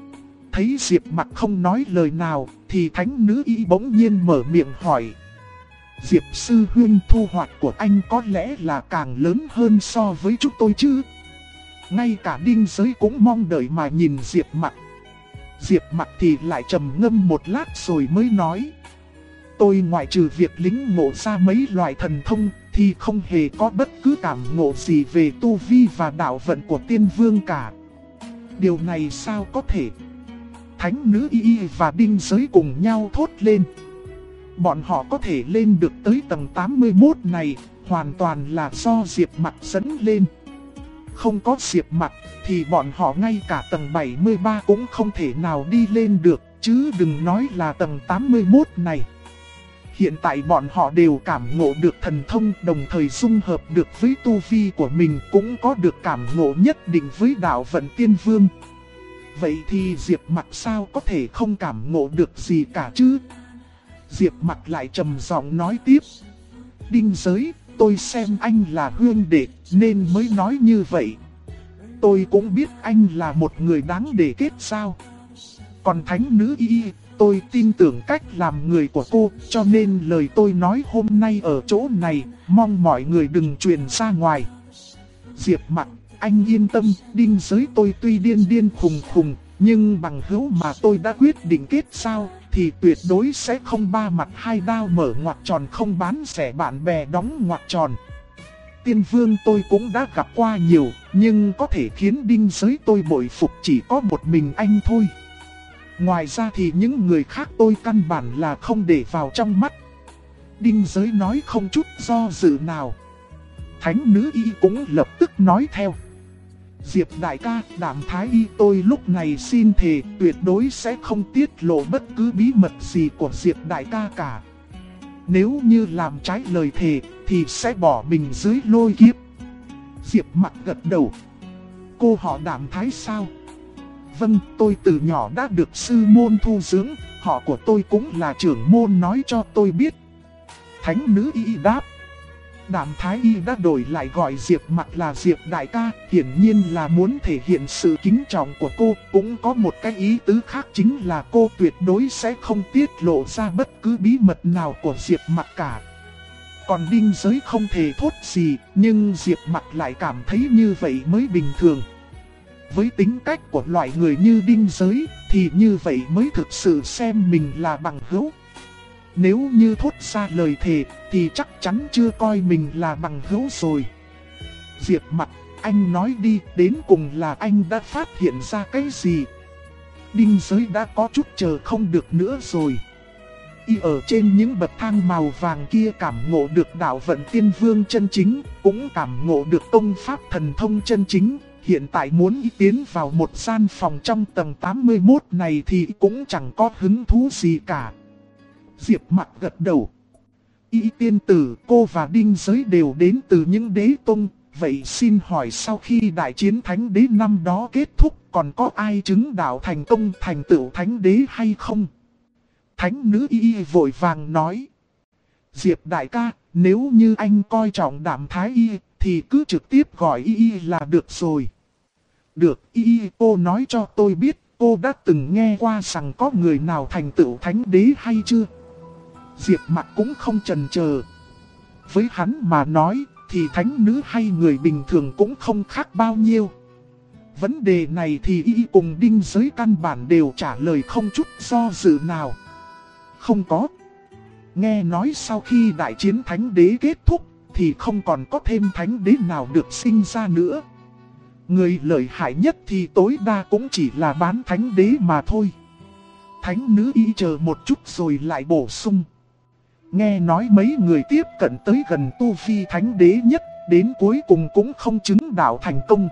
Thấy Diệp Mặc không nói lời nào, thì thánh nữ y bỗng nhiên mở miệng hỏi. Diệp sư huynh, thu hoạch của anh có lẽ là càng lớn hơn so với chúng tôi chứ? Ngay cả Đinh Giới cũng mong đợi mà nhìn Diệp Mặc. Diệp Mặc thì lại trầm ngâm một lát rồi mới nói. Tôi ngoại trừ việc lĩnh ngộ ra mấy loại thần thông, thì không hề có bất cứ cảm ngộ gì về tu vi và đạo vận của tiên vương cả. Điều này sao có thể? Thánh nữ y và Đinh Giới cùng nhau thốt lên. Bọn họ có thể lên được tới tầng 81 này, hoàn toàn là do Diệp Mặc dẫn lên. Không có Diệp Mặc, thì bọn họ ngay cả tầng 73 cũng không thể nào đi lên được, chứ đừng nói là tầng 81 này. Hiện tại bọn họ đều cảm ngộ được thần thông, đồng thời dung hợp được với tu vi của mình, cũng có được cảm ngộ nhất định với đạo vận tiên vương. Vậy thì Diệp Mặc sao có thể không cảm ngộ được gì cả chứ? Diệp Mặc lại trầm giọng nói tiếp. Đinh Giới, tôi xem anh là huynh đệ nên mới nói như vậy. Tôi cũng biết anh là một người đáng để kết giao. Còn thánh nữ y, tôi tin tưởng cách làm người của cô, cho nên lời tôi nói hôm nay ở chỗ này, mong mọi người đừng truyền ra ngoài. Diệp Mặc, anh yên tâm, Đinh Giới tôi tuy điên điên khùng khùng, nhưng bằng hữu mà tôi đã quyết định kết giao, thì tuyệt đối sẽ không ba mặt hai đao mở ngoặc tròn, không bán rẻ bạn bè đóng ngoặc tròn. Tiên vương tôi cũng đã gặp qua nhiều, nhưng có thể khiến Đinh Giới tôi bội phục chỉ có một mình anh thôi. Ngoài ra thì những người khác tôi căn bản là không để vào trong mắt. Đinh Giới nói không chút do dự nào. Thánh nữ y cũng lập tức nói theo. Diệp đại ca, Đàm Thái y tôi lúc này xin thề tuyệt đối sẽ không tiết lộ bất cứ bí mật gì của Diệp đại ca cả. Nếu như làm trái lời thề thì sẽ bỏ mình dưới lôi kiếp. Diệp Mặc gật đầu. Cô họ Đàm Thái sao? Vâng, tôi từ nhỏ đã được sư môn thu dưỡng, họ của tôi cũng là trưởng môn nói cho tôi biết. Thánh nữ y đáp. Đàm Thái y đã đổi lại gọi Diệp Mặc là Diệp đại ca, hiển nhiên là muốn thể hiện sự kính trọng của cô, cũng có một cái ý tứ khác chính là cô tuyệt đối sẽ không tiết lộ ra bất cứ bí mật nào của Diệp Mặc cả. Còn Đinh Giới không thể thốt gì, nhưng Diệp Mặc lại cảm thấy như vậy mới bình thường. Với tính cách của loại người như Đinh Giới, thì như vậy mới thực sự xem mình là bằng hữu. Nếu như thốt ra lời thề, thì chắc chắn chưa coi mình là bằng hữu rồi. Diệp Mặc, anh nói đi, đến cùng là anh đã phát hiện ra cái gì? Đinh Giới đã có chút chờ không được nữa rồi. Y ở trên những bậc thang màu vàng kia cảm ngộ được đạo vận tiên vương chân chính, cũng cảm ngộ được công pháp thần thông chân chính. Hiện tại muốn Y tiến vào một gian phòng trong tầng 81 này thì cũng chẳng có hứng thú gì cả. Diệp Mặc gật đầu. Y tiên tử, cô và Đinh Giới đều đến từ những đế tông. Vậy xin hỏi sau khi đại chiến thánh đế năm đó kết thúc, còn có ai chứng đạo thành công thành tựu thánh đế hay không? Thánh nữ y vội vàng nói. Diệp đại ca, nếu như anh coi trọng Đàm Thái y, thì cứ trực tiếp gọi y là được rồi. Được, y cô nói cho tôi biết, cô đã từng nghe qua rằng có người nào thành tựu thánh đế hay chưa? Diệp Mặc cũng không chần chờ. Với hắn mà nói, thì thánh nữ hay người bình thường cũng không khác bao nhiêu. Vấn đề này thì y cùng Đinh Giới căn bản đều trả lời không chút do dự nào. Không có. Nghe nói sau khi đại chiến thánh đế kết thúc, thì không còn có thêm thánh đế nào được sinh ra nữa. Người lợi hại nhất thì tối đa cũng chỉ là bán thánh đế mà thôi. Thánh nữ y chờ một chút rồi lại bổ sung. Nghe nói mấy người tiếp cận tới gần tu vi thánh đế nhất, đến cuối cùng cũng không chứng đạo thành công.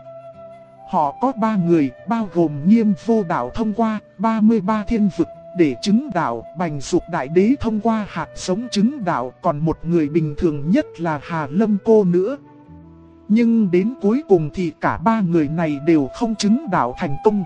Họ có 3 người, bao gồm Nghiêm Vô Đạo thông qua 33 thiên vực để chứng đạo, Bành Dục Đại Đế thông qua hạt giống chứng đạo, còn một người bình thường nhất là Hà Lâm cô nữa. Nhưng đến cuối cùng thì cả 3 người này đều không chứng đạo thành công.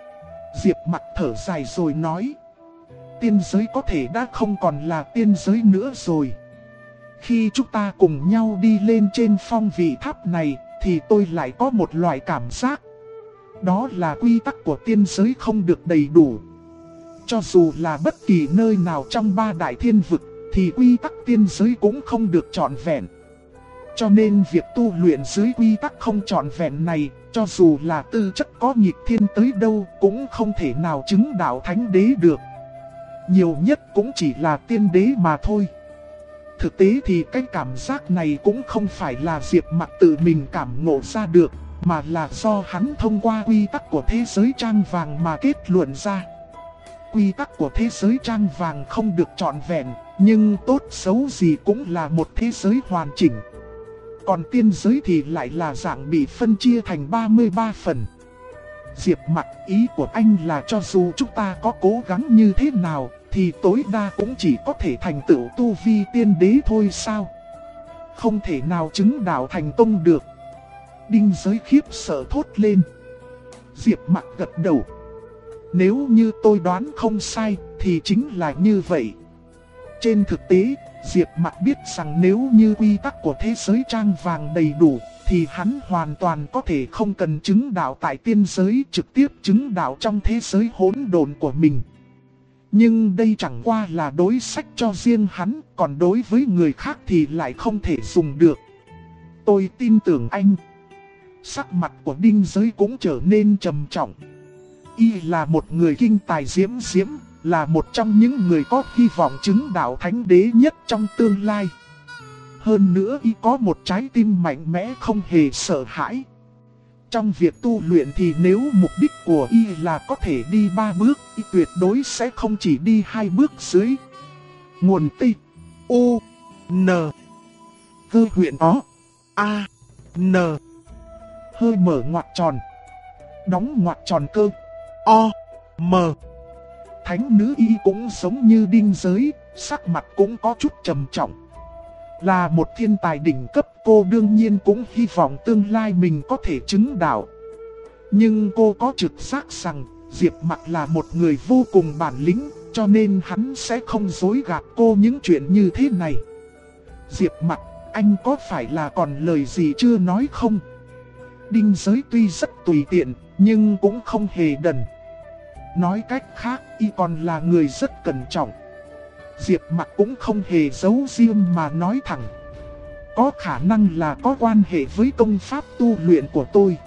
Diệp Mặc thở dài rồi nói. Tiên giới có thể đã không còn là tiên giới nữa rồi. Khi chúng ta cùng nhau đi lên trên phong vị tháp này, thì tôi lại có một loại cảm giác. Đó là quy tắc của tiên giới không được đầy đủ. Cho dù là bất kỳ nơi nào trong ba đại thiên vực, thì quy tắc tiên giới cũng không được trọn vẹn. Cho nên việc tu luyện dưới quy tắc không trọn vẹn này, cho dù là tư chất có nghịch thiên tới đâu, cũng không thể nào chứng đạo thánh đế được. Nhiều nhất cũng chỉ là tiên đế mà thôi. Thực tế thì cái cảm giác này cũng không phải là Diệp Mặc tự mình cảm ngộ ra được, mà là do hắn thông qua quy tắc của thế giới trang vàng mà kết luận ra. Quy tắc của thế giới trang vàng không được trọn vẹn, nhưng tốt xấu gì cũng là một thế giới hoàn chỉnh. Còn tiên giới thì lại là dạng bị phân chia thành 33 phần. Diệp Mặc, ý của anh là cho dù chúng ta có cố gắng như thế nào, thì tối đa cũng chỉ có thể thành tựu tu vi tiên đế thôi sao? Không thể nào chứng đạo thành tông được. Đinh Giới khiếp sợ thốt lên. Diệp Mặc gật đầu. Nếu như tôi đoán không sai, thì chính là như vậy. Trên thực tế, Diệp Mặc biết rằng nếu như quy tắc của thế giới trang vàng đầy đủ, thì hắn hoàn toàn có thể không cần chứng đạo tại tiên giới, trực tiếp chứng đạo trong thế giới hỗn độn của mình. Nhưng đây chẳng qua là đối sách cho riêng hắn, còn đối với người khác thì lại không thể dùng được. Tôi tin tưởng anh. Sắc mặt của Đinh Giới cũng trở nên trầm trọng. Y là một người kinh tài diễm diễm, là một trong những người có hy vọng chứng đạo thánh đế nhất trong tương lai. Hơn nữa Y có một trái tim mạnh mẽ không hề sợ hãi. Trong việc tu luyện thì nếu mục đích của Y là có thể đi 3 bước, Y tuyệt đối sẽ không chỉ đi 2 bước dưới. Nguồn T U N Cơ huyện ó A N hơi mở ngoặc tròn, đóng ngoặc tròn cơ O M. Thánh nữ Y cũng giống như Đinh Giới, sắc mặt cũng có chút trầm trọng. Là một thiên tài đỉnh cấp, cô đương nhiên cũng hy vọng tương lai mình có thể chứng đạo. Nhưng cô có trực giác rằng Diệp Mặc là một người vô cùng bản lĩnh, cho nên hắn sẽ không dối gạt cô những chuyện như thế này. Diệp Mặc, anh có phải là còn lời gì chưa nói không? Đinh Giới tuy rất tùy tiện, nhưng cũng không hề đần. Nói cách khác, Y còn là người rất cẩn trọng. Diệp Mặc cũng không hề giấu riêng mà nói thẳng. Có khả năng là có quan hệ với công pháp tu luyện của tôi.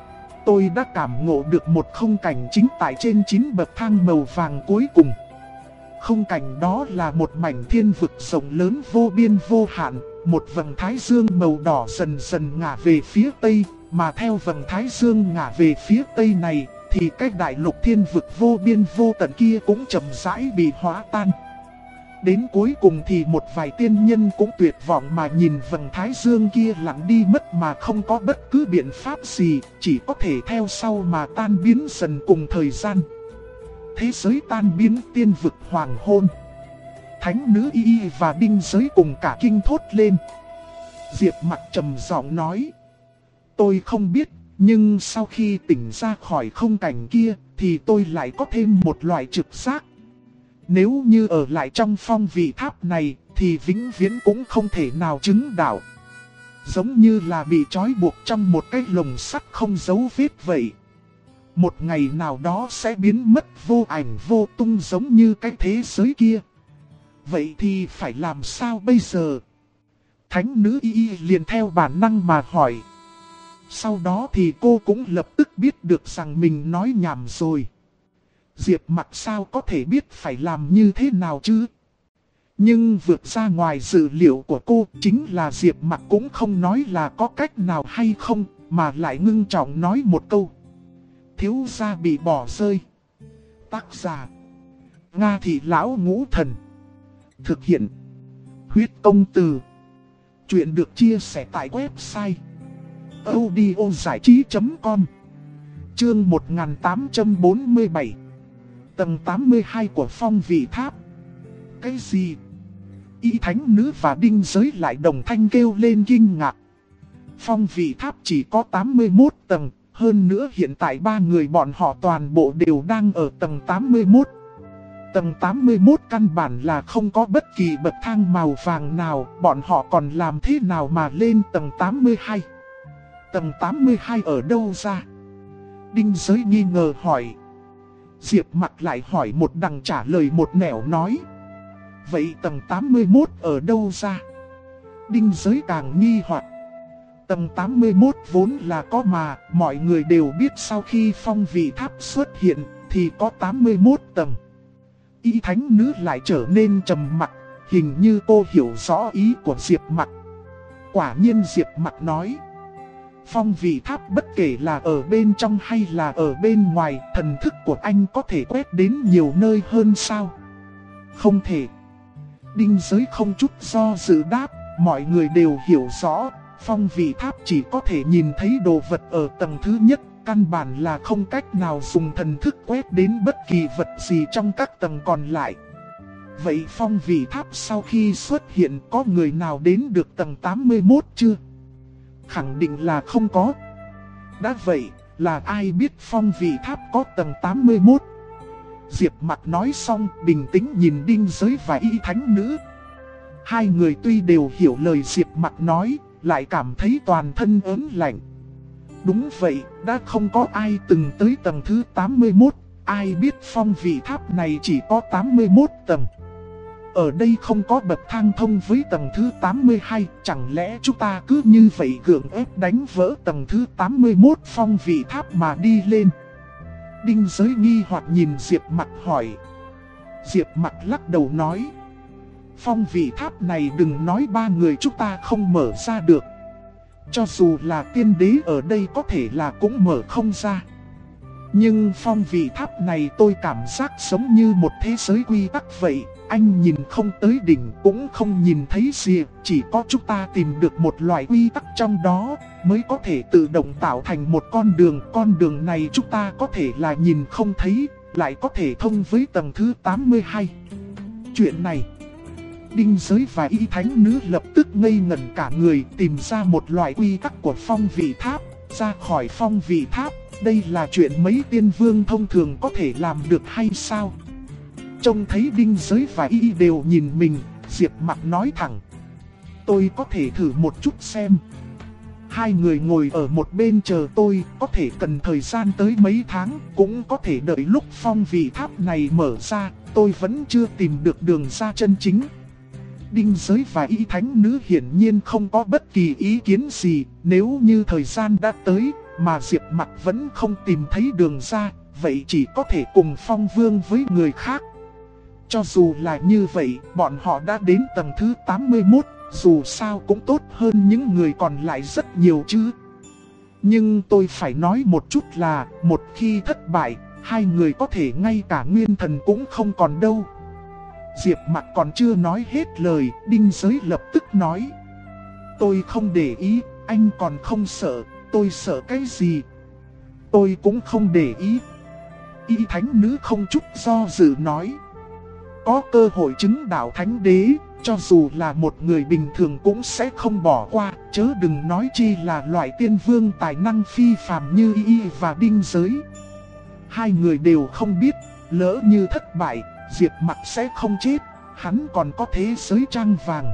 Tôi đã cảm ngộ được một không cảnh chính tại trên 9 bậc thang màu vàng cuối cùng. Không cảnh đó là một mảnh thiên vực rộng lớn vô biên vô hạn. Một vầng thái dương màu đỏ dần dần ngả về phía tây. Mà theo vầng thái dương ngả về phía tây này, thì cái đại lục thiên vực vô biên vô tận kia cũng chậm rãi bị hóa tan. Đến cuối cùng thì một vài tiên nhân cũng tuyệt vọng mà nhìn vầng thái dương kia lặng đi mất mà không có bất cứ biện pháp gì, chỉ có thể theo sau mà tan biến dần cùng thời gian. Thế giới tan biến, tiên vực hoàng hôn. Thánh nữ Y và Đinh Giới cùng cả kinh thốt lên. Diệp Mặc trầm giọng nói. Tôi không biết, nhưng sau khi tỉnh ra khỏi không cảnh kia, thì tôi lại có thêm một loại trực giác. Nếu như ở lại trong phong vị tháp này, thì vĩnh viễn cũng không thể nào chứng đạo. Giống như là bị trói buộc trong một cái lồng sắt không dấu vết vậy. Một ngày nào đó sẽ biến mất vô ảnh vô tung giống như cái thế giới kia. Vậy thì phải làm sao bây giờ? Thánh nữ Y liền theo bản năng mà hỏi. Sau đó thì cô cũng lập tức biết được rằng mình nói nhảm rồi. Diệp Mặc sao có thể biết phải làm như thế nào chứ? Nhưng vượt ra ngoài dự liệu của cô chính là Diệp Mặc cũng không nói là có cách nào hay không, mà lại ngưng trọng nói một câu. Thiếu gia bị bỏ rơi. Tác giả Nga Thị Lão Ngũ Thần. Thực hiện Huyết Công Từ. Chuyện được chia sẻ tại website audiozảichí.com. Chương 1847. Tầng 82 của phong vị tháp. Cái gì? Y thánh nữ và Đinh Giới lại đồng thanh kêu lên kinh ngạc. Phong vị tháp chỉ có 81 tầng, hơn nữa hiện tại ba người bọn họ toàn bộ đều đang ở tầng 81. Tầng 81 căn bản là không có bất kỳ bậc thang màu vàng nào, bọn họ còn làm thế nào mà lên tầng 82? Tầng 82 ở đâu ra? Đinh Giới nghi ngờ hỏi. Diệp Mặc lại hỏi một đằng trả lời một nẻo nói. Vậy tầng 81 ở đâu ra? Đinh Giới càng nghi hoặc. Tầng 81 vốn là có mà, mọi người đều biết sau khi phong vị tháp xuất hiện thì có 81 tầng. Y thánh nữ lại trở nên trầm mặc, hình như cô hiểu rõ ý của Diệp Mặc. Quả nhiên Diệp Mặc nói. Phong vị tháp bất kể là ở bên trong hay là ở bên ngoài, thần thức của anh có thể quét đến nhiều nơi hơn sao? Không thể. Đinh Giới không chút do dự đáp, mọi người đều hiểu rõ, phong vị tháp chỉ có thể nhìn thấy đồ vật ở tầng thứ nhất, căn bản là không cách nào dùng thần thức quét đến bất kỳ vật gì trong các tầng còn lại. Vậy phong vị tháp sau khi xuất hiện có người nào đến được tầng 81 chưa? Khẳng định là không có. Đã vậy, là ai biết phong vị tháp có tầng 81? Diệp Mặc nói xong, bình tĩnh nhìn Đinh Giới và Y thánh nữ. Hai người tuy đều hiểu lời Diệp Mặc nói, lại cảm thấy toàn thân ớn lạnh. Đúng vậy, đã không có ai từng tới tầng thứ 81, ai biết phong vị tháp này chỉ có 81 tầng. Ở đây không có bậc thang thông với tầng thứ 82, chẳng lẽ chúng ta cứ như vậy gượng ép đánh vỡ tầng thứ 81 phong vị tháp mà đi lên? Đinh Giới nghi hoặc nhìn Diệp Mặc hỏi. Diệp Mặc lắc đầu nói. Phong vị tháp này đừng nói ba người chúng ta không mở ra được. Cho dù là tiên đế ở đây có thể là cũng mở không ra. Nhưng phong vị tháp này tôi cảm giác giống như một thế giới quy tắc vậy. Anh nhìn không tới đỉnh cũng không nhìn thấy gì. Chỉ có chúng ta tìm được một loại quy tắc trong đó mới có thể tự động tạo thành một con đường. Con đường này chúng ta có thể là nhìn không thấy, lại có thể thông với tầng thứ 82. Chuyện này, Đinh Giới và Y thánh nữ lập tức ngây ngẩn cả người, tìm ra một loại quy tắc của phong vị tháp, ra khỏi phong vị tháp. Đây là chuyện mấy tiên vương thông thường có thể làm được hay sao? Trông thấy Đinh Giới và Y đều nhìn mình, Diệp Mặc nói thẳng. Tôi có thể thử một chút xem. Hai người ngồi ở một bên chờ tôi, có thể cần thời gian tới mấy tháng, cũng có thể đợi lúc phong vị tháp này mở ra, tôi vẫn chưa tìm được đường ra chân chính. Đinh Giới và Y thánh nữ hiển nhiên không có bất kỳ ý kiến gì, nếu như thời gian đã tới, mà Diệp Mặc vẫn không tìm thấy đường ra, vậy chỉ có thể cùng phong vương với người khác. Cho dù là như vậy, bọn họ đã đến tầng thứ 81, dù sao cũng tốt hơn những người còn lại rất nhiều chứ. Nhưng tôi phải nói một chút là, một khi thất bại, hai người có thể ngay cả nguyên thần cũng không còn đâu. Diệp Mặc còn chưa nói hết lời, Đinh Giới lập tức nói. Tôi không để ý, anh còn không sợ, tôi sợ cái gì? Tôi cũng không để ý. Y thánh nữ không chút do dự nói. Có cơ hội chứng đạo thánh đế, cho dù là một người bình thường cũng sẽ không bỏ qua, chớ đừng nói chi là loại tiên vương tài năng phi phàm như Y và Đinh Giới. Hai người đều không biết, lỡ như thất bại, Diệp Mặc sẽ không chết, hắn còn có thế giới trang vàng.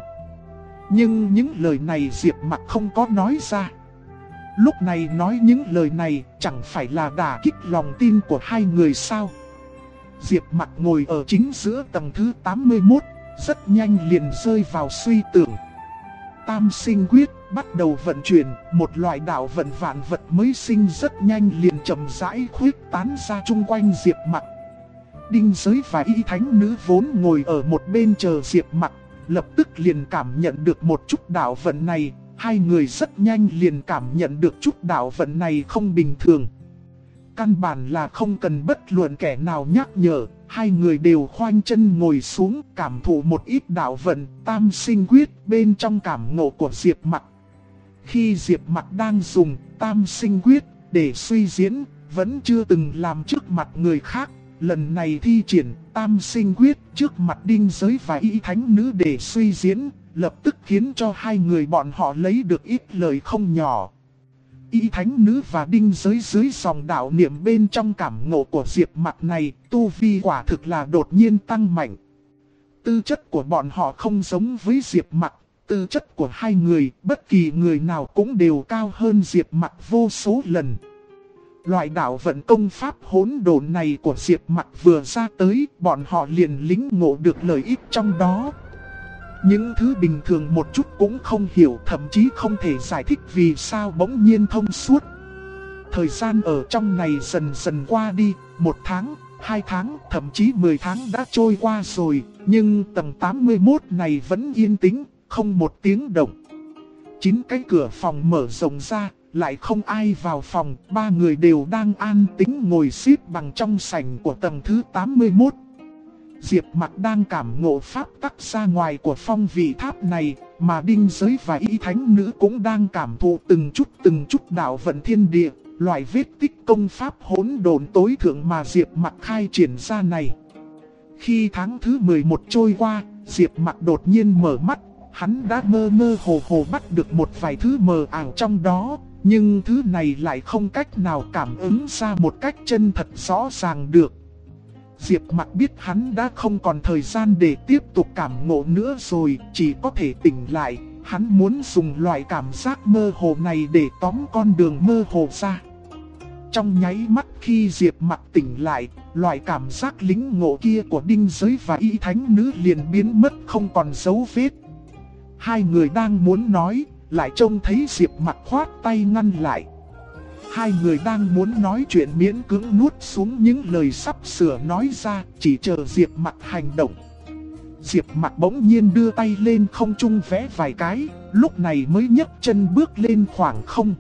Nhưng những lời này Diệp Mặc không có nói ra. Lúc này nói những lời này chẳng phải là đả kích lòng tin của hai người sao? Diệp Mặc ngồi ở chính giữa tầng thứ 81, rất nhanh liền rơi vào suy tưởng. Tam sinh quyết bắt đầu vận chuyển, một loại đạo vận vạn vật mới sinh rất nhanh liền chậm rãi khuếch tán ra chung quanh Diệp Mặc. Đinh Giới và Y thánh nữ vốn ngồi ở một bên chờ Diệp Mặc, lập tức liền cảm nhận được một chút đạo vận này. Hai người rất nhanh liền cảm nhận được chút đạo vận này không bình thường. Căn bản là không cần bất luận kẻ nào nhắc nhở, hai người đều khoanh chân ngồi xuống cảm thụ một ít đạo vận tam sinh quyết bên trong cảm ngộ của Diệp Mặc. Khi Diệp Mặc đang dùng tam sinh quyết để suy diễn, vẫn chưa từng làm trước mặt người khác. Lần này thi triển tam sinh quyết trước mặt Đinh Giới và Y thánh nữ để suy diễn, lập tức khiến cho hai người bọn họ lấy được ít lời không nhỏ. Y thánh nữ và đinh giới dưới dòng đạo niệm bên trong cảm ngộ của Diệp Mặc này, tu vi quả thực là đột nhiên tăng mạnh. Tư chất của bọn họ không giống với Diệp Mặc, tư chất của hai người, bất kỳ người nào cũng đều cao hơn Diệp Mặc vô số lần. Loại đạo vận công pháp hỗn độn này của Diệp Mặc vừa ra tới, bọn họ liền lĩnh ngộ được lợi ích trong đó. Những thứ bình thường một chút cũng không hiểu, thậm chí không thể giải thích vì sao bỗng nhiên thông suốt. Thời gian ở trong này dần dần qua đi, 1 tháng, 2 tháng, thậm chí 10 tháng đã trôi qua rồi, nhưng tầng 81 này vẫn yên tĩnh, không một tiếng động. 9 cái cửa phòng mở rộng ra, lại không ai vào phòng, 3 người đều đang an tĩnh ngồi xếp bằng trong sảnh của tầng thứ 81. Diệp Mặc đang cảm ngộ pháp tắc ra ngoài của phong vị tháp này, mà đinh giới và Y thánh nữ cũng đang cảm thụ từng chút đạo vận thiên địa, loại vết tích công pháp hỗn độn tối thượng mà Diệp Mặc khai triển ra này. Khi tháng thứ 11 trôi qua, Diệp Mặc đột nhiên mở mắt, hắn đã mơ mơ hồ hồ bắt được một vài thứ mờ ảo trong đó, nhưng thứ này lại không cách nào cảm ứng ra một cách chân thật rõ ràng được. Diệp Mặc biết hắn đã không còn thời gian để tiếp tục cảm ngộ nữa rồi, chỉ có thể tỉnh lại. Hắn muốn dùng loại cảm giác mơ hồ này để tóm con đường mơ hồ ra. Trong nháy mắt khi Diệp Mặc tỉnh lại, loại cảm giác lính ngộ kia của đinh giới và Y thánh nữ liền biến mất không còn dấu vết. Hai người đang muốn nói, lại trông thấy Diệp Mặc khoát tay ngăn lại. Hai người đang muốn nói chuyện miễn cưỡng nuốt xuống những lời sắp sửa nói ra, chỉ chờ Diệp Mặc hành động. Diệp Mặc bỗng nhiên đưa tay lên không trung vẽ vài cái, lúc này mới nhấc chân bước lên khoảng không.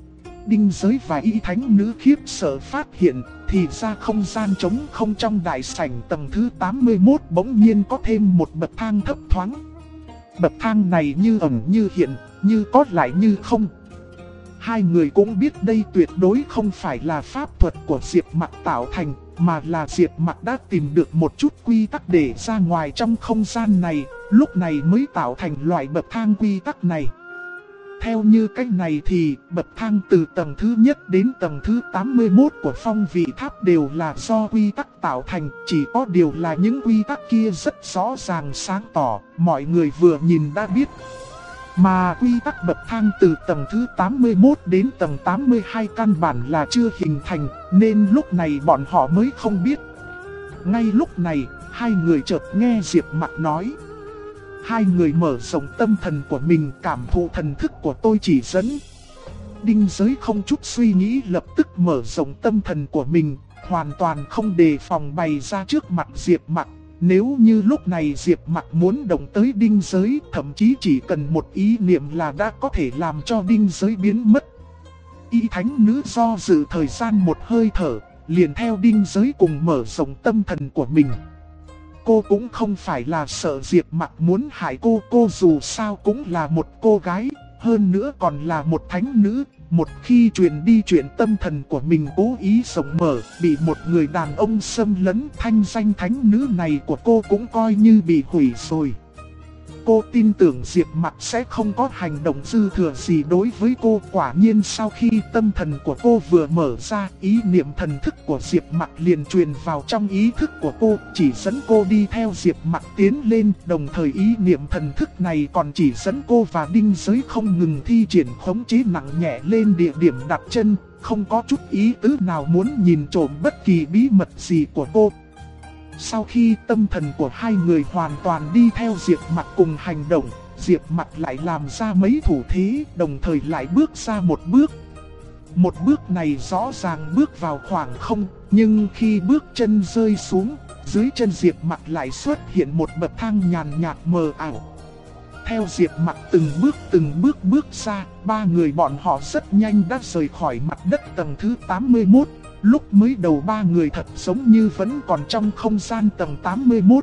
Đinh giới và Y thánh nữ khiếp sợ phát hiện, thì ra không gian trống không trong đại sảnh tầng thứ 81 bỗng nhiên có thêm một bậc thang thấp thoáng. Bậc thang này như ẩn như hiện, như có lại như không. Hai người cũng biết đây tuyệt đối không phải là pháp thuật của Diệp Mặc tạo thành, mà là Diệp Mặc đã tìm được một chút quy tắc để ra ngoài trong không gian này, lúc này mới tạo thành loại bậc thang quy tắc này. Theo như cách này thì bậc thang từ tầng thứ nhất đến tầng thứ 81 của phong vị tháp đều là do quy tắc tạo thành, chỉ có điều là những quy tắc kia rất rõ ràng sáng tỏ, mọi người vừa nhìn đã biết. Mà quy tắc bậc thang từ tầng thứ 81 đến tầng 82 căn bản là chưa hình thành, nên lúc này bọn họ mới không biết. Ngay lúc này, hai người chợt nghe Diệp Mặc nói. Hai người mở rộng tâm thần của mình, cảm thụ thần thức của tôi chỉ dẫn. Đinh giới không chút suy nghĩ lập tức mở rộng tâm thần của mình, hoàn toàn không đề phòng bày ra trước mặt Diệp Mặc. Nếu như lúc này Diệp Mặc muốn động tới đinh giới, thậm chí chỉ cần một ý niệm là đã có thể làm cho đinh giới biến mất. Y thánh nữ do dự thời gian một hơi thở, liền theo đinh giới cùng mở rộng tâm thần của mình. Cô cũng không phải là sợ Diệp Mặc muốn hại cô dù sao cũng là một cô gái, hơn nữa còn là một thánh nữ. Một khi truyền đi chuyện tâm thần của mình cố ý rộng mở, bị một người đàn ông xâm lấn, thanh danh thánh nữ này của cô cũng coi như bị hủy rồi. Cô tin tưởng Diệp Mặc sẽ không có hành động dư thừa gì đối với cô. Quả nhiên sau khi tâm thần của cô vừa mở ra, ý niệm thần thức của Diệp Mặc liền truyền vào trong ý thức của cô, chỉ dẫn cô đi theo Diệp Mặc tiến lên. Đồng thời ý niệm thần thức này còn chỉ dẫn cô và đinh giới không ngừng thi triển khống chế nặng nhẹ lên địa điểm đặt chân, không có chút ý tứ nào muốn nhìn trộm bất kỳ bí mật gì của cô. Sau khi tâm thần của hai người hoàn toàn đi theo Diệp Mặc cùng hành động, Diệp Mặc lại làm ra mấy thủ thế, đồng thời lại bước ra một bước. Một bước này rõ ràng bước vào khoảng không, nhưng khi bước chân rơi xuống, dưới chân Diệp Mặc lại xuất hiện một bậc thang nhàn nhạt mờ ảo. Theo Diệp Mặc từng bước bước ra, ba người bọn họ rất nhanh đã rời khỏi mặt đất tầng thứ 81. Lúc mới đầu ba người thật giống như vẫn còn trong không gian tầng 81.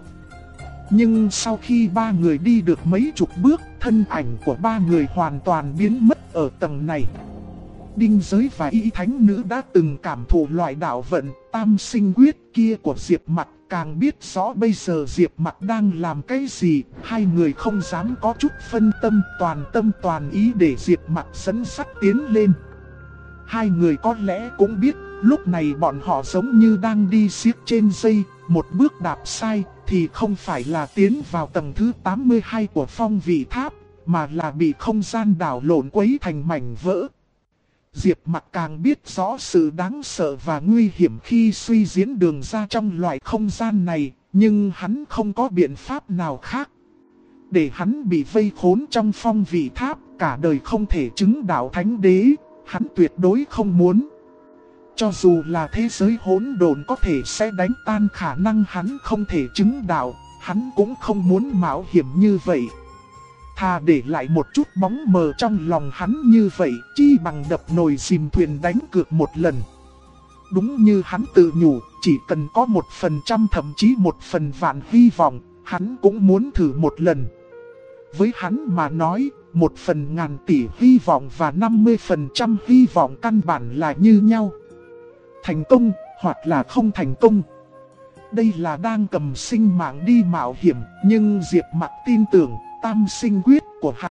Nhưng sau khi ba người đi được mấy chục bước, thân ảnh của ba người hoàn toàn biến mất ở tầng này. Đinh giới và Y thánh nữ đã từng cảm thụ loại đạo vận tam sinh quyết kia của Diệp Mặc, càng biết rõ bây giờ Diệp Mặc đang làm cái gì. Hai người không dám có chút phân tâm toàn ý để Diệp Mặc dẫn sắt tiến lên. Hai người có lẽ cũng biết, lúc này bọn họ giống như đang đi xiết trên dây, một bước đạp sai thì không phải là tiến vào tầng thứ 82 của phong vị tháp, mà là bị không gian đảo lộn quấy thành mảnh vỡ. Diệp Mặc càng biết rõ sự đáng sợ và nguy hiểm khi suy diễn đường ra trong loại không gian này, nhưng hắn không có biện pháp nào khác. Để hắn bị vây khốn trong phong vị tháp, cả đời không thể chứng đạo thánh đế, hắn tuyệt đối không muốn. Cho dù là thế giới hỗn độn có thể sẽ đánh tan khả năng hắn không thể chứng đạo, hắn cũng không muốn mạo hiểm như vậy. Thà để lại một chút bóng mờ trong lòng hắn như vậy, chi bằng đập nồi chìm thuyền đánh cược một lần. Đúng như hắn tự nhủ, chỉ cần có 1% thậm chí 1/1000 hy vọng, hắn cũng muốn thử một lần. Với hắn mà nói, 1/1000 tỷ hy vọng và 50% hy vọng căn bản là như nhau. Thành công, hoặc là không thành công. Đây là đang cầm sinh mạng đi mạo hiểm, nhưng Diệp Mặc tin tưởng, tam sinh quyết của hắn.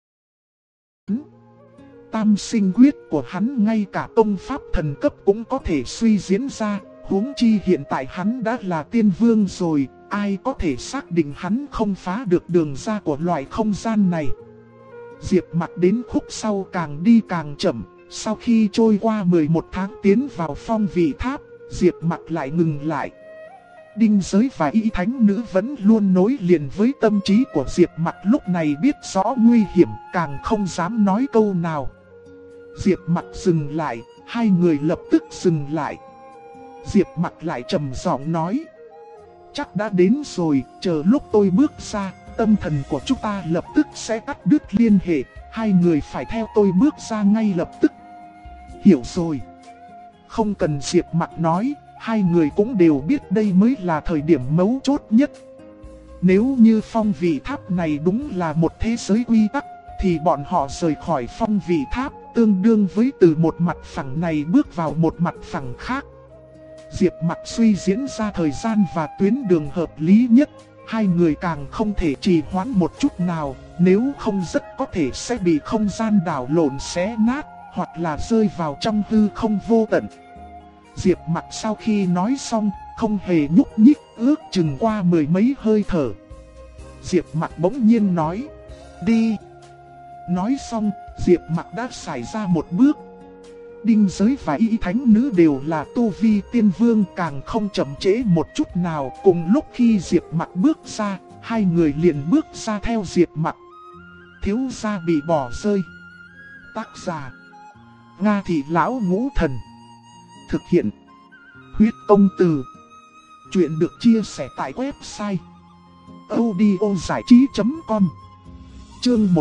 Tam sinh quyết của hắn ngay cả công pháp thần cấp cũng có thể suy diễn ra, huống chi hiện tại hắn đã là tiên vương rồi, ai có thể xác định hắn không phá được đường ra của loại không gian này. Diệp Mặc đến khúc sau càng đi càng chậm, sau khi trôi qua 11 tháng tiến vào phong vị tháp, Diệp Mặc lại ngừng lại. Đinh Giới và Y Thánh Nữ vẫn luôn nối liền với tâm trí của Diệp Mặc, lúc này biết rõ nguy hiểm, càng không dám nói câu nào. Diệp Mặc dừng lại, hai người lập tức dừng lại. Diệp Mặc lại trầm giọng nói: chắc đã đến rồi, chờ lúc tôi bước ra, tâm thần của chúng ta lập tức sẽ cắt đứt liên hệ, hai người phải theo tôi bước ra ngay lập tức. Hiểu rồi. Không cần Diệp Mặc nói, hai người cũng đều biết đây mới là thời điểm mấu chốt nhất. Nếu như phong vị tháp này đúng là một thế giới quy tắc, thì bọn họ rời khỏi phong vị tháp, tương đương với từ một mặt phẳng này bước vào một mặt phẳng khác. Diệp Mặc suy diễn ra thời gian và tuyến đường hợp lý nhất, hai người càng không thể trì hoãn một chút nào, nếu không rất có thể sẽ bị không gian đảo lộn xé nát, hoặc là rơi vào trong hư không vô tận. Diệp Mặc sau khi nói xong, không hề nhúc nhích, ước chừng qua 10 mấy hơi thở. Diệp Mặc bỗng nhiên nói: đi. Nói xong, Diệp Mặc đã xài ra một bước. Đinh Giới và Y Thánh Nữ đều là tu vi tiên vương, càng không chậm trễ một chút nào. Cùng lúc khi Diệp Mặc bước ra, hai người liền bước ra theo Diệp Mặc. Thiếu gia bị bỏ rơi. Tác giả: Nga Thị Lão Ngũ Thần. Thực hiện: Huyết Công Từ. Chuyện được chia sẻ tại website audiozảichí.com. Chương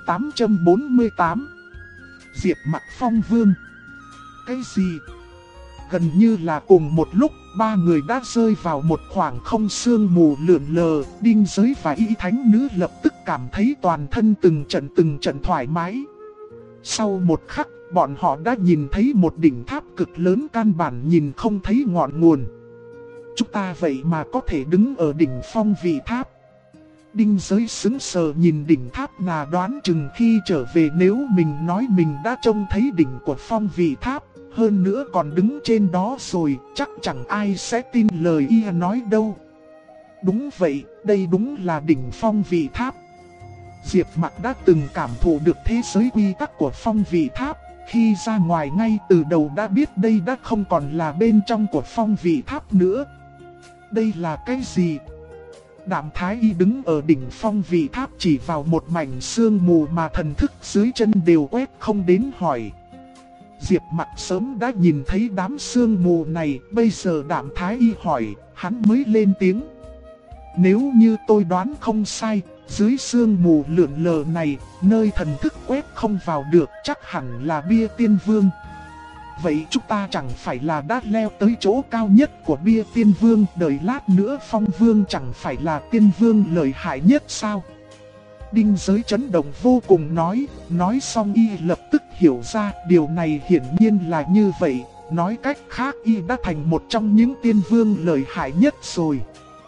1848. Diệp Mặc Phong Vương. Cái gì? Gần như là cùng một lúc, ba người đã rơi vào một khoảng không sương mù lượn lờ. Đinh Giới và Y Thánh Nữ lập tức cảm thấy toàn thân từng trận thoải mái. Sau một khắc, bọn họ đã nhìn thấy một đỉnh tháp cực lớn, căn bản nhìn không thấy ngọn nguồn. Chúng ta vậy mà có thể đứng ở đỉnh phong vị tháp. Đinh Giới sững sờ nhìn đỉnh tháp, là đoán chừng khi trở về nếu mình nói mình đã trông thấy đỉnh của phong vị tháp, hơn nữa còn đứng trên đó rồi, chắc chẳng ai sẽ tin lời y nói đâu. Đúng vậy, đây đúng là đỉnh phong vị tháp. Diệp Mặc đã từng cảm thụ được thế giới quy tắc của phong vị tháp, khi ra ngoài ngay từ đầu đã biết đây đã không còn là bên trong của phong vị tháp nữa. Đây là cái gì? Đạm Thái Y đứng ở đỉnh phong vị tháp chỉ vào một mảnh sương mù mà thần thức dưới chân đều quét không đến hỏi. Diệp Mặc sớm đã nhìn thấy đám sương mù này, bây giờ Đạm Thái Y hỏi, hắn mới lên tiếng. Nếu như tôi đoán không sai, dưới sương mù lượn lờ này, nơi thần thức quét không vào được chắc hẳn là bia tiên vương. Vậy chúng ta chẳng phải là đã leo tới chỗ cao nhất của bia tiên vương, đợi lát nữa phong vương chẳng phải là tiên vương lợi hại nhất sao? Đinh Giới chấn động vô cùng nói xong y lập tức hiểu ra điều này hiển nhiên là như vậy, nói cách khác y đã thành một trong những tiên vương lợi hại nhất rồi.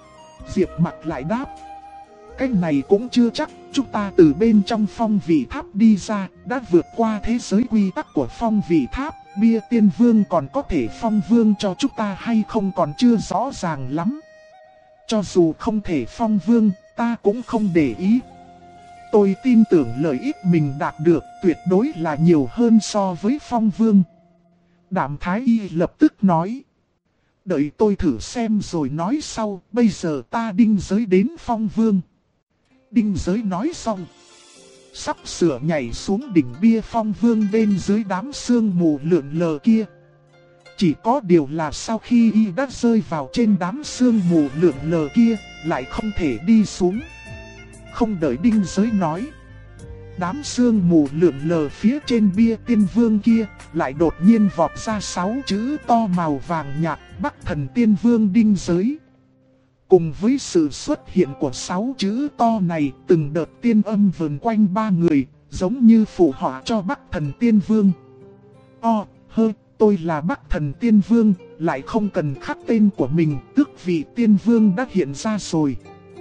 Diệp Mặc lại đáp: cái này cũng chưa chắc, chúng ta từ bên trong phong vị tháp lúc đi ra đã vượt qua thế giới quy tắc của phong vị tháp. Bia tiên vương còn có thể phong vương cho chúng ta hay không còn chưa rõ ràng lắm. Cho dù không thể phong vương, ta cũng không để ý. Tôi tin tưởng lợi ích mình đạt được tuyệt đối là nhiều hơn so với phong vương. Đạm Thái Y lập tức nói. Đợi tôi thử xem rồi nói sau, bây giờ ta Đinh Giới đến phong vương. Đinh Giới nói xong, sắp sửa nhảy xuống đỉnh bia phong vương bên dưới đám sương mù lượn lờ kia. Chỉ có điều là sau khi y đã rơi vào trên đám sương mù lượn lờ kia, lại không thể đi xuống. Không đợi Đinh Giới nói, đám sương mù lượn lờ phía trên bia tiên vương kia lại đột nhiên vọt ra 6 chữ to màu vàng nhạt: Bắc Thần Tiên Vương Đinh Giới. Cùng với sự xuất hiện của 6 chữ to này, từng đợt tiên âm vần quanh ba người, giống như phù họa cho Bắc Thần Tiên Vương. Tôi là Bắc Thần Tiên Vương, lại không cần khắc tên của mình, tước vị Tiên Vương đã hiện ra rồi.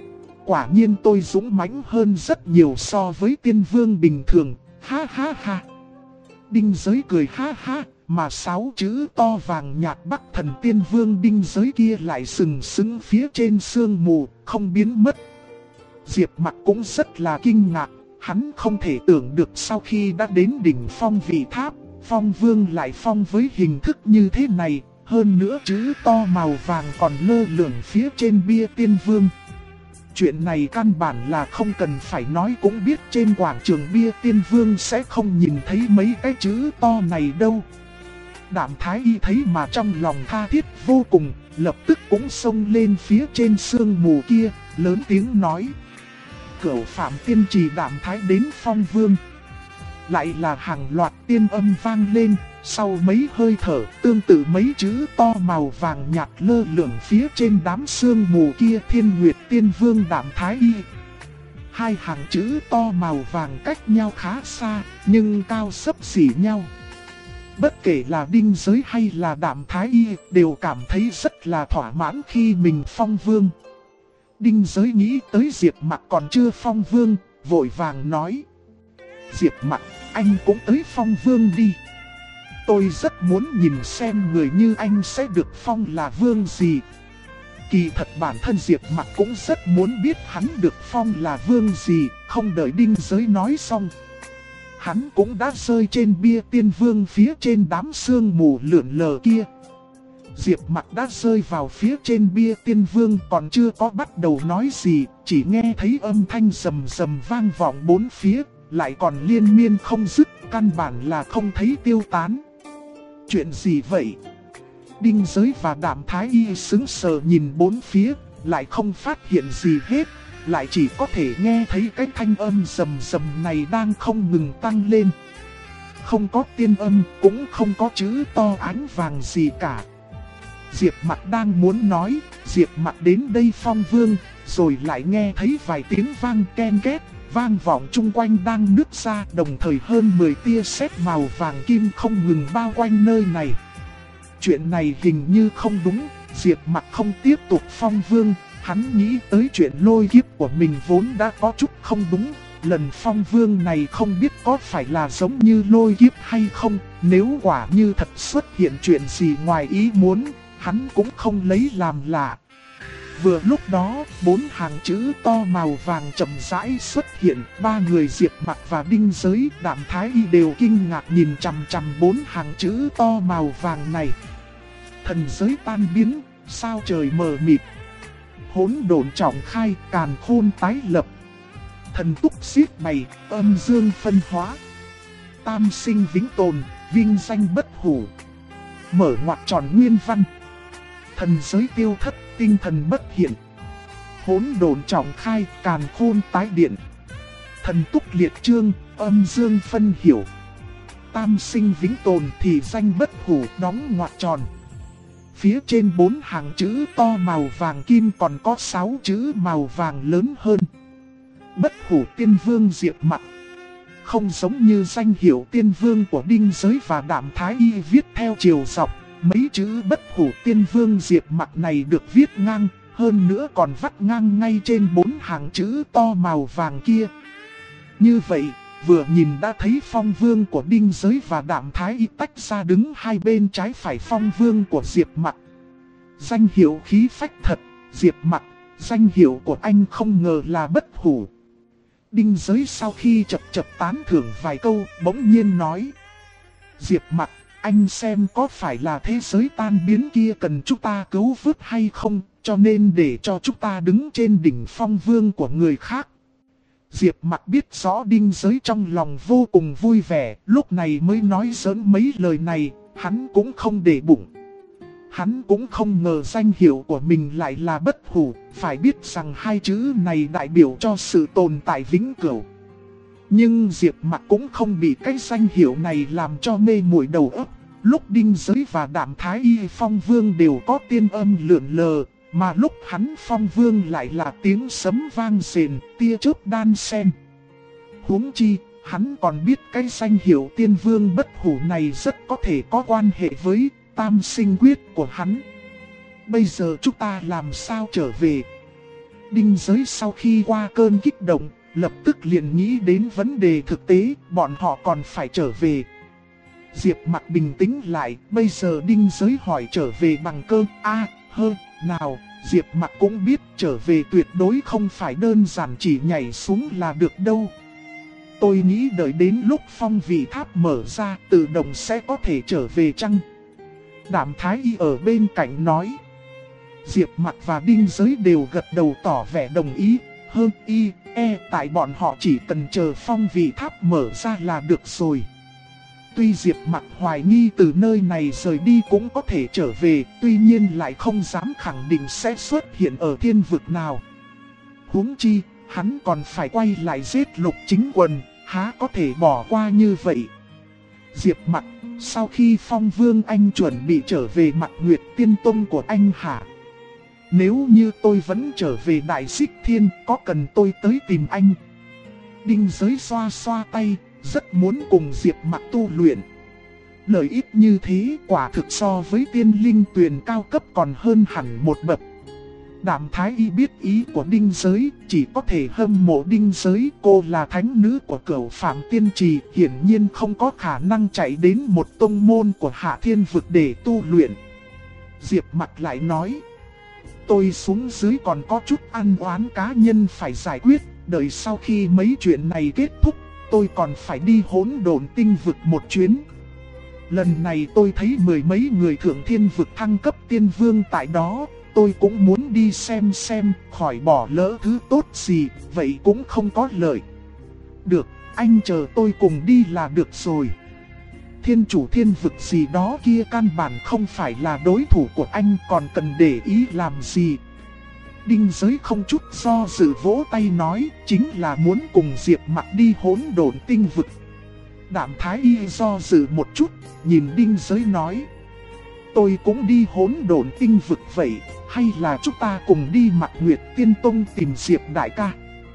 Quả nhiên tôi dũng mãnh hơn rất nhiều so với Tiên Vương bình thường, ha ha ha. Đinh Giới cười ha ha, mà 6 chữ to vàng nhạt Bắc Thần Tiên Vương Đinh Giới kia lại sừng sững phía trên sương mù, không biến mất. Diệp Mặc cũng rất là kinh ngạc, hắn không thể tưởng được sau khi đã đến đỉnh phong vị tháp, phong vương lại phong với hình thức như thế này, hơn nữa chữ to màu vàng còn lơ lửng phía trên bia tiên vương. Chuyện này căn bản là không cần phải nói cũng biết trên quảng trường bia tiên vương sẽ không nhìn thấy mấy cái chữ to này đâu. Đạm Thái Y thấy mà trong lòng tha thiết vô cùng, lập tức cũng xông lên phía trên sương mù kia, lớn tiếng nói. Cửu Phạm Tiên Trì Đạm Thái đến phong vương. Lại là hàng loạt tiên âm vang lên, sau mấy hơi thở tương tự mấy chữ to màu vàng nhạt lơ lửng phía trên đám sương mù kia: Thiên Nguyệt Tiên Vương Đạm Thái Y. Hai hàng chữ to màu vàng cách nhau khá xa, nhưng cao xấp xỉ nhau. Bất kể là Đinh Giới hay là Đạm Thái Y đều cảm thấy rất là thỏa mãn khi mình phong vương. Đinh Giới nghĩ tới Diệp Mặc còn chưa phong vương, vội vàng nói. Diệp Mặc, anh cũng tới phong vương đi. Tôi rất muốn nhìn xem người như anh sẽ được phong là vương gì. Kỳ thật bản thân Diệp Mặc cũng rất muốn biết hắn được phong là vương gì. Không đợi Đinh Giới nói xong, hắn cũng đã rơi trên bia tiên vương phía trên đám sương mù lượn lờ kia. Diệp Mặc đã rơi vào phía trên bia tiên vương, còn chưa có bắt đầu nói gì, chỉ nghe thấy âm thanh rầm rầm vang vọng bốn phía, lại còn liên miên không dứt, căn bản là không thấy tiêu tán. Chuyện gì vậy? Đinh Giới và Đạm Thái Y sững sờ nhìn bốn phía, lại không phát hiện gì hết, lại chỉ có thể nghe thấy cái thanh âm rầm rầm này đang không ngừng tăng lên. Không có tiên âm, cũng không có chữ to ánh vàng gì cả. Diệp Mặc đang muốn nói, Diệp Mặc đến đây phong vương, rồi lại nghe thấy vài tiếng vang ken két, vang vọng chung quanh đang nứt ra, đồng thời hơn 10 tia sét màu vàng kim không ngừng bao quanh nơi này. Chuyện này hình như không đúng, Diệp Mặc không tiếp tục phong vương, hắn nghĩ tới chuyện lôi kiếp của mình vốn đã có chút không đúng. Lần phong vương này không biết có phải là giống như lôi kiếp hay không, nếu quả như thật xuất hiện chuyện gì ngoài ý muốn, hắn cũng không lấy làm lạ. Vừa lúc đó, 4 hàng chữ to màu vàng chậm rãi xuất hiện, ba người Diệp Mặc và Đinh Giới, Đạm Thái Y đều kinh ngạc nhìn chằm chằm 4 hàng chữ to màu vàng này. Thần giới tan biến, sao trời mờ mịt. Hỗn độn trọng khai, càn khôn tái lập. Thần túc xiết mày, âm dương phân hóa. Tam sinh vĩnh tồn, vinh danh bất hủ. Mở ngoặc tròn nguyên văn. Thần giới tiêu thất, tinh thần bất hiện. Hỗn độn trọng khai, càn khôn tái điện. Thần túc liệt chương, âm dương phân hiểu. Tam sinh vĩnh tồn thì danh bất hủ, đóng ngoặc tròn. Phía trên 4 hàng chữ to màu vàng kim còn có 6 chữ màu vàng lớn hơn. Bất hủ tiên vương Diệp Mặc. Không giống như danh hiệu tiên vương của Đinh Giới và Đạm Thái Y viết theo chiều dọc. Mấy chữ bất hủ tiên vương Diệp Mặc này được viết ngang, hơn nữa còn vắt ngang ngay trên 4 hàng chữ to màu vàng kia. Như vậy, vừa nhìn đã thấy phong vương của Đinh Giới và Đạm Thái Y tách ra đứng hai bên trái phải phong vương của Diệp Mặc. Danh hiệu khí phách thật, Diệp Mặc, danh hiệu của anh không ngờ là bất hủ. Đinh Giới sau khi chập chập tán thưởng vài câu, bỗng nhiên nói: Diệp Mặc, anh xem có phải là thế giới tan biến kia cần chúng ta cứu vớt hay không, cho nên để cho chúng ta đứng trên đỉnh phong vương của người khác. Diệp Mặc biết rõ Đinh Giới trong lòng vô cùng vui vẻ, lúc này mới nói giỡn mấy lời này, hắn cũng không để bụng. Hắn cũng không ngờ danh hiệu của mình lại là bất hủ, phải biết rằng hai chữ này đại biểu cho sự tồn tại vĩnh cửu. Nhưng Diệp Mặc cũng không bị cái danh hiệu này làm cho mê muội đầu óc. Lúc Đinh Giới và Đạm Thái Y phong vương đều có tiên âm lượn lờ, mà lúc hắn phong vương lại là tiếng sấm vang rền, tia chớp đan xen. Huống chi, hắn còn biết cái danh hiệu tiên vương bất hủ này rất có thể có quan hệ với tam sinh quyết của hắn. Bây giờ chúng ta làm sao trở về? Đinh Giới sau khi qua cơn kích động, lập tức liền nghĩ đến vấn đề thực tế, bọn họ còn phải trở về. Diệp Mặc bình tĩnh lại, bây giờ Đinh Giới hỏi trở về bằng cơ nào, Diệp Mặc cũng biết trở về tuyệt đối không phải đơn giản chỉ nhảy xuống là được đâu. Tôi nghĩ đợi đến lúc phong vị tháp mở ra tự động sẽ có thể trở về chăng? Đạm Thái Y ở bên cạnh nói. Diệp Mặc và Đinh Giới đều gật đầu tỏ vẻ đồng ý. Tại bọn họ chỉ cần chờ phong vị tháp mở ra là được rồi. Tuy Diệp Mặc hoài nghi từ nơi này rời đi cũng có thể trở về, tuy nhiên lại không dám khẳng định sẽ xuất hiện ở thiên vực nào. Huống chi, hắn còn phải quay lại giết Lục Chính Quần, há có thể bỏ qua như vậy. Diệp Mặc, sau khi phong vương anh chuẩn bị trở về Mạc Nguyệt Tiên Tông của anh hả? Nếu như tôi vẫn trở về Đại Xích Thiên, có cần tôi tới tìm anh? Đinh Giới xoa xoa tay, rất muốn cùng Diệp Mặc tu luyện. Lợi ích như thế quả thực so với tiên linh tuyền cao cấp còn hơn hẳn một bậc. Đạm Thái Y biết ý của Đinh Giới, chỉ có thể hâm mộ Đinh Giới. Cô là thánh nữ của Cửu Phạm Tiên Trì, hiển nhiên không có khả năng chạy đến một tông môn của Hạ Thiên Vực để tu luyện. Diệp Mặc lại nói: tôi xuống dưới còn có chút ăn oán cá nhân phải giải quyết, đợi sau khi mấy chuyện này kết thúc, tôi còn phải đi Hỗn Độn Tinh Vực một chuyến. Lần này tôi thấy mười mấy người Thượng Thiên Vực thăng cấp tiên vương tại đó, tôi cũng muốn đi xem, khỏi bỏ lỡ thứ tốt gì, vậy cũng không có lợi. Được, anh chờ tôi cùng đi là được rồi. Thiên chủ thiên vực gì đó kia căn bản không phải là đối thủ của anh, còn cần để ý làm gì. Đinh Giới không chút do dự vỗ tay nói, chính là muốn cùng Diệp Mặc đi Hỗn Độn Tinh Vực. Đạm Thái Y do dự một chút, nhìn Đinh Giới nói: tôi cũng đi Hỗn Độn Tinh Vực vậy, hay là chúng ta cùng đi Mạc Nguyệt Tiên Tông tìm Diệp đại ca?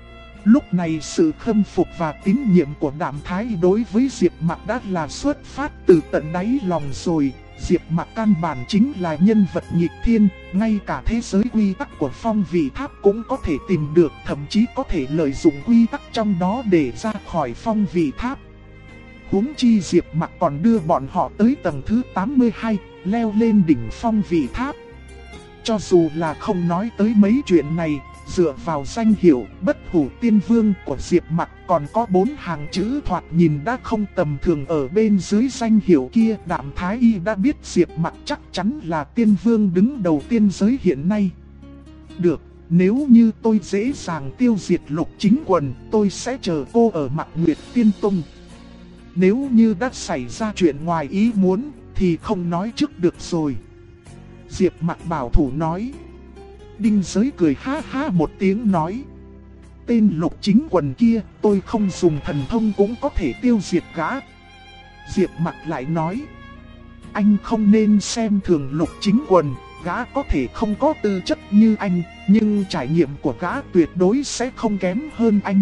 Lúc này sự khâm phục và tín nhiệm của Đạm Thái Y đối với Diệp Mặc đã là xuất phát từ tận đáy lòng rồi. Diệp Mặc căn bản chính là nhân vật nghịch thiên, ngay cả thế giới quy tắc của phong vị tháp cũng có thể tìm được, thậm chí có thể lợi dụng quy tắc trong đó để ra khỏi phong vị tháp. Huống chi Diệp Mặc còn đưa bọn họ tới tầng thứ 82, leo lên đỉnh phong vị tháp. Cho dù là không nói tới mấy chuyện này, dựa vào danh hiệu bất hủ tiên vương của Diệp Mặc còn có 4 hàng chữ thoạt nhìn đã không tầm thường ở bên dưới danh hiệu kia. Đạm Thái Y đã biết Diệp Mặc chắc chắn là tiên vương đứng đầu tiên giới hiện nay. Được, nếu như tôi dễ dàng tiêu diệt Lục Chính Quần, tôi sẽ chờ cô ở Mạc Nguyệt Tiên Tông. Nếu như đã xảy ra chuyện ngoài ý muốn, thì không nói trước được rồi. Diệp Mặc bảo thủ nói. Đinh Giới cười ha ha một tiếng nói: tên Lục Chính Quần kia, tôi không dùng thần thông cũng có thể tiêu diệt gã. Diệp Mặc lại nói: anh không nên xem thường Lục Chính Quần, gã có thể không có tư chất như anh, nhưng trải nghiệm của gã tuyệt đối sẽ không kém hơn anh.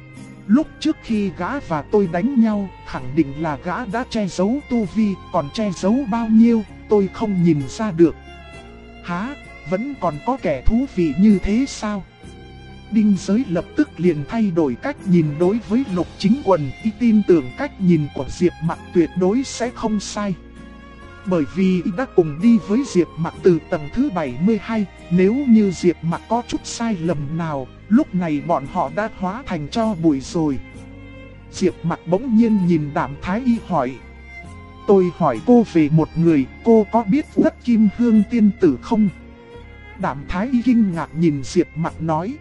Lúc trước khi gã và tôi đánh nhau, khẳng định là gã đã che giấu tu vi, còn che giấu bao nhiêu, tôi không nhìn ra được. Hả? Vẫn còn có kẻ thú vị như thế sao? Đinh Giới lập tức liền thay đổi cách nhìn đối với Lục Chính Quần, y tin tưởng cách nhìn của Diệp Mặc tuyệt đối sẽ không sai. Bởi vì y đã cùng đi với Diệp Mặc từ tầng thứ 72, nếu như Diệp Mặc có chút sai lầm nào, lúc này bọn họ đã hóa thành tro bụi rồi. Diệp Mặc bỗng nhiên nhìn Đạm Thái Y hỏi: tôi hỏi cô về một người, cô có biết Uất Kim Hương tiên tử không? Đạm Thái Y kinh ngạc nhìn Diệp Mặc nói: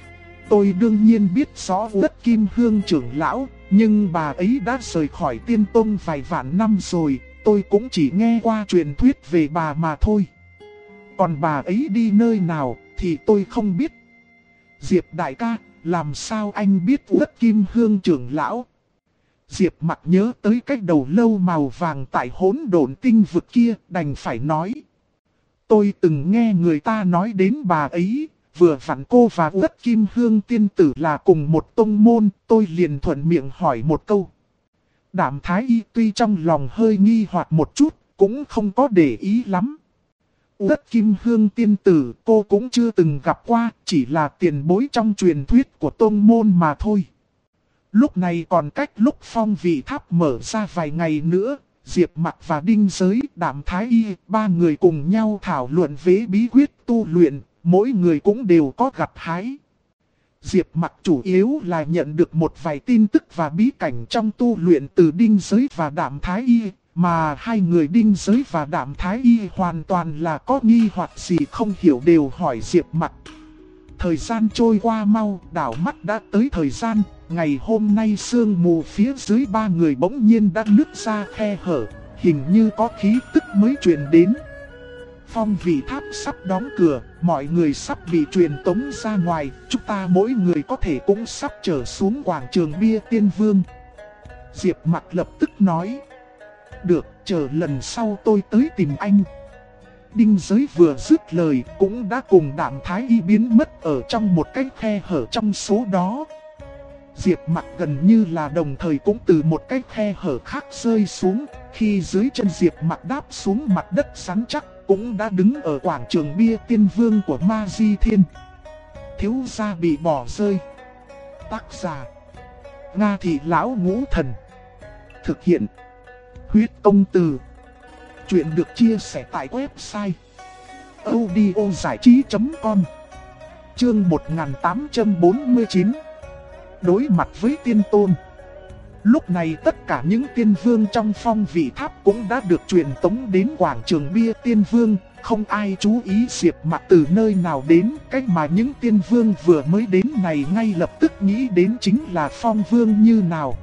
tôi đương nhiên biết rõ Uất Kim Hương trưởng lão, nhưng bà ấy đã rời khỏi Tiên Tông vài vạn năm rồi, tôi cũng chỉ nghe qua truyền thuyết về bà mà thôi. Còn bà ấy đi nơi nào thì tôi không biết. Diệp đại ca, làm sao anh biết Uất Kim Hương trưởng lão? Diệp Mặc nhớ tới cái đầu lâu màu vàng tại Hỗn Độn Tinh vực kia, đành phải nói: tôi từng nghe người ta nói đến bà ấy, vừa vặn cô và Uất Kim Hương tiên tử là cùng một tông môn, tôi liền thuận miệng hỏi một câu. Đạm Thái Y tuy trong lòng hơi nghi hoặc một chút, cũng không có để ý lắm. Uất Kim Hương tiên tử cô cũng chưa từng gặp qua, chỉ là tiền bối trong truyền thuyết của tông môn mà thôi. Lúc này còn cách lúc Phong Vị Tháp mở ra vài ngày nữa, Diệp Mặc và Đinh Giới, Đạm Thái Y, ba người cùng nhau thảo luận về bí quyết tu luyện, mỗi người cũng đều có gặt hái. Diệp Mặc chủ yếu là nhận được một vài tin tức và bí cảnh trong tu luyện từ Đinh Giới và Đạm Thái Y, mà hai người Đinh Giới và Đạm Thái Y hoàn toàn là có nghi hoặc gì không hiểu đều hỏi Diệp Mặc. Thời gian trôi qua mau, đảo mắt đã tới thời gian, ngày hôm nay sương mù phía dưới ba người bỗng nhiên đã nứt ra khe hở, hình như có khí tức mới truyền đến. Phong Vị Tháp sắp đóng cửa, mọi người sắp bị truyền tống ra ngoài, chúng ta mỗi người có thể cũng sắp trở xuống quảng trường Bia Tiên Vương. Diệp Mặc lập tức nói: được, chờ lần sau tôi tới tìm anh. Đinh Giới vừa dứt lời cũng đã cùng Đạm Thái Y biến mất ở trong một cái khe hở trong số đó. Diệp Mặc gần như là đồng thời cũng từ một cái khe hở khác rơi xuống, khi dưới chân Diệp Mặc đáp xuống mặt đất rắn chắc, cũng đã đứng ở quảng trường Bia Tiên Vương của Ma Di Thiên. Thiếu gia bị bỏ rơi. Tác giả: Nga Thị Lão Ngũ Thần. Thực hiện: Huyết Công Từ. Chuyện được chia sẻ tại website audiozảichí.com. Chương 1849. Đối mặt với tiên tôn. Lúc này tất cả những tiên vương trong Phong Vị Tháp cũng đã được truyền tống đến quảng trường Bia Tiên Vương, không ai chú ý Diệp Mặc từ nơi nào đến. Cách mà những tiên vương vừa mới đến này ngay lập tức nghĩ đến chính là Phong Vương như nào.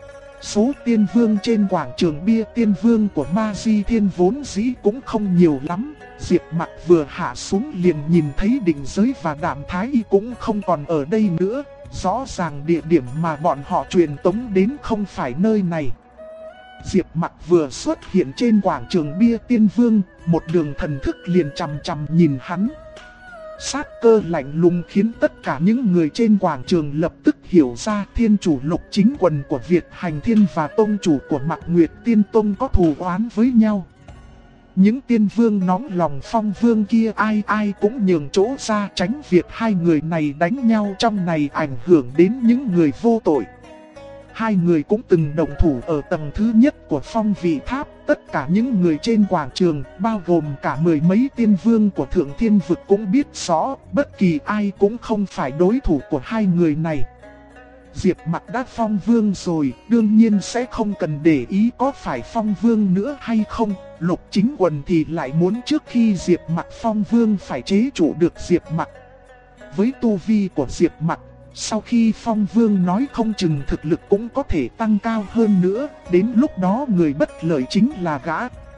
Số tiên vương trên quảng trường Bia Tiên Vương của Ma Di Thiên vốn dĩ cũng không nhiều lắm. Diệp Mặc vừa hạ xuống liền nhìn thấy Đinh Giới và Đạm Thái Y cũng không còn ở đây nữa. Rõ ràng địa điểm mà bọn họ truyền tống đến không phải nơi này. Diệp Mặc vừa xuất hiện trên quảng trường Bia Tiên Vương, một đường thần thức liền chằm chằm nhìn hắn. Sát cơ lạnh lùng khiến tất cả những người trên quảng trường lập tức hiểu ra thiên chủ Lục Chính Quần của Việt Hành Thiên và tông chủ của Mạc Nguyệt Tiên Tông có thù oán với nhau. Những tiên vương nóng lòng Phong Vương kia ai ai cũng nhường chỗ ra tránh việc hai người này đánh nhau trong này ảnh hưởng đến những người vô tội. Hai người cũng từng đồng thủ ở tầng thứ nhất của Phong Vị Tháp. Tất cả những người trên quảng trường, bao gồm cả mười mấy tiên vương của Thượng Thiên Vực cũng biết rõ, bất kỳ ai cũng không phải đối thủ của hai người này. Diệp Mặc đã Phong Vương rồi, đương nhiên sẽ không cần để ý có phải Phong Vương nữa hay không. Lục Chính Quần thì lại muốn trước khi Diệp Mặc Phong Vương phải chế trụ được Diệp Mặc. Với tu vi của Diệp Mặc, sau khi Phong Vương nói không chừng thực lực cũng có thể tăng cao hơn nữa, đến lúc đó người bất lợi chính là gã.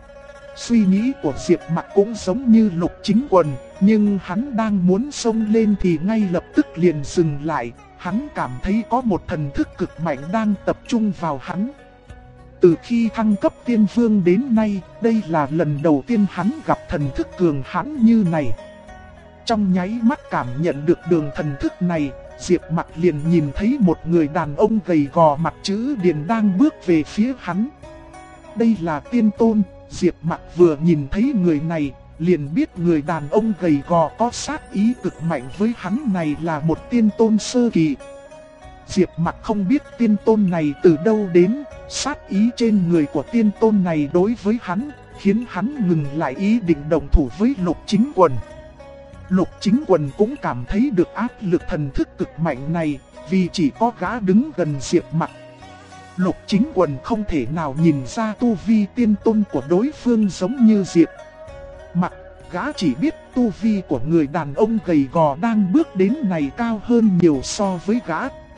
Suy nghĩ của Diệp Mặc cũng giống như Lục Chính Quần, nhưng hắn đang muốn xông lên thì ngay lập tức liền dừng lại. Hắn cảm thấy có một thần thức cực mạnh đang tập trung vào hắn. Từ khi thăng cấp tiên vương đến nay, đây là lần đầu tiên hắn gặp thần thức cường hãn như này. Trong nháy mắt cảm nhận được đường thần thức này, Diệp Mặc liền nhìn thấy một người đàn ông gầy gò mặt chữ điền đang bước về phía hắn. Đây là tiên tôn. Diệp Mặc vừa nhìn thấy người này, liền biết người đàn ông gầy gò có sát ý cực mạnh với hắn này là một tiên tôn sơ kỳ. Diệp Mặc không biết tiên tôn này từ đâu đến, sát ý trên người của tiên tôn này đối với hắn, khiến hắn ngừng lại ý định đồng thủ với Lục Chính Quần. Lục Chính Quần cũng cảm thấy được áp lực thần thức cực mạnh này, vì chỉ có gã đứng gần Diệp Mặc. Lục Chính Quần không thể nào nhìn ra tu vi tiên tôn của đối phương giống như Diệp Mặc, gã chỉ biết tu vi của người đàn ông gầy gò đang bước đến này cao hơn nhiều so với gã.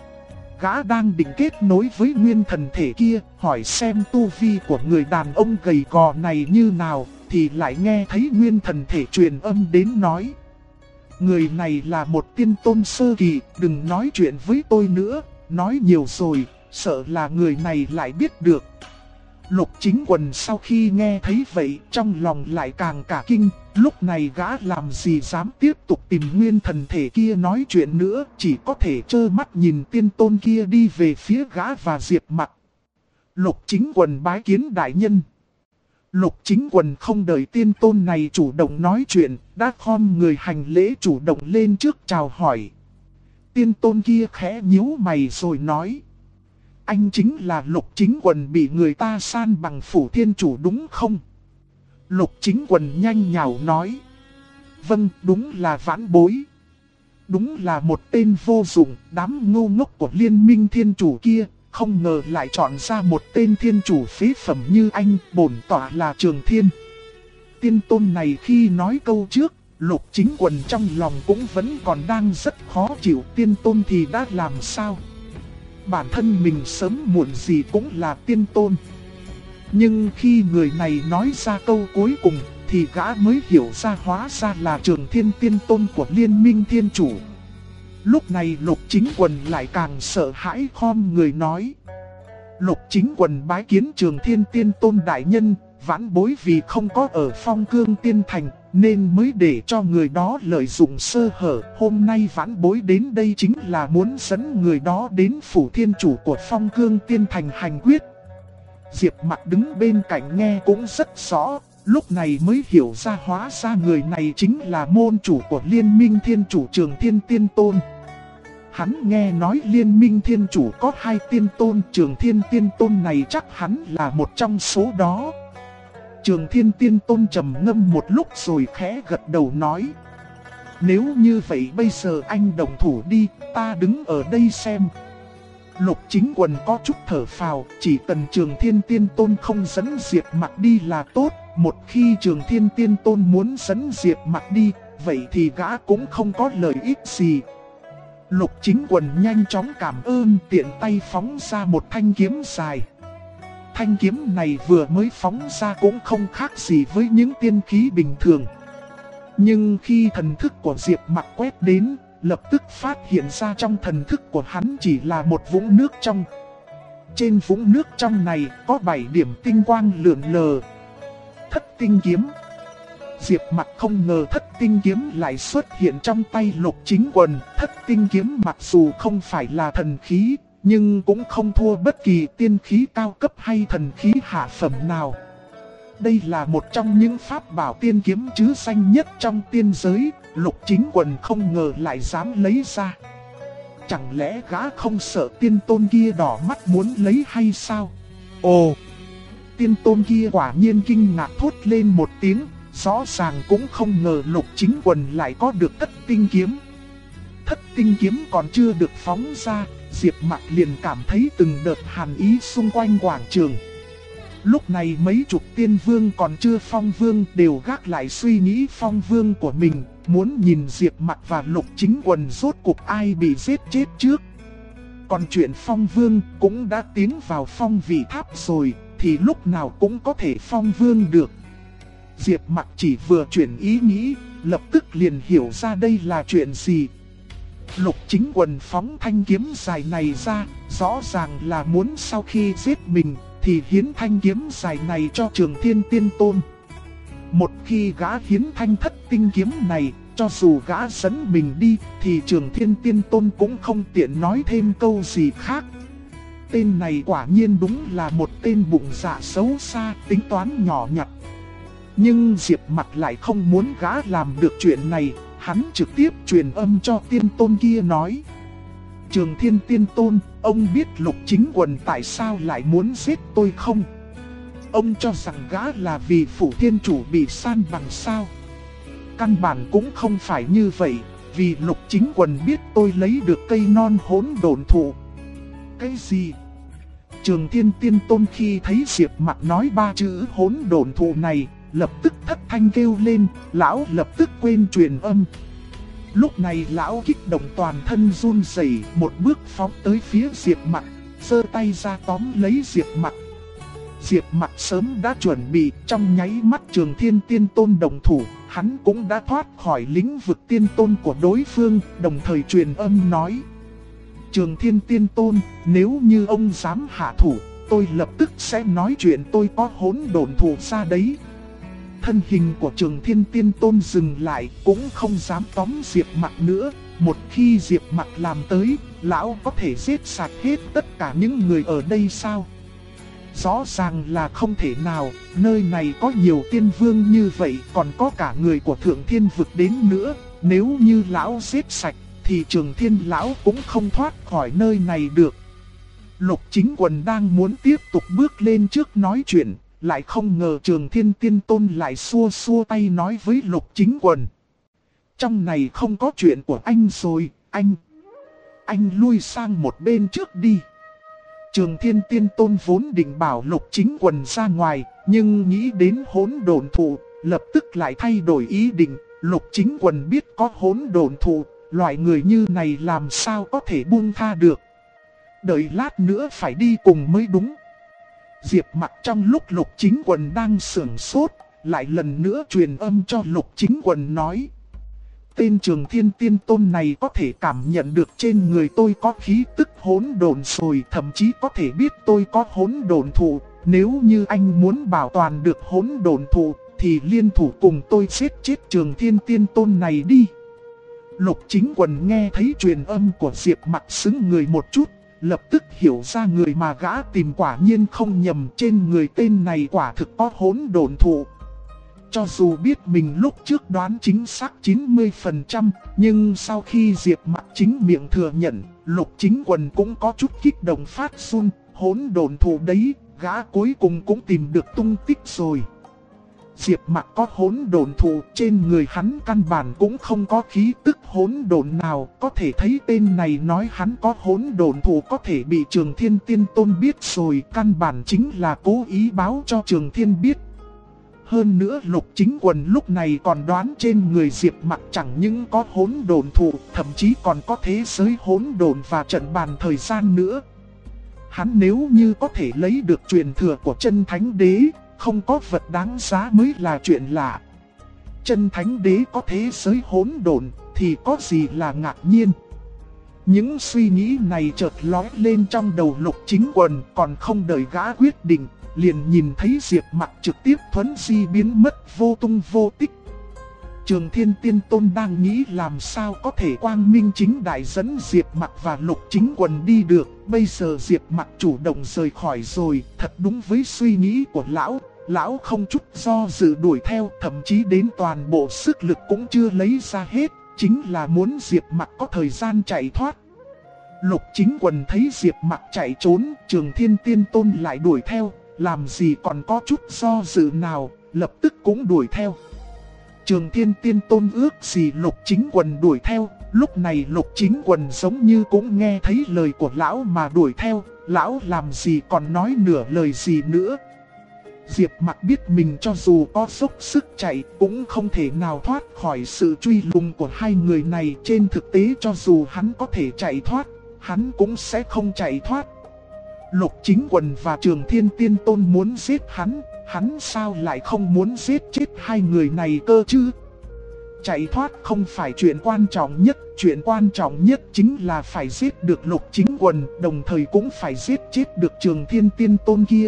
Gã đang định kết nối với nguyên thần thể kia, hỏi xem tu vi của người đàn ông gầy gò này như nào, thì lại nghe thấy nguyên thần thể truyền âm đến nói: người này là một tiên tôn sơ kỳ, đừng nói chuyện với tôi nữa, nói nhiều rồi, sợ là người này lại biết được. Lục Chính Quần sau khi nghe thấy vậy, trong lòng lại càng cả kinh, lúc này gã làm gì dám tiếp tục tìm nguyên thần thể kia nói chuyện nữa, chỉ có thể trơ mắt nhìn tiên tôn kia đi về phía gã và Diệp Mặc. Lục Chính Quần bái kiến đại nhân. Lục Chính Quần không đợi tiên tôn này chủ động nói chuyện, đã khom người hành lễ chủ động lên trước chào hỏi. Tiên tôn kia khẽ nhíu mày rồi nói: anh chính là Lục Chính Quần bị người ta san bằng Phủ Thiên Chủ đúng không? Lục Chính Quần nhanh nhảu nói: vâng, đúng là vãn bối. Đúng là một tên vô dụng, đám ngu ngốc của Liên minh Thiên Chủ kia, không ngờ lại chọn ra một tên thiên chủ phế phẩm như anh, bổn tọa là Trường Thiên. Tiên tôn này khi nói câu trước, Lục Chính Quần trong lòng cũng vẫn còn đang rất khó chịu, tiên tôn thì đã làm sao? Bản thân mình sớm muộn gì cũng là tiên tôn. Nhưng khi người này nói ra câu cuối cùng, thì gã mới hiểu ra hóa ra là Trường Thiên tiên tôn của Liên minh Thiên Chủ. Lúc này Lục Chính Quần lại càng sợ hãi khom người nói: Lục Chính Quần bái kiến Trường Thiên tiên tôn đại nhân, vãn bối vì không có ở Phong Cương Tiên Thành, nên mới để cho người đó lợi dụng sơ hở. Hôm nay vãn bối đến đây chính là muốn dẫn người đó đến Phủ Thiên Chủ của Phong Cương Tiên Thành hành quyết. Diệp Mặc đứng bên cạnh nghe cũng rất rõ, lúc này mới hiểu ra hóa ra người này chính là môn chủ của Liên minh Thiên Chủ Trường Thiên Tiên Tôn. Hắn nghe nói Liên minh Thiên Chủ có 2 tiên tôn, Trường Thiên Tiên Tôn này chắc hắn là một trong số đó. Trường Thiên Tiên Tôn trầm ngâm một lúc rồi khẽ gật đầu nói: nếu như vậy bây giờ anh đồng thủ đi, ta đứng ở đây xem. Lục Chính Quần có chút thở phào, chỉ cần Trường Thiên Tiên Tôn không dẫn Diệp Mặc đi là tốt. Một khi Trường Thiên Tiên Tôn muốn dẫn Diệp Mặc đi, vậy thì gã cũng không có lợi ích gì. Lục Chính Quần nhanh chóng cảm ơn, tiện tay phóng ra một thanh kiếm dài. Thanh kiếm này vừa mới phóng ra cũng không khác gì với những tiên khí bình thường. Nhưng khi thần thức của Diệp Mặc quét đến, lập tức phát hiện ra trong thần thức của hắn chỉ là một vũng nước trong. Trên vũng nước trong này có 7 điểm tinh quang lượn lờ. Thất tinh kiếm. Diệp Mặc không ngờ thất tinh kiếm lại xuất hiện trong tay Lục Chính Quần. Thất tinh kiếm mặc dù không phải là thần khí, nhưng cũng không thua bất kỳ tiên khí cao cấp hay thần khí hạ phẩm nào. Đây là một trong những pháp bảo tiên kiếm chứ danh nhất trong tiên giới, Lục Chính Quần không ngờ lại dám lấy ra. Chẳng lẽ gã không sợ tiên tôn kia đỏ mắt muốn lấy hay sao? Ồ! Tiên tôn kia quả nhiên kinh ngạc thốt lên một tiếng, rõ ràng cũng không ngờ Lục Chính Quần lại có được thất tinh kiếm. Thất tinh kiếm còn chưa được phóng ra, Diệp Mặc liền cảm thấy từng đợt hàn ý xung quanh quảng trường. Lúc này mấy chục tiên vương còn chưa phong vương đều gác lại suy nghĩ phong vương của mình, muốn nhìn Diệp Mặc và Lục Chính Quần rốt cuộc ai bị giết chết trước. Còn chuyện phong vương cũng đã tiến vào phong vị tháp rồi, thì lúc nào cũng có thể phong vương được. Diệp Mặc chỉ vừa chuyển ý nghĩ, lập tức liền hiểu ra đây là chuyện gì. Lục Chính Quần phóng thanh kiếm dài này ra, rõ ràng là muốn sau khi giết mình thì hiến thanh kiếm dài này cho Trường Thiên Tiên Tôn. Một khi gã hiến thanh thất tinh kiếm này, cho dù gã dẫn mình đi thì Trường Thiên Tiên Tôn cũng không tiện nói thêm câu gì khác. Tên này quả nhiên đúng là một tên bụng dạ xấu xa, tính toán nhỏ nhặt. Nhưng Diệp Mặc lại không muốn gã làm được chuyện này, hắn trực tiếp truyền âm cho tiên tôn kia nói. Trường Thiên tiên tôn, ông biết Lục Chính Quần tại sao lại muốn giết tôi không? Ông cho rằng gã là vì phủ thiên chủ bị san bằng sao? Căn bản cũng không phải như vậy, vì Lục Chính Quần biết tôi lấy được cây non hỗn độn thụ. Cái gì? Trường Thiên tiên tôn khi thấy Diệp Mặc nói ba chữ hỗn độn thụ này, lập tức thất thanh kêu lên, lão lập tức quên truyền âm. Lúc này lão kích động toàn thân run rẩy, một bước phóng tới phía Diệp Mặc, giơ tay ra tóm lấy Diệp Mặc. Diệp Mặc sớm đã chuẩn bị, trong nháy mắt Trường Thiên tiên tôn đồng thủ, hắn cũng đã thoát khỏi lĩnh vực tiên tôn của đối phương, đồng thời truyền âm nói. Trường Thiên tiên tôn, nếu như ông dám hạ thủ, tôi lập tức sẽ nói chuyện tôi có hỗn độn thụ ra đấy. Thân hình của Trường Thiên tiên tôn dừng lại, cũng không dám tóm Diệp Mặc nữa. Một khi Diệp Mặc làm tới, lão có thể giết sạch hết tất cả những người ở đây sao? Rõ ràng là không thể nào, nơi này có nhiều tiên vương như vậy, còn có cả người của Thượng Thiên vực đến nữa. Nếu như lão giết sạch, thì Trường Thiên lão cũng không thoát khỏi nơi này được. Lục Chính Quần đang muốn tiếp tục bước lên trước nói chuyện, lại không ngờ Trường Thiên tiên tôn lại xua xua tay nói với Lục Chính Quần. Trong này không có chuyện của anh rồi, anh lui sang một bên trước đi. Trường Thiên tiên tôn vốn định bảo Lục Chính Quần ra ngoài, nhưng nghĩ đến hỗn độn thụ, lập tức lại thay đổi ý định. Lục Chính Quần biết có hỗn độn thụ, loại người như này làm sao có thể buông tha được. Đợi lát nữa phải đi cùng mới đúng. Diệp Mặc trong lúc Lục Chính Quần đang sửng sốt, lại lần nữa truyền âm cho Lục Chính Quần nói. Tên Trường Thiên tiên tôn này có thể cảm nhận được trên người tôi có khí tức hỗn độn rồi, thậm chí có thể biết tôi có hỗn độn thụ. Nếu như anh muốn bảo toàn được hỗn độn thụ, thì liên thủ cùng tôi giết chết Trường Thiên tiên tôn này đi. Lục Chính Quần nghe thấy truyền âm của Diệp Mặc sững người một chút, lập tức hiểu ra người mà gã tìm quả nhiên không nhầm, trên người tên này quả thực có hỗn độn thụ. Cho dù biết mình lúc trước đoán chính xác 90%, nhưng sau khi Diệp Mặc chính miệng thừa nhận, Lục Chính Quần cũng có chút kích động phát run, hỗn độn thụ đấy, gã cuối cùng cũng tìm được tung tích rồi. Diệp Mặc có hỗn độn thụ, trên người hắn căn bản cũng không có khí tức hỗn độn nào, có thể thấy tên này nói hắn có hỗn độn thụ có thể bị Trường Thiên tiên tôn biết rồi, căn bản chính là cố ý báo cho Trường Thiên biết. Hơn nữa Lục Chính Quần lúc này còn đoán trên người Diệp Mặc chẳng những có hỗn độn thụ, thậm chí còn có thế giới hỗn độn và trận bàn thời gian nữa. Hắn nếu như có thể lấy được truyền thừa của Chân Thánh Đế, không có vật đáng giá mới là chuyện lạ. Chân Thánh Đế có thế giới hỗn độn thì có gì là ngạc nhiên. Những suy nghĩ này chợt lóe lên trong đầu Lục Chính Quần, còn không đợi gã quyết định, liền nhìn thấy Diệp Mặc trực tiếp thuấn di biến mất vô tung vô tích. Trường Thiên tiên tôn đang nghĩ làm sao có thể quang minh chính đại dẫn Diệp Mặc và Lục Chính Quần đi được. Bây giờ Diệp Mặc chủ động rời khỏi rồi, thật đúng với suy nghĩ của lão. Lão không chút do dự đuổi theo, thậm chí đến toàn bộ sức lực cũng chưa lấy ra hết, chính là muốn Diệp Mặc có thời gian chạy thoát. Lục Chính Quần thấy Diệp Mặc chạy trốn, Trường Thiên tiên tôn lại đuổi theo, làm gì còn có chút do dự nào, lập tức cũng đuổi theo. Trường Thiên tiên tôn ước gì Lục Chính Quần đuổi theo, lúc này Lục Chính Quần giống như cũng nghe thấy lời của lão mà đuổi theo, lão làm gì còn nói nửa lời gì nữa. Diệp Mặc biết mình cho dù có dốc sức chạy cũng không thể nào thoát khỏi sự truy lùng của hai người này. Trên thực tế cho dù hắn có thể chạy thoát, hắn cũng sẽ không chạy thoát. Lục Chính Quần và Trường Thiên tiên tôn muốn giết hắn sao lại không muốn giết chết hai người này cơ chứ? Chạy thoát không phải chuyện quan trọng nhất, chuyện quan trọng nhất chính là phải giết được Lục Chính Quần, đồng thời cũng phải giết chết được Trường Thiên tiên tôn kia.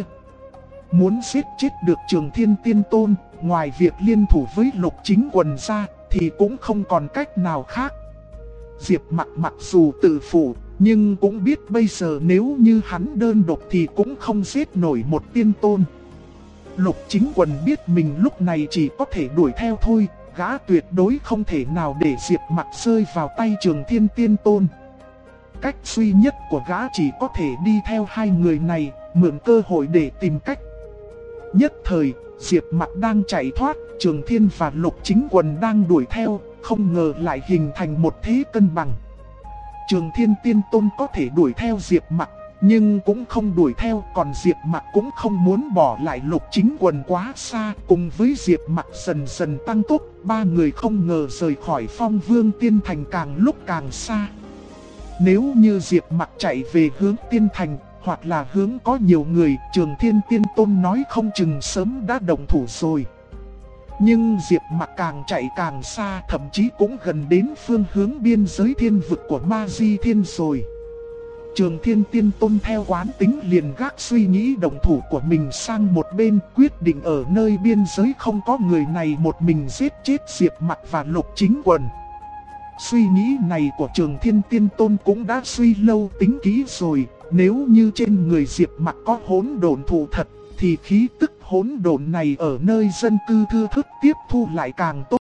Muốn giết chết được Trường Thiên tiên tôn, ngoài việc liên thủ với Lục Chính Quần ra, thì cũng không còn cách nào khác. Diệp Mặc mặc dù tự phụ, nhưng cũng biết bây giờ nếu như hắn đơn độc thì cũng không giết nổi một tiên tôn. Lục Chính Quần biết mình lúc này chỉ có thể đuổi theo thôi, gã tuyệt đối không thể nào để Diệp Mặc rơi vào tay Trường Thiên Tiên Tôn. Cách duy nhất của gã chỉ có thể đi theo hai người này, mượn cơ hội để tìm cách. Nhất thời, Diệp Mặc đang chạy thoát, Trường Thiên và Lục Chính Quần đang đuổi theo, không ngờ lại hình thành một thế cân bằng. Trường Thiên Tiên Tôn có thể đuổi theo Diệp Mặc, nhưng cũng không đuổi theo, còn Diệp Mặc cũng không muốn bỏ lại Lục Chính Quần quá xa. Cùng với Diệp Mặc dần dần tăng tốc, ba người không ngờ rời khỏi Phong Vương Tiên Thành càng lúc càng xa. Nếu như Diệp Mặc chạy về hướng Tiên Thành, hoặc là hướng có nhiều người, Trường Thiên Tiên Tôn nói không chừng sớm đã động thủ rồi. Nhưng Diệp Mặc càng chạy càng xa, thậm chí cũng gần đến phương hướng biên giới thiên vực của Ma Di Thiên rồi. Trường Thiên Tiên Tôn theo quán tính liền gác suy nghĩ động thủ của mình sang một bên, quyết định ở nơi biên giới không có người này một mình giết chết Diệp Mặc và Lục Chính Quần. Suy nghĩ này của Trường Thiên Tiên Tôn cũng đã suy lâu tính kỹ rồi, nếu như trên người Diệp Mặc có hỗn độn thụ thật, thì khí tức hỗn độn này ở nơi dân cư thưa thớt tiếp thu lại càng tốt.